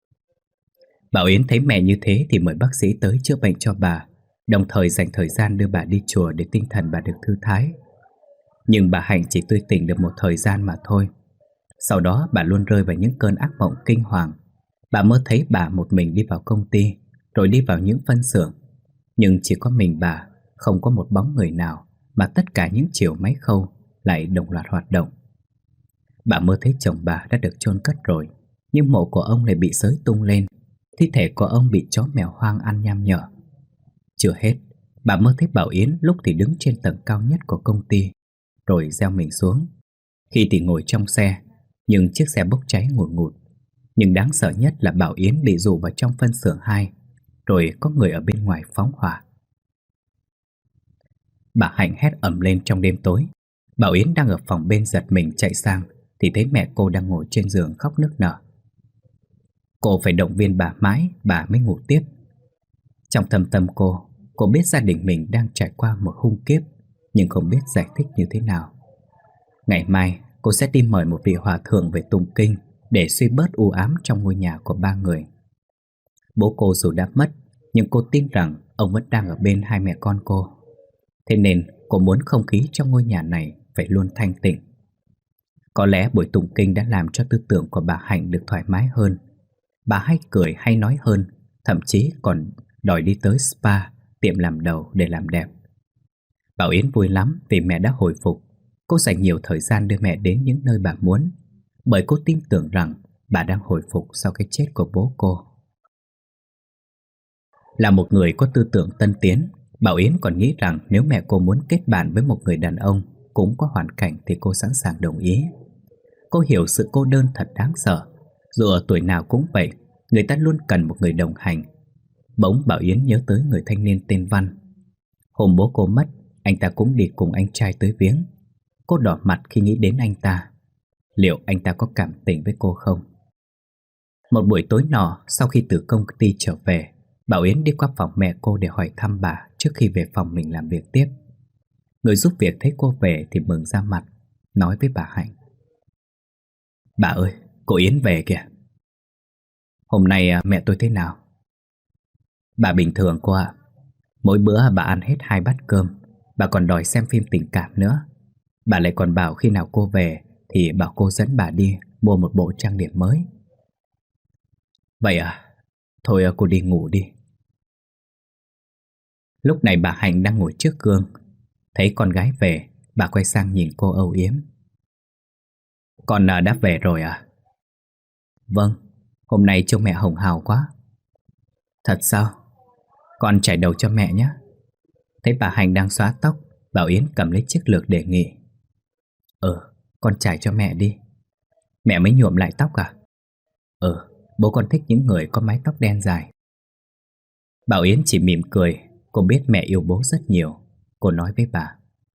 Bảo Yến thấy mẹ như thế thì mời bác sĩ tới chữa bệnh cho bà, đồng thời dành thời gian đưa bà đi chùa để tinh thần bà được thư thái. Nhưng bà Hạnh chỉ tươi tỉnh được một thời gian mà thôi. Sau đó bà luôn rơi vào những cơn ác mộng kinh hoàng. Bà mơ thấy bà một mình đi vào công ty, rồi đi vào những phân xưởng. Nhưng chỉ có mình bà, không có một bóng người nào, mà tất cả những chiều máy khâu lại đồng loạt hoạt động. Bà mơ thấy chồng bà đã được chôn cất rồi, nhưng mộ của ông lại bị xới tung lên. Thi thể của ông bị chó mèo hoang ăn nham nhở. Chưa hết, bà mơ thấy Bảo Yến lúc thì đứng trên tầng cao nhất của công ty, rồi gieo mình xuống. Khi thì ngồi trong xe, nhưng chiếc xe bốc cháy ngùn ngụt. Nhưng đáng sợ nhất là Bảo Yến bị dụ vào trong phân xưởng hai, rồi có người ở bên ngoài phóng hỏa. Bà Hạnh hét ầm lên trong đêm tối. Bảo Yến đang ở phòng bên giật mình chạy sang thì thấy mẹ cô đang ngồi trên giường khóc nức nở. Cô phải động viên bà mãi bà mới ngủ tiếp. Trong thâm tâm cô, cô biết gia đình mình đang trải qua một hung kiếp, nhưng không biết giải thích như thế nào. Ngày mai cô sẽ đi mời một vị hòa thượng về tụng kinh để suy bớt u ám trong ngôi nhà của ba người. Bố cô dù đã mất, nhưng cô tin rằng ông vẫn đang ở bên hai mẹ con cô. Thế nên cô muốn không khí trong ngôi nhà này phải luôn thanh tịnh. Có lẽ buổi tụng kinh đã làm cho tư tưởng của bà Hạnh được thoải mái hơn. Bà hay cười hay nói hơn, thậm chí còn đòi đi tới spa, tiệm làm đầu để làm đẹp. Bảo Yến vui lắm vì mẹ đã hồi phục. Cô dành nhiều thời gian đưa mẹ đến những nơi bà muốn, bởi cô tin tưởng rằng bà đang hồi phục sau cái chết của bố cô. Là một người có tư tưởng tân tiến, Bảo Yến còn nghĩ rằng nếu mẹ cô muốn kết bạn với một người đàn ông cũng có hoàn cảnh thì cô sẵn sàng đồng ý. Cô hiểu sự cô đơn thật đáng sợ. Dù ở tuổi nào cũng vậy, người ta luôn cần một người đồng hành. Bỗng Bảo Yến nhớ tới người thanh niên tên Văn. Hôm bố cô mất, anh ta cũng đi cùng anh trai tới viếng. Cô đỏ mặt khi nghĩ đến anh ta. Liệu anh ta có cảm tình với cô không? Một buổi tối nọ, sau khi từ công ty trở về, Bảo Yến đi qua phòng mẹ cô để hỏi thăm bà trước khi về phòng mình làm việc tiếp. Người giúp việc thấy cô về thì mừng ra mặt, nói với bà Hạnh: "Bà ơi, cô Yến về kìa." "Hôm nay mẹ tôi thế nào?" "Bà bình thường cô ạ. Mỗi bữa bà ăn hết hai bát cơm. Bà còn đòi xem phim tình cảm nữa. Bà lại còn bảo khi nào cô về thì bảo cô dẫn bà đi mua một bộ trang điểm mới." "Vậy à? Thôi cô đi ngủ đi." Lúc này bà Hạnh đang ngồi trước gương. Thấy con gái về, bà quay sang nhìn cô âu yếm: "Con đã về rồi à?" "Vâng, hôm nay trông mẹ hồng hào quá." "Thật sao? Con chải đầu cho mẹ nhé." Thấy bà Hạnh đang xóa tóc, Bảo Yến cầm lấy chiếc lược đề nghị: "Ừ, con chải cho mẹ đi." "Mẹ mới nhuộm lại tóc à?" "Ừ, bố con thích những người có mái tóc đen dài." Bảo Yến chỉ mỉm cười. Cô biết mẹ yêu bố rất nhiều. Cô nói với bà: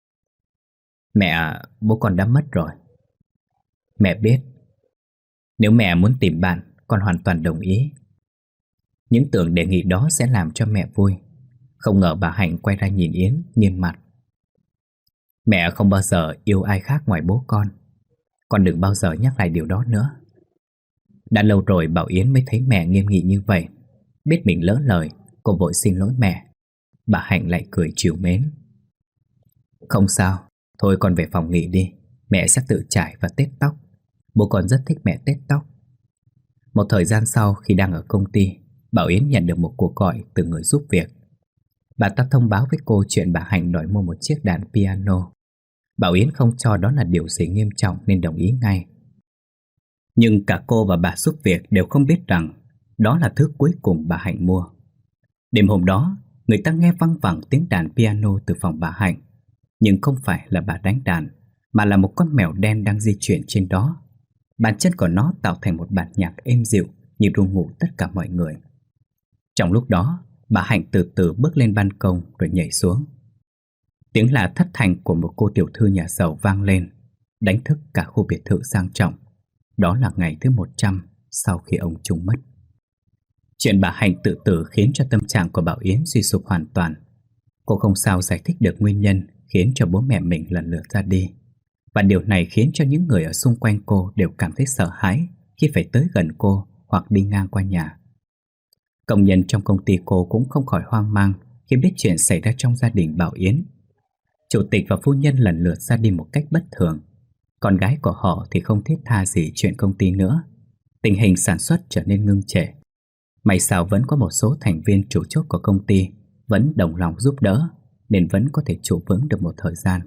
"Mẹ, bố con đã mất rồi." "Mẹ biết. Nếu mẹ muốn tìm bạn, con hoàn toàn đồng ý." Những tưởng đề nghị đó sẽ làm cho mẹ vui. Không ngờ bà Hạnh quay ra nhìn Yến nghiêm mặt: "Mẹ không bao giờ yêu ai khác ngoài bố con. Con đừng bao giờ nhắc lại điều đó nữa." Đã lâu rồi Bảo Yến mới thấy mẹ nghiêm nghị như vậy. Biết mình lỡ lời, cô vội xin lỗi mẹ. Bà Hạnh lại cười trìu mến: "Không sao, thôi con về phòng nghỉ đi. Mẹ sẽ tự chải và tết tóc. Bố con rất thích mẹ tết tóc." Một thời gian sau, khi đang ở công ty, Bảo Yến nhận được một cuộc gọi từ người giúp việc. Bà ta thông báo với cô chuyện bà Hạnh đòi mua một chiếc đàn piano. Bảo Yến không cho đó là điều gì nghiêm trọng nên đồng ý ngay. Nhưng cả cô và bà giúp việc đều không biết rằng đó là thứ cuối cùng bà Hạnh mua. Đêm hôm đó, người ta nghe văng vẳng tiếng đàn piano từ phòng bà Hạnh. Nhưng không phải là bà đánh đàn, mà là một con mèo đen đang di chuyển trên đó. Bàn chân của nó tạo thành một bản nhạc êm dịu như ru ngủ tất cả mọi người. Trong lúc đó, bà Hạnh từ từ bước lên ban công rồi nhảy xuống. Tiếng la thất thanh của một cô tiểu thư nhà giàu vang lên, đánh thức cả khu biệt thự sang trọng. Đó là ngày thứ một trăm sau khi ông Trung mất. Chuyện bà Hạnh tự tử khiến cho tâm trạng của Bảo Yến suy sụp hoàn toàn. Cô không sao giải thích được nguyên nhân khiến cho bố mẹ mình lần lượt ra đi. Và điều này khiến cho những người ở xung quanh cô đều cảm thấy sợ hãi khi phải tới gần cô hoặc đi ngang qua nhà. Công nhân trong công ty cô cũng không khỏi hoang mang khi biết chuyện xảy ra trong gia đình Bảo Yến. Chủ tịch và phu nhân lần lượt ra đi một cách bất thường. Con gái của họ thì không thiết tha gì chuyện công ty nữa. Tình hình sản xuất trở nên ngưng trệ. May sao vẫn có một số thành viên chủ chốt của công ty vẫn đồng lòng giúp đỡ, nên vẫn có thể trụ vững được một thời gian.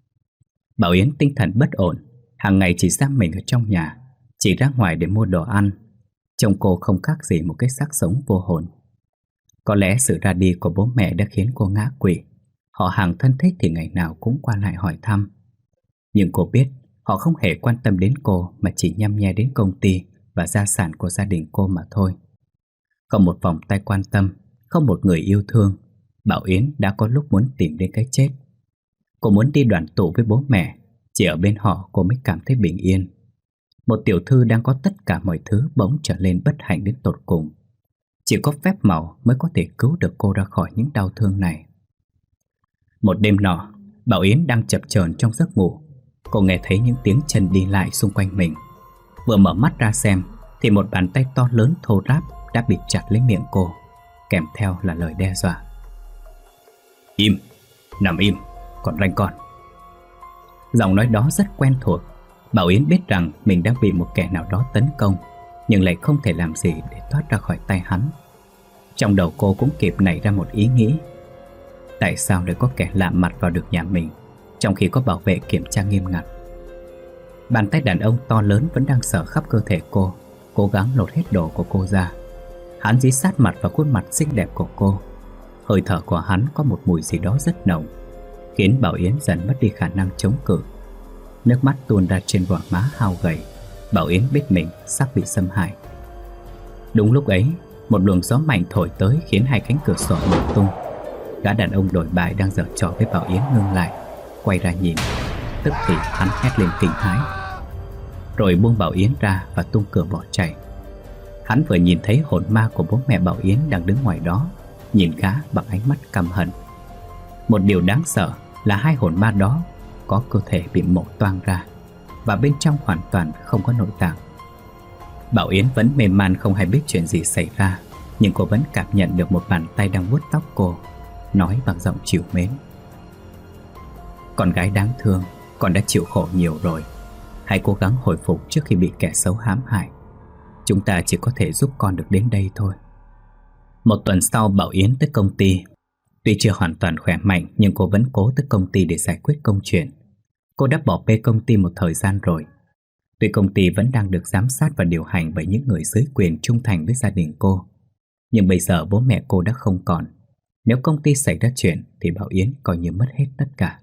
Bảo Yến tinh thần bất ổn, hàng ngày chỉ giam mình ở trong nhà, chỉ ra ngoài để mua đồ ăn. Trông cô không khác gì một cái xác sống vô hồn. Có lẽ sự ra đi của bố mẹ đã khiến cô ngã quỵ. Họ hàng thân thích thì ngày nào cũng qua lại hỏi thăm. Nhưng cô biết họ không hề quan tâm đến cô, mà chỉ nhăm nhe đến công ty và gia sản của gia đình cô mà thôi. Không một vòng tay quan tâm, không một người yêu thương, Bảo Yến đã có lúc muốn tìm đến cái chết. Cô muốn đi đoàn tụ với bố mẹ, chỉ ở bên họ cô mới cảm thấy bình yên. Một tiểu thư đang có tất cả mọi thứ bỗng trở lên bất hạnh đến tột cùng. Chỉ có phép màu mới có thể cứu được cô ra khỏi những đau thương này. Một đêm nọ, Bảo Yến đang chập chờn trong giấc ngủ. Cô nghe thấy những tiếng chân đi lại xung quanh mình. Vừa mở mắt ra xem thì một bàn tay to lớn thô ráp đã bịt chặt lấy miệng cô, kèm theo là lời đe dọa. Im, nằm im, còn ranh con. Giọng nói đó rất quen thuộc. Bảo Yến biết rằng mình đang bị một kẻ nào đó tấn công, nhưng lại không thể làm gì để thoát ra khỏi tay hắn. Trong đầu cô cũng kịp nảy ra một ý nghĩ. Tại sao lại có kẻ lạ mặt vào được nhà mình, trong khi có bảo vệ kiểm tra nghiêm ngặt? Bàn tay đàn ông to lớn vẫn đang sờ khắp cơ thể cô, cố gắng lột hết đồ của cô ra. Hắn dí sát mặt vào khuôn mặt xinh đẹp của cô. Hơi thở của hắn có một mùi gì đó rất nồng, khiến Bảo Yến dần mất đi khả năng chống cự. Nước mắt tuôn ra trên gò má hao gầy. Bảo Yến biết mình sắp bị xâm hại. Đúng lúc ấy, một luồng gió mạnh thổi tới khiến hai cánh cửa sổ mở tung. Gã đàn ông đổi bài đang giở trò với Bảo Yến ngưng lại, quay ra nhìn. Tức thì hắn hét lên kinh hãi, rồi buông Bảo Yến ra và tung cửa bỏ chạy. Hắn vừa nhìn thấy hồn ma của bố mẹ Bảo Yến đang đứng ngoài đó, nhìn gã bằng ánh mắt căm hận. Một điều đáng sợ là hai hồn ma đó có cơ thể bị mổ toang ra, và bên trong hoàn toàn không có nội tạng. Bảo Yến vẫn mê man không hay biết chuyện gì xảy ra, nhưng cô vẫn cảm nhận được một bàn tay đang vuốt tóc cô, nói bằng giọng trìu mến. Con gái đáng thương, con đã chịu khổ nhiều rồi. Hãy cố gắng hồi phục trước khi bị kẻ xấu hãm hại. Chúng ta chỉ có thể giúp con được đến đây thôi. Một tuần sau, Bảo Yến tới công ty. Tuy chưa hoàn toàn khỏe mạnh, nhưng cô vẫn cố tới công ty để giải quyết công chuyện. Cô đã bỏ bê công ty một thời gian rồi. Tuy công ty vẫn đang được giám sát và điều hành bởi những người dưới quyền trung thành với gia đình cô, nhưng bây giờ bố mẹ cô đã không còn. Nếu công ty xảy ra chuyện thì Bảo Yến coi như mất hết tất cả.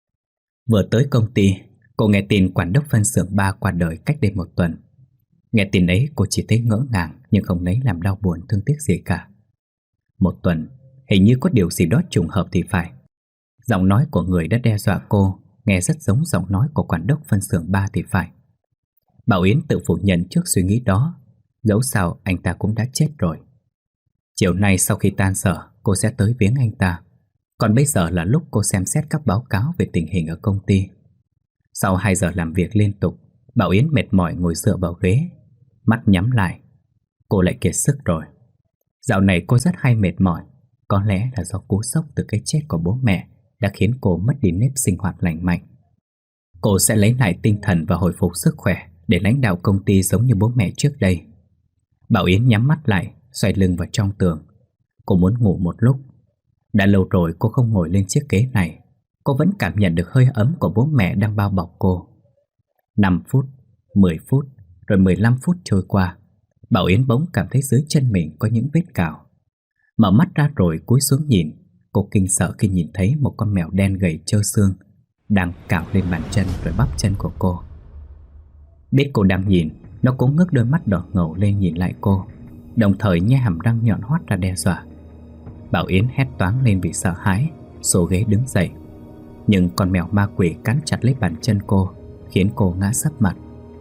Vừa tới công ty, cô nghe tin quản đốc phân xưởng ba qua đời cách đây một tuần. Nghe tin ấy cô chỉ thấy ngỡ ngàng, nhưng không lấy làm đau buồn thương tiếc gì cả. Một tuần, hình như có điều gì đó trùng hợp thì phải. Giọng nói của người đã đe dọa cô nghe rất giống giọng nói của quản đốc phân xưởng ba thì phải. Bảo Yến tự phủ nhận trước suy nghĩ đó. Dẫu sao anh ta cũng đã chết rồi. Chiều nay sau khi tan sở, cô sẽ tới viếng anh ta. Còn bây giờ là lúc cô xem xét các báo cáo về tình hình ở công ty. Sau hai giờ làm việc liên tục, Bảo Yến mệt mỏi ngồi dựa vào ghế, mắt nhắm lại. Cô lại kiệt sức rồi. Dạo này cô rất hay mệt mỏi. Có lẽ là do cú sốc từ cái chết của bố mẹ đã khiến cô mất đi nếp sinh hoạt lành mạnh. Cô sẽ lấy lại tinh thần và hồi phục sức khỏe để lãnh đạo công ty giống như bố mẹ trước đây. Bảo Yến nhắm mắt lại, xoay lưng vào trong tường. Cô muốn ngủ một lúc. Đã lâu rồi cô không ngồi lên chiếc ghế này. Cô vẫn cảm nhận được hơi ấm của bố mẹ đang bao bọc cô. Năm phút, mười phút, rồi mười lăm phút trôi qua. Bảo Yến bỗng cảm thấy dưới chân mình có những vết cào. Mở mắt ra rồi cúi xuống nhìn. Cô kinh sợ khi nhìn thấy một con mèo đen gầy trơ xương đang cào lên bàn chân rồi bắp chân của cô. Biết cô đang nhìn, nó cũng ngước đôi mắt đỏ ngầu lên nhìn lại cô, đồng thời nhe hàm răng nhọn hoắt ra đe dọa. Bảo Yến hét toáng lên vì sợ hãi, xô ghế đứng dậy. Nhưng con mèo ma quỷ cắn chặt lấy bàn chân cô, khiến cô ngã sấp mặt.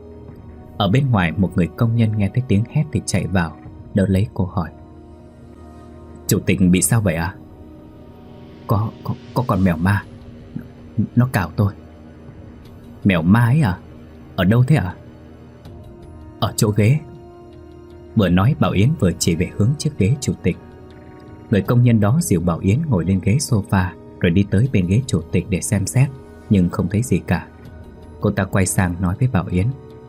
Ở bên ngoài, một người công nhân nghe thấy tiếng hét thì chạy vào, đỡ lấy cô hỏi: Chủ tịch bị sao vậy à? Có, có, có con mèo ma. Nó cào tôi. Mèo ma ấy à? Ở đâu thế à? Ở chỗ ghế. Vừa nói, Bảo Yến vừa chỉ về hướng chiếc ghế chủ tịch. Người công nhân đó dìu Bảo Yến ngồi lên ghế sofa, rồi đi tới bên ghế chủ tịch để xem xét, nhưng không thấy gì cả. Cô ta quay sang nói với Bảo Yến: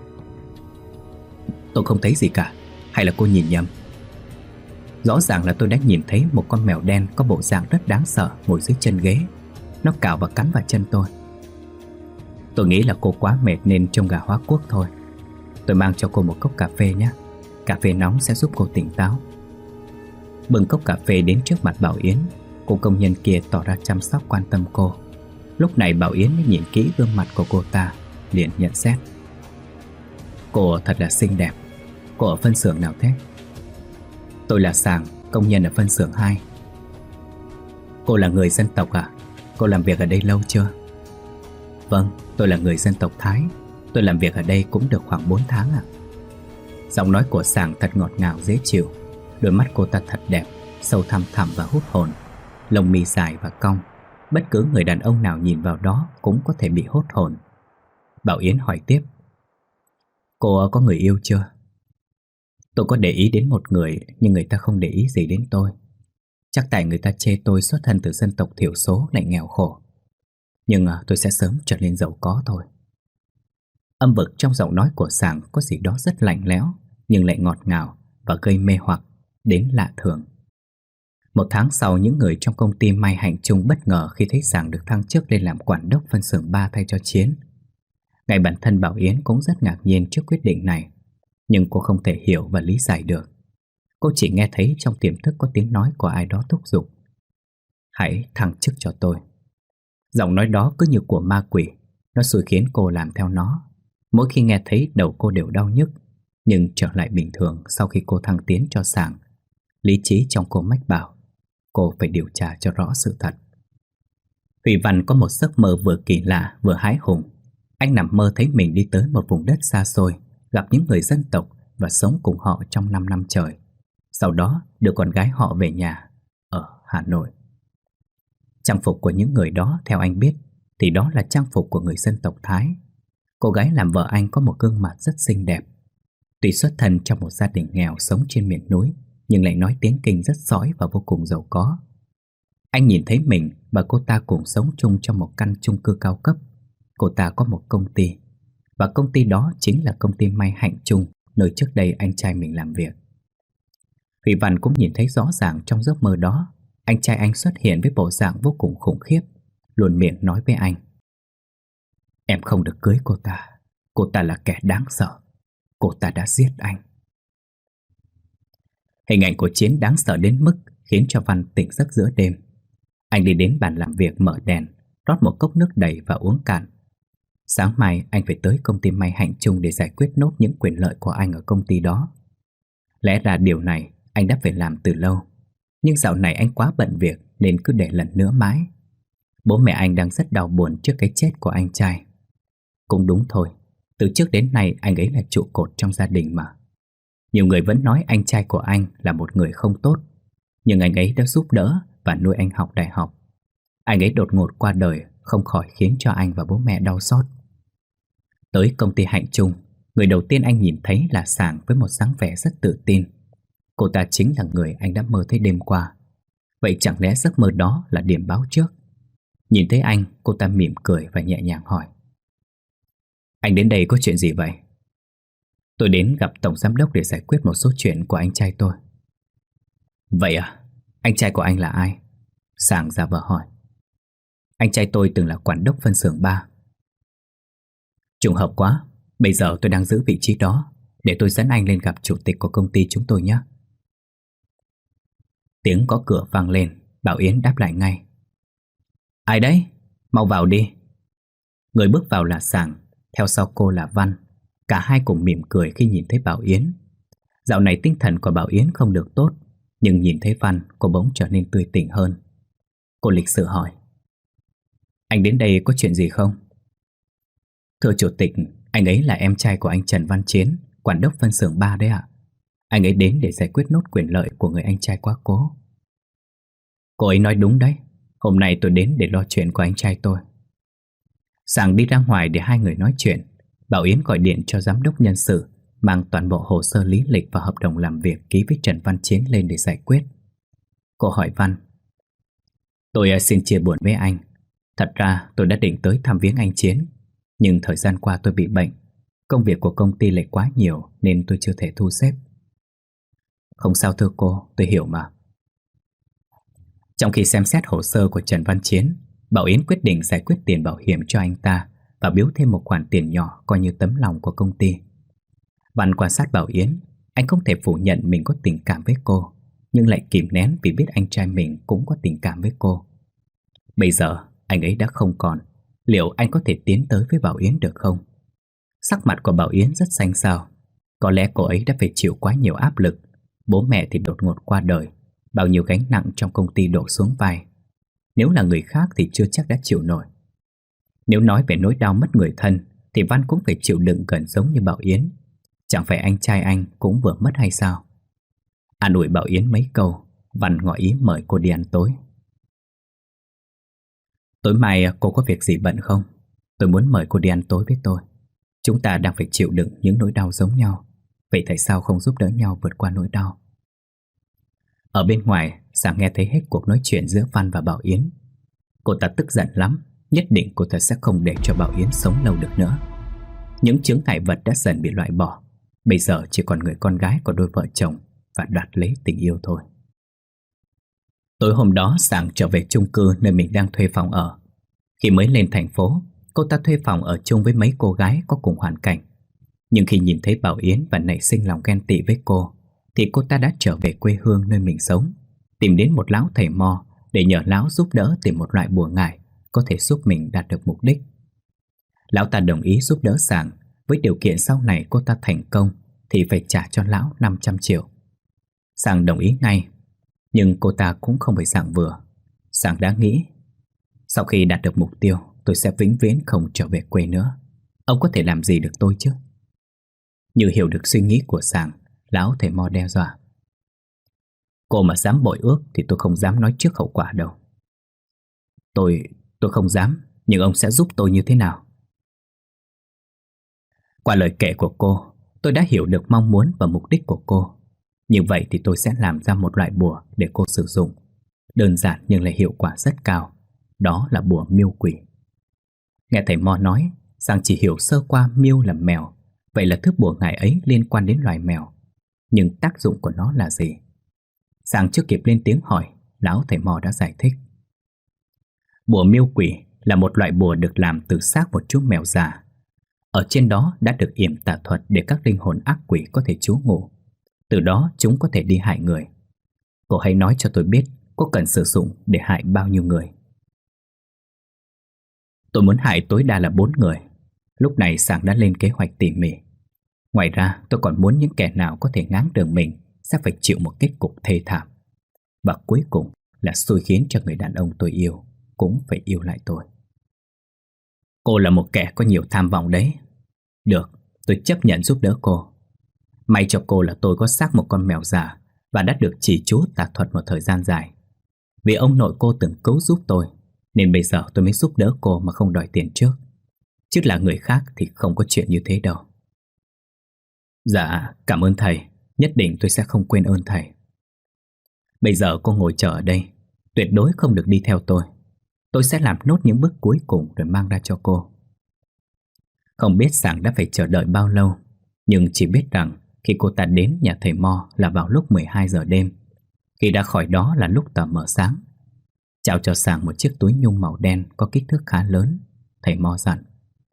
Tôi không thấy gì cả. Hay là cô nhìn nhầm? Rõ ràng là tôi đã nhìn thấy một con mèo đen có bộ dạng rất đáng sợ ngồi dưới chân ghế. Nó cào và cắn vào chân tôi. Tôi nghĩ là cô quá mệt nên trông gà hóa quốc thôi. Tôi mang cho cô một cốc cà phê nhé. Cà phê nóng sẽ giúp cô tỉnh táo. Bưng cốc cà phê đến trước mặt Bảo Yến. Cô công nhân kia tỏ ra chăm sóc quan tâm cô. Lúc này Bảo Yến mới nhìn kỹ gương mặt của cô ta, liền nhận xét: Cô thật là xinh đẹp. Cô ở phân xưởng nào thế? Tôi là Sàng, công nhân ở phân xưởng hai. Cô là người dân tộc à? Cô làm việc ở đây lâu chưa? vâng, tôi là người dân tộc Thái. Tôi làm việc ở đây cũng được khoảng bốn tháng ạ. Giọng nói của Sảng thật ngọt ngào dễ chịu. Đôi mắt cô ta thật đẹp, sâu thẳm thẳm và hút hồn. Lông mi dài và cong, bất cứ người đàn ông nào nhìn vào đó cũng có thể bị hốt hồn. Bảo Yến hỏi tiếp: Cô có người yêu chưa? Tôi có để ý đến một người, nhưng người ta không để ý gì đến tôi. Chắc tại người ta chê tôi xuất thân từ dân tộc thiểu số lại nghèo khổ. Nhưng tôi sẽ sớm trở nên giàu có thôi. Âm vực trong giọng nói của Sảng có gì đó rất lạnh lẽo, nhưng lại ngọt ngào và gây mê hoặc đến lạ thường. Một tháng sau, những người trong công ty May Hạnh Trung bất ngờ khi thấy Sảng được thăng chức lên làm quản đốc phân xưởng ba thay cho Chiến. Ngay bản thân Bảo Yến cũng rất ngạc nhiên trước quyết định này, nhưng cô không thể hiểu và lý giải được. Cô chỉ nghe thấy trong tiềm thức có tiếng nói của ai đó thúc giục: Hãy thăng chức cho tôi. Giọng nói đó cứ như của ma quỷ, nó xui khiến cô làm theo nó. Mỗi khi nghe thấy đầu cô đều đau nhức, nhưng trở lại bình thường sau khi cô thăng tiến cho Sảng. Lý trí trong cô mách bảo cô phải điều tra cho rõ sự thật. Thủy Văn có một giấc mơ vừa kỳ lạ vừa hãi hùng. Anh nằm mơ thấy mình đi tới một vùng đất xa xôi, gặp những người dân tộc và sống cùng họ trong năm năm trời. Sau đó đưa con gái họ về nhà ở Hà Nội. Trang phục của những người đó theo anh biết thì đó là trang phục của người dân tộc Thái. Cô gái làm vợ anh có một gương mặt rất xinh đẹp. Tuy xuất thân trong một gia đình nghèo sống trên miền núi, nhưng lại nói tiếng Kinh rất sõi và vô cùng giàu có. Anh nhìn thấy mình và cô ta cùng sống chung trong một căn chung cư cao cấp. Cô ta có một công ty, và công ty đó chính là công ty May Hạnh Trung, nơi trước đây anh trai mình làm việc. Thủy Văn cũng nhìn thấy rõ ràng trong giấc mơ đó, anh trai anh xuất hiện với bộ dạng vô cùng khủng khiếp, luôn miệng nói với anh: Em không được cưới cô ta. Cô ta là kẻ đáng sợ. Cô ta đã giết anh. Hình ảnh của Chiến đáng sợ đến mức khiến cho Văn tỉnh giấc giữa đêm. Anh đi đến bàn làm việc, mở đèn, rót một cốc nước đầy và uống cạn. Sáng mai anh phải tới công ty May Hạnh Trung để giải quyết nốt những quyền lợi của anh ở công ty đó. Lẽ ra điều này anh đã phải làm từ lâu, nhưng dạo này anh quá bận việc nên cứ để lần nữa mãi. Bố mẹ anh đang rất đau buồn trước cái chết của anh trai. Cũng đúng thôi, từ trước đến nay anh ấy là trụ cột trong gia đình mà. Nhiều người vẫn nói anh trai của anh là một người không tốt, nhưng anh ấy đã giúp đỡ và nuôi anh học đại học. Anh ấy đột ngột qua đời không khỏi khiến cho anh và bố mẹ đau xót. Tới công ty Hạnh Trung, người đầu tiên anh nhìn thấy là Sảng với một dáng vẻ rất tự tin. Cô ta chính là người anh đã mơ thấy đêm qua. Vậy chẳng lẽ giấc mơ đó là điểm báo trước? Nhìn thấy anh, cô ta mỉm cười và nhẹ nhàng hỏi: Anh đến đây có chuyện gì vậy? Tôi đến gặp tổng giám đốc để giải quyết một số chuyện của anh trai tôi. Vậy à? Anh trai của anh là ai? Sảng giả vờ hỏi. Anh trai tôi từng là quản đốc phân xưởng ba. Trùng hợp quá, bây giờ tôi đang giữ vị trí đó. Để tôi dẫn anh lên gặp chủ tịch của công ty chúng tôi nhé. Tiếng có cửa vang lên, Bảo Yến đáp lại ngay. Ai đấy? Mau vào đi. Người bước vào là Sảng, theo sau cô là Văn. Cả hai cùng mỉm cười khi nhìn thấy Bảo Yến. Dạo này tinh thần của Bảo Yến không được tốt, nhưng nhìn thấy Văn, cô bỗng trở nên tươi tỉnh hơn. Cô lịch sự hỏi: Anh đến đây có chuyện gì không? Thưa chủ tịch, anh ấy là em trai của anh Trần Văn Chiến, quản đốc phân xưởng ba đấy ạ. Anh ấy đến để giải quyết nốt quyền lợi của người anh trai quá cố. Cô ấy nói đúng đấy. Hôm nay tôi đến để lo chuyện của anh trai tôi. Sảng đi ra ngoài để hai người nói chuyện. Bảo Yến gọi điện cho giám đốc nhân sự, mang toàn bộ hồ sơ lý lịch và hợp đồng làm việc ký với Trần Văn Chiến lên để giải quyết. Cô hỏi Văn: Tôi xin chia buồn với anh. Thật ra tôi đã định tới thăm viếng anh Chiến, nhưng thời gian qua tôi bị bệnh. Công việc của công ty lại quá nhiều nên tôi chưa thể thu xếp. Không sao thưa cô, tôi hiểu mà. Trong khi xem xét hồ sơ của Trần Văn Chiến, Bảo Yến quyết định giải quyết tiền bảo hiểm cho anh ta và biếu thêm một khoản tiền nhỏ coi như tấm lòng của công ty. Văn quan sát Bảo Yến, anh không thể phủ nhận mình có tình cảm với cô, nhưng lại kìm nén vì biết anh trai mình cũng có tình cảm với cô. Bây giờ anh ấy đã không còn, liệu anh có thể tiến tới với Bảo Yến được không? Sắc mặt của Bảo Yến rất xanh xao. Có lẽ cô ấy đã phải chịu quá nhiều áp lực. Bố mẹ thì đột ngột qua đời, bao nhiêu gánh nặng trong công ty đổ xuống vai. Nếu là người khác thì chưa chắc đã chịu nổi. Nếu nói về nỗi đau mất người thân thì Văn cũng phải chịu đựng gần giống như Bảo Yến. Chẳng phải anh trai anh cũng vừa mất hay sao? An ủi Bảo Yến mấy câu, Văn ngỏ ý mời cô đi ăn tối. Tối mai cô có việc gì bận không? Tôi muốn mời cô đi ăn tối với tôi. Chúng ta đang phải chịu đựng những nỗi đau giống nhau, vậy tại sao không giúp đỡ nhau vượt qua nỗi đau? Ở bên ngoài, Sàng nghe thấy hết cuộc nói chuyện giữa Văn và Bảo Yến. Cô ta tức giận lắm, nhất định cô ta sẽ không để cho Bảo Yến sống lâu được nữa. Những chướng ngại vật đã dần bị loại bỏ, bây giờ chỉ còn người con gái của đôi vợ chồng và đoạt lấy tình yêu thôi. Tối hôm đó, Sàng trở về chung cư nơi mình đang thuê phòng ở. Khi mới lên thành phố, cô ta thuê phòng ở chung với mấy cô gái có cùng hoàn cảnh. Nhưng khi nhìn thấy Bảo Yến và nảy sinh lòng ghen tị với cô, thì cô ta đã trở về quê hương nơi mình sống, tìm đến một lão thầy mo để nhờ lão giúp đỡ tìm một loại bùa ngải có thể giúp mình đạt được mục đích. Lão ta đồng ý giúp đỡ Sàng, với điều kiện sau này cô ta thành công thì phải trả cho lão năm trăm triệu. Sàng đồng ý ngay, nhưng cô ta cũng không phải dạng vừa. Sàng đã nghĩ, sau khi đạt được mục tiêu, tôi sẽ vĩnh viễn không trở về quê nữa. Ông có thể làm gì được tôi chứ? Như hiểu được suy nghĩ của Sàng, lão thầy mo đe dọa. Cô mà dám bội ước thì tôi không dám nói trước hậu quả đâu. Tôi, tôi không dám, nhưng ông sẽ giúp tôi như thế nào? Qua lời kể của cô, tôi đã hiểu được mong muốn và mục đích của cô. Như vậy thì tôi sẽ làm ra một loại bùa để cô sử dụng. Đơn giản nhưng lại hiệu quả rất cao. Đó là bùa miêu quỷ. Nghe thầy mo nói, Sàng chỉ hiểu sơ qua miêu là mèo. Vậy là thứ bùa ngải ấy liên quan đến loài mèo. Nhưng tác dụng của nó là gì? Sàng chưa kịp lên tiếng hỏi, lão thầy mo đã giải thích. Bùa miêu quỷ là một loại bùa được làm từ xác một chú mèo già. Ở trên đó đã được yểm tà thuật để các linh hồn ác quỷ có thể trú ngụ. Từ đó chúng có thể đi hại người. Cô hãy nói cho tôi biết cô cần sử dụng để hại bao nhiêu người. Tôi muốn hại tối đa là bốn người. Lúc này Sàng đã lên kế hoạch tỉ mỉ. Ngoài ra tôi còn muốn những kẻ nào có thể ngáng đường mình sẽ phải chịu một kết cục thê thảm. Và cuối cùng là xui khiến cho người đàn ông tôi yêu cũng phải yêu lại tôi. Cô là một kẻ có nhiều tham vọng đấy. Được, tôi chấp nhận giúp đỡ cô. May cho cô là tôi có xác một con mèo già và đã được chỉ chú tà thuật một thời gian dài. Vì ông nội cô từng cứu giúp tôi, nên bây giờ tôi mới giúp đỡ cô mà không đòi tiền trước. Chứ là người khác thì không có chuyện như thế đâu. Dạ, cảm ơn thầy. Nhất định tôi sẽ không quên ơn thầy. Bây giờ cô ngồi chờ ở đây, tuyệt đối không được đi theo tôi. Tôi sẽ làm nốt những bước cuối cùng rồi mang ra cho cô. Không biết Sàng đã phải chờ đợi bao lâu, nhưng chỉ biết rằng khi cô ta đến nhà thầy mo là vào lúc mười hai giờ đêm. Khi đã khỏi đó là lúc tờ mờ sáng. Trao cho Sàng một chiếc túi nhung màu đen có kích thước khá lớn. Thầy mo dặn: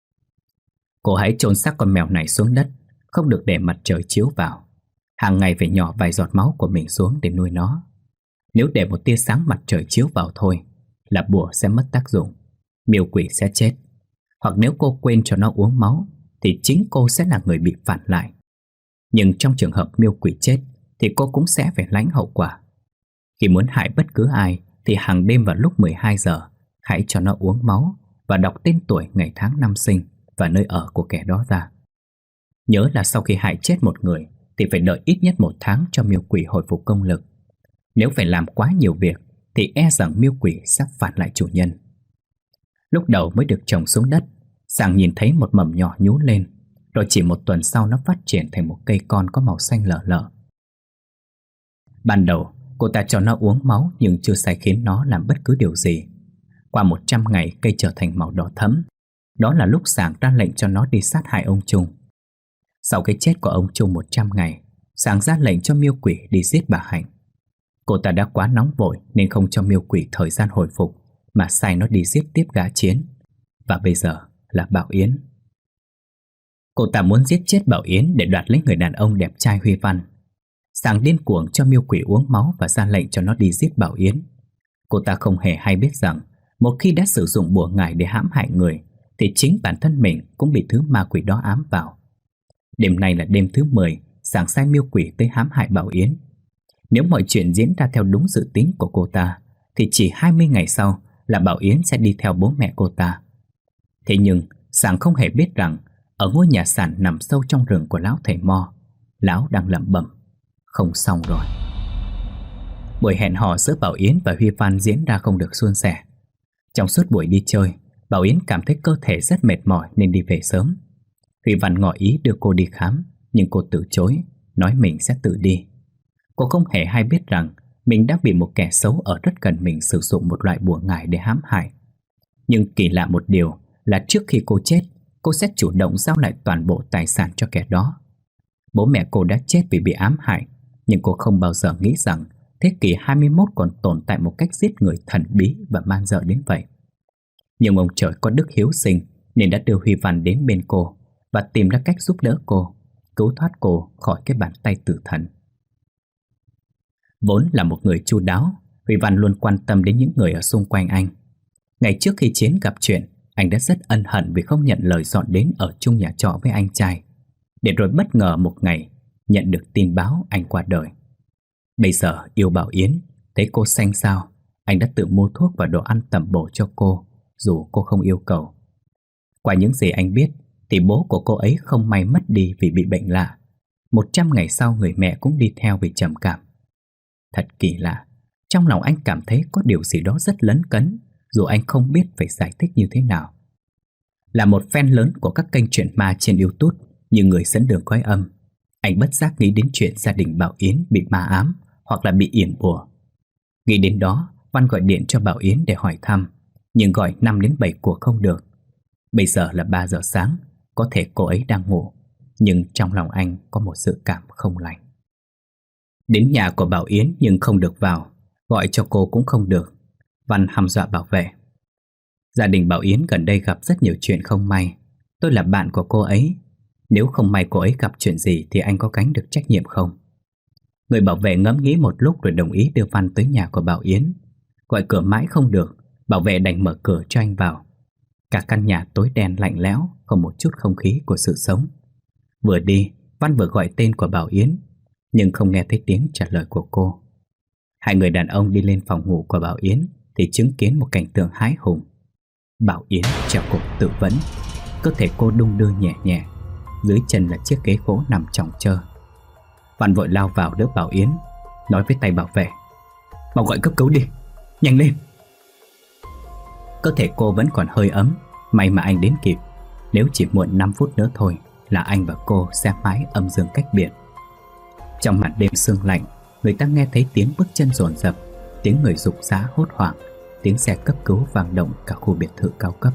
cô hãy chôn xác con mèo này xuống đất, không được để mặt trời chiếu vào. Hàng ngày phải nhỏ vài giọt máu của mình xuống để nuôi nó. Nếu để một tia sáng mặt trời chiếu vào thôi là bùa sẽ mất tác dụng, miêu quỷ sẽ chết. Hoặc nếu cô quên cho nó uống máu thì chính cô sẽ là người bị phản lại. Nhưng trong trường hợp miêu quỷ chết thì cô cũng sẽ phải lãnh hậu quả. Khi muốn hại bất cứ ai thì hàng đêm vào lúc mười hai giờ hãy cho nó uống máu và đọc tên tuổi, ngày tháng năm sinh và nơi ở của kẻ đó ra. Nhớ là sau khi hại chết một người thì phải đợi ít nhất một tháng cho miêu quỷ hồi phục công lực. Nếu phải làm quá nhiều việc thì e rằng miêu quỷ sẽ phản lại chủ nhân. Lúc đầu mới được trồng xuống đất, Sàng nhìn thấy một mầm nhỏ nhú lên, rồi chỉ một tuần sau nó phát triển thành một cây con có màu xanh lờ lờ. Ban đầu cô ta cho nó uống máu nhưng chưa sai khiến nó làm bất cứ điều gì. Qua một trăm ngày cây trở thành màu đỏ thẫm. Đó là lúc Sàng ra lệnh cho nó đi sát hại ông Trung. Sau cái chết của ông Trung một trăm ngày, Sàng ra lệnh cho miêu quỷ đi giết bà Hạnh. Cô ta đã quá nóng vội nên không cho miêu quỷ thời gian hồi phục, mà sai nó đi giết tiếp gã Chiến. Và bây giờ là Bảo Yến. Cô ta muốn giết chết Bảo Yến để đoạt lấy người đàn ông đẹp trai Huy Văn. Sàng điên cuồng cho miêu quỷ uống máu và ra lệnh cho nó đi giết Bảo Yến. Cô ta không hề hay biết rằng một khi đã sử dụng bùa ngải để hãm hại người thì chính bản thân mình cũng bị thứ ma quỷ đó ám vào. Đêm nay là đêm thứ mười Sàng sai miêu quỷ tới hãm hại Bảo Yến. Nếu mọi chuyện diễn ra theo đúng dự tính của cô ta thì chỉ hai mươi ngày sau là Bảo Yến sẽ đi theo bố mẹ cô ta. Thế nhưng Sảng không hề biết rằng ở ngôi nhà sàn nằm sâu trong rừng của lão thầy Mo, lão đang lẩm bẩm: không xong rồi. Buổi hẹn hò giữa Bảo Yến và Huy Văn diễn ra không được suôn sẻ. Trong suốt buổi đi chơi, Bảo Yến cảm thấy cơ thể rất mệt mỏi nên đi về sớm. Huy Văn ngỏ ý đưa cô đi khám, nhưng cô từ chối, nói mình sẽ tự đi. Cô không hề hay biết rằng mình đã bị một kẻ xấu ở rất gần mình sử dụng một loại bùa ngải để hãm hại. Nhưng kỳ lạ một điều là trước khi cô chết, cô sẽ chủ động giao lại toàn bộ tài sản cho kẻ đó. Bố mẹ cô đã chết vì bị ám hại, nhưng cô không bao giờ nghĩ rằng thế kỷ hai mươi mốt còn tồn tại một cách giết người thần bí và man dợ đến vậy. Nhưng ông trời có đức hiếu sinh nên đã đưa Huy Văn đến bên cô và tìm ra cách giúp đỡ cô, cứu thoát cô khỏi cái bàn tay tử thần. Vốn là một người chu đáo, Huy Văn luôn quan tâm đến những người ở xung quanh anh. Ngày trước khi Chiến gặp chuyện, anh đã rất ân hận vì không nhận lời dọn đến ở chung nhà trọ với anh trai, để rồi bất ngờ một ngày nhận được tin báo anh qua đời. Bây giờ yêu Bảo Yến, thấy cô xanh xao, anh đã tự mua thuốc và đồ ăn tẩm bổ cho cô, dù cô không yêu cầu. Qua những gì anh biết thì bố của cô ấy không may mất đi vì bị bệnh lạ. Một trăm ngày sau người mẹ cũng đi theo vì trầm cảm. Thật kỳ lạ, trong lòng anh cảm thấy có điều gì đó rất lấn cấn, dù anh không biết phải giải thích như thế nào. Là một fan lớn của các kênh truyện ma trên YouTube như Người Dẫn Đường Quái Âm, anh bất giác nghĩ đến chuyện gia đình Bảo Yến bị ma ám hoặc là bị yểm bùa. Nghĩ đến đó, Văn gọi điện cho Bảo Yến để hỏi thăm, nhưng gọi năm đến bảy cuộc không được. Bây giờ là ba giờ sáng, có thể cô ấy đang ngủ, nhưng trong lòng anh có một dự cảm không lành. Đến nhà của Bảo Yến nhưng không được vào, gọi cho cô cũng không được. Văn hăm dọa bảo vệ. Gia đình Bảo Yến gần đây gặp rất nhiều chuyện không may. Tôi là bạn của cô ấy. Nếu không may cô ấy gặp chuyện gì thì anh có gánh được trách nhiệm không? Người bảo vệ ngẫm nghĩ một lúc rồi đồng ý đưa Văn tới nhà của Bảo Yến. Gọi cửa mãi không được, bảo vệ đành mở cửa cho anh vào. Cả căn nhà tối đen lạnh lẽo, không một chút không khí của sự sống. Vừa đi, Văn vừa gọi tên của Bảo Yến, nhưng không nghe thấy tiếng trả lời của cô. Hai người đàn ông đi lên phòng ngủ của Bảo Yến thì chứng kiến một cảnh tượng hãi hùng. Bảo Yến treo cổ tự vẫn, cơ thể cô đung đưa nhẹ nhẹ, dưới chân là chiếc ghế gỗ nằm chồng chơ. Văn vội lao vào đỡ Bảo Yến, nói với tay bảo vệ: "Mau gọi cấp cứu đi, nhanh lên!" Cơ thể cô vẫn còn hơi ấm, may mà anh đến kịp. Nếu chỉ muộn năm phút nữa thôi là anh và cô sẽ mãi âm dương cách biệt. Trong màn đêm sương lạnh, người ta nghe thấy tiếng bước chân dồn dập, tiếng người rục rã hốt hoảng, tiếng xe cấp cứu vang động cả khu biệt thự cao cấp.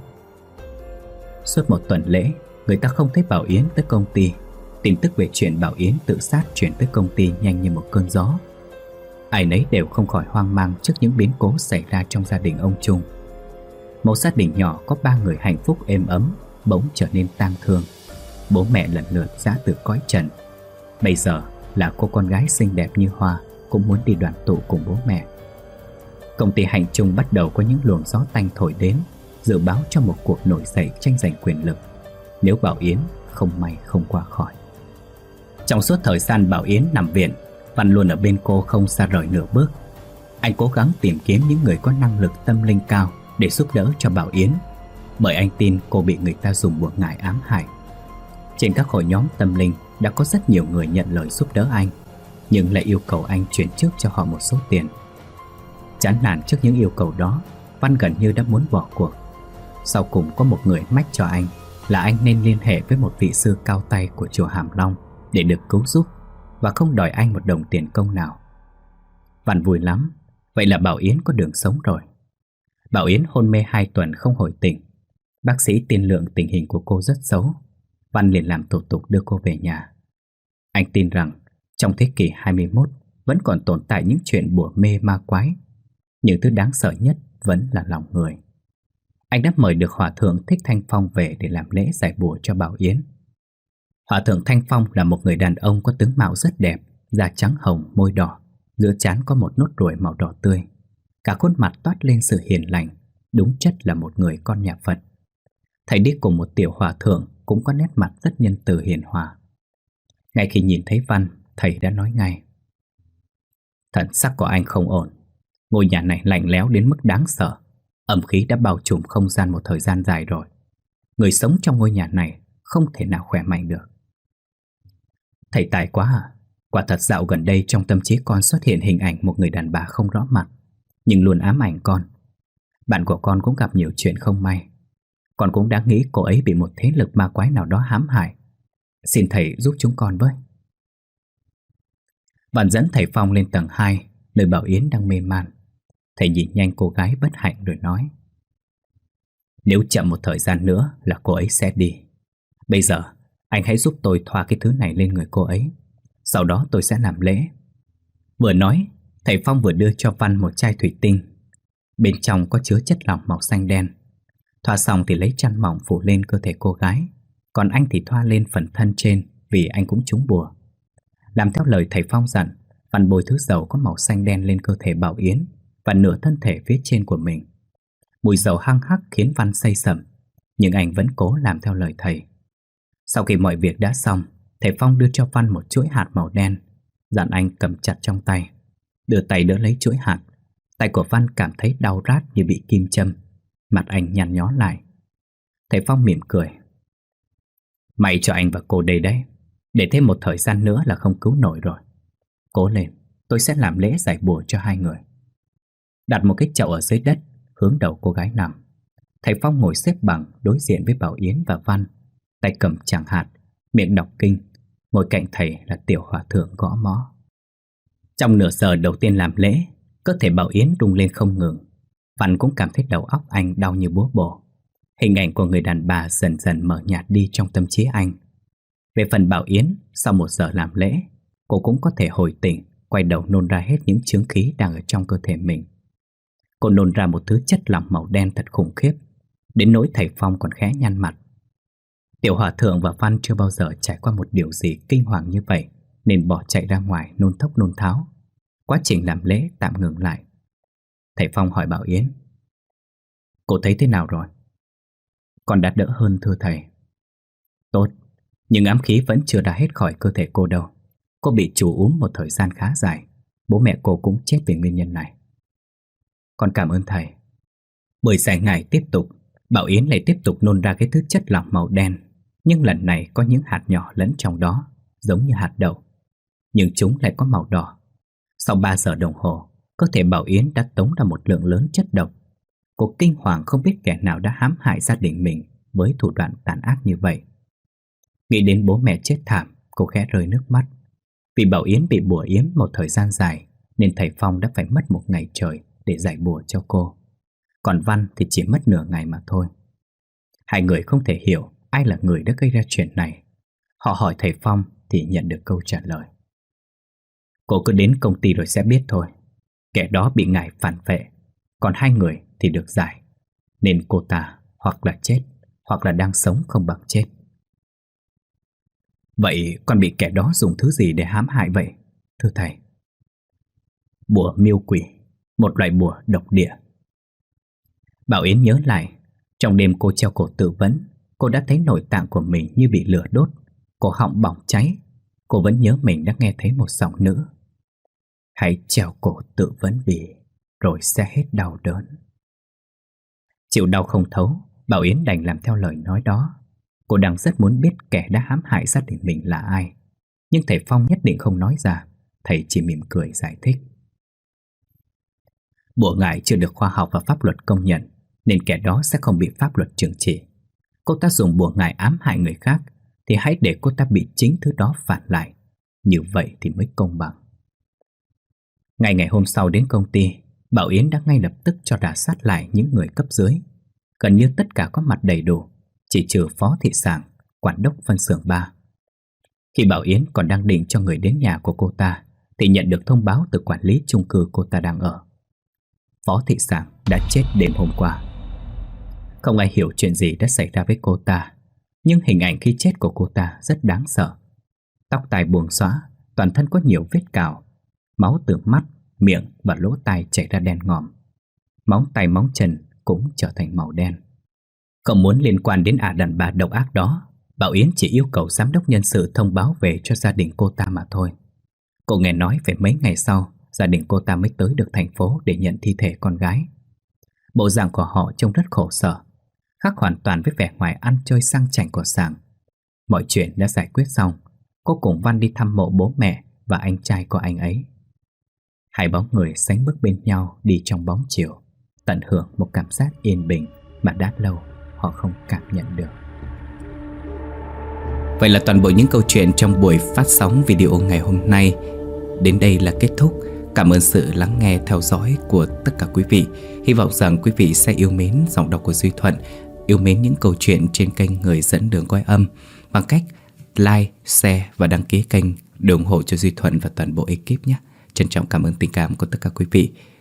Suốt một tuần lễ, người ta không thấy Bảo Yến tới công ty. Tin tức về chuyện Bảo Yến tự sát chuyển tới công ty nhanh như một cơn gió. Ai nấy đều không khỏi hoang mang trước những biến cố xảy ra trong gia đình ông Trung. Một gia đình nhỏ có ba người hạnh phúc êm ấm bỗng trở nên tang thương. Bố mẹ lần lượt giã từ cõi trần. Bây giờ là cô con gái xinh đẹp như hoa cũng muốn đi đoàn tụ cùng bố mẹ. Công ty Hành Trung bắt đầu có những luồng gió tanh thổi đến, dự báo cho một cuộc nổi dậy tranh giành quyền lực nếu Bảo Yến không may không qua khỏi. Trong suốt thời gian Bảo Yến nằm viện, Văn luôn ở bên cô không xa rời nửa bước. Anh cố gắng tìm kiếm những người có năng lực tâm linh cao để giúp đỡ cho Bảo Yến, bởi anh tin cô bị người ta dùng bùa ngải ám hại. Trên các hội nhóm tâm linh đã có rất nhiều người nhận lời giúp đỡ anh, nhưng lại yêu cầu anh chuyển trước cho họ một số tiền. Chán nản trước những yêu cầu đó, Văn gần như đã muốn bỏ cuộc. Sau cùng có một người mách cho anh là anh nên liên hệ với một vị sư cao tay của chùa Hàm Long để được cứu giúp, và không đòi anh một đồng tiền công nào. Văn vui lắm, vậy là Bảo Yến có đường sống rồi. Bảo Yến hôn mê hai tuần không hồi tỉnh. Bác sĩ tiên lượng tình hình của cô rất xấu. Văn liền làm thủ tục đưa cô về nhà. Anh tin rằng trong thế kỷ hai mươi mốt vẫn còn tồn tại những chuyện bùa mê ma quái, nhưng thứ đáng sợ nhất vẫn là lòng người. Anh đã mời được Hòa thượng Thích Thanh Phong về để làm lễ giải bùa cho Bảo Yến. Hòa thượng Thanh Phong là một người đàn ông có tướng mạo rất đẹp, da trắng hồng, môi đỏ, giữa trán có một nốt ruồi màu đỏ tươi. Cả khuôn mặt toát lên sự hiền lành, đúng chất là một người con nhà Phật. Thầy đi cùng một tiểu hòa thượng cũng có nét mặt rất nhân từ hiền hòa. Ngay khi nhìn thấy Văn, thầy đã nói ngay: "Thần sắc của anh không ổn. Ngôi nhà này lạnh lẽo đến mức đáng sợ. Âm khí đã bao trùm không gian một thời gian dài rồi. người sống trong ngôi nhà này không thể nào khỏe mạnh được. Thầy tài quá à? Quả thật dạo gần đây trong tâm trí con xuất hiện hình ảnh một người đàn bà không rõ mặt, nhưng luôn ám ảnh con. Bạn của con cũng gặp nhiều chuyện không may. Con cũng đã nghĩ cô ấy bị một thế lực ma quái nào đó hãm hại. Xin thầy giúp chúng con với. Bạn dẫn thầy Phong lên tầng hai, nơi Bảo Yến đang mê man. Thầy nhìn nhanh cô gái bất hạnh rồi nói: nếu chậm một thời gian nữa là cô ấy sẽ đi. Bây giờ anh hãy giúp tôi thoa cái thứ này lên người cô ấy, sau đó tôi sẽ làm lễ. Vừa nói, thầy Phong vừa đưa cho Văn một chai thủy tinh. Bên trong có chứa chất lỏng màu xanh đen. Thoa xong thì lấy chăn mỏng phủ lên cơ thể cô gái, còn anh thì thoa lên phần thân trên, vì anh cũng trúng bùa. Làm theo lời thầy Phong dặn, Văn bôi thứ dầu có màu xanh đen lên cơ thể Bảo Yến và nửa thân thể phía trên của mình. Mùi dầu hăng hắc khiến Văn say sẩm, nhưng anh vẫn cố làm theo lời thầy. Sau khi mọi việc đã xong, thầy Phong đưa cho Văn một chuỗi hạt màu đen, dặn anh cầm chặt trong tay. Đưa tay đỡ lấy chuỗi hạt, tay của Văn cảm thấy đau rát như bị kim châm. Mặt anh nhăn nhó lại. Thầy Phong mỉm cười: may cho anh và cô đây đấy, để thêm một thời gian nữa là không cứu nổi rồi. Cố lên, tôi sẽ làm lễ giải bùa cho hai người. Đặt một cái chậu ở dưới đất, hướng đầu cô gái nằm. Thầy Phong ngồi xếp bằng đối diện với Bảo Yến và Văn, tay cầm tràng hạt, miệng đọc kinh. Ngồi cạnh thầy là tiểu hòa thượng gõ mõ. Trong nửa giờ đầu tiên làm lễ, cơ thể Bảo Yến rung lên không ngừng. Văn cũng cảm thấy đầu óc anh đau như búa bổ. Hình ảnh của người đàn bà dần dần mờ nhạt đi trong tâm trí anh. Về phần Bảo Yến, sau một giờ làm lễ, cô cũng có thể hồi tỉnh, quay đầu nôn ra hết những chướng khí đang ở trong cơ thể mình. Cô nôn ra một thứ chất lỏng màu đen thật khủng khiếp, đến nỗi thầy Phong còn khẽ nhăn mặt. Tiểu hòa thượng và Văn chưa bao giờ trải qua một điều gì kinh hoàng như vậy, nên bỏ chạy ra ngoài nôn thốc nôn tháo. Quá trình làm lễ tạm ngừng lại. Thầy Phong hỏi Bảo Yến: cô thấy thế nào rồi? Con đã đỡ hơn thưa thầy. Tốt, nhưng ám khí vẫn chưa đã hết khỏi cơ thể cô đâu. Cô bị trù úm một thời gian khá dài. Bố mẹ cô cũng chết vì nguyên nhân này. Con cảm ơn thầy. Buổi giải ngày tiếp tục, Bảo Yến lại tiếp tục nôn ra cái thứ chất lỏng màu đen, nhưng lần này có những hạt nhỏ lẫn trong đó, giống như hạt đậu, nhưng chúng lại có màu đỏ. Sau ba giờ đồng hồ, cơ thể Bảo Yến đã tống ra một lượng lớn chất độc. Cô kinh hoàng không biết kẻ nào đã hãm hại gia đình mình với thủ đoạn tàn ác như vậy. Nghĩ đến bố mẹ chết thảm, cô khẽ rơi nước mắt. Vì Bảo Yến bị bùa yếm một thời gian dài, nên thầy Phong đã phải mất một ngày trời để giải bùa cho cô. Còn Văn thì chỉ mất nửa ngày mà thôi. Hai người không thể hiểu ai là người đã gây ra chuyện này. Họ hỏi thầy Phong thì nhận được câu trả lời: cô cứ đến công ty rồi sẽ biết thôi. Kẻ đó bị ngài phản vệ, còn hai người thì được giải. Nên cô ta hoặc là chết, hoặc là đang sống không bằng chết. Vậy con bị kẻ đó dùng thứ gì để hãm hại vậy, thưa thầy? Bùa miêu quỷ, một loại bùa độc địa. Bảo Yến nhớ lại, trong đêm cô treo cổ tự vấn, cô đã thấy nội tạng của mình như bị lửa đốt, cổ họng bỏng cháy. Cô vẫn nhớ mình đã nghe thấy một giọng nữ: hãy treo cổ tự vấn đi, rồi sẽ hết đau đớn. Chịu đau không thấu, Bảo Yến đành làm theo lời nói đó. Cô đang rất muốn biết kẻ đã hãm hại gia đình mình là ai, nhưng thầy Phong nhất định không nói ra. Thầy chỉ mỉm cười giải thích: bùa ngải chưa được khoa học và pháp luật công nhận, nên kẻ đó sẽ không bị pháp luật trừng trị. Cô ta dùng bùa ngải ám hại người khác, thì hãy để cô ta bị chính thứ đó phản lại. Như vậy thì mới công bằng. Ngày ngày hôm sau đến công ty, Bảo Yến đã ngay lập tức cho rà soát lại những người cấp dưới. Gần như tất cả có mặt đầy đủ, chỉ trừ Phó Thị Sảng, quản đốc phân xưởng ba. Khi Bảo Yến còn đang định cho người đến nhà của cô ta, thì nhận được thông báo từ quản lý chung cư cô ta đang ở: Phó Thị Sảng đã chết đêm hôm qua. Không ai hiểu chuyện gì đã xảy ra với cô ta, nhưng hình ảnh khi chết của cô ta rất đáng sợ. Tóc tai buông xõa, toàn thân có nhiều vết cào, máu từ mắt, miệng và lỗ tai chảy ra đen ngòm. Móng tay móng chân cũng trở thành màu đen. Không muốn liên quan đến ả đàn bà độc ác đó, Bảo Yến chỉ yêu cầu giám đốc nhân sự thông báo về cho gia đình cô ta mà thôi. Cô nghe nói phải mấy ngày sau, gia đình cô ta mới tới được thành phố để nhận thi thể con gái. Bộ dạng của họ trông rất khổ sở. khác hoàn toàn với vẻ ngoài ăn chơi sang chảnh của Sàng. Mọi chuyện đã giải quyết xong, cô cùng Văn đi thăm mộ bố mẹ và anh trai của anh ấy. Hai bóng người sánh bước bên nhau đi trong bóng chiều, tận hưởng một cảm giác yên bình mà đã lâu họ không cảm nhận được. Vậy là toàn bộ những câu chuyện trong buổi phát sóng video ngày hôm nay đến đây là kết thúc. Cảm ơn sự lắng nghe theo dõi của tất cả quý vị. Hy vọng rằng quý vị sẽ yêu mến giọng đọc của Duy Thuận, yêu mến những câu chuyện trên kênh Người Dẫn Đường Coi Âm bằng cách like, share và đăng ký kênh để ủng hộ cho Duy Thuận và toàn bộ ekip nhé. Trân trọng cảm ơn tình cảm của tất cả quý vị.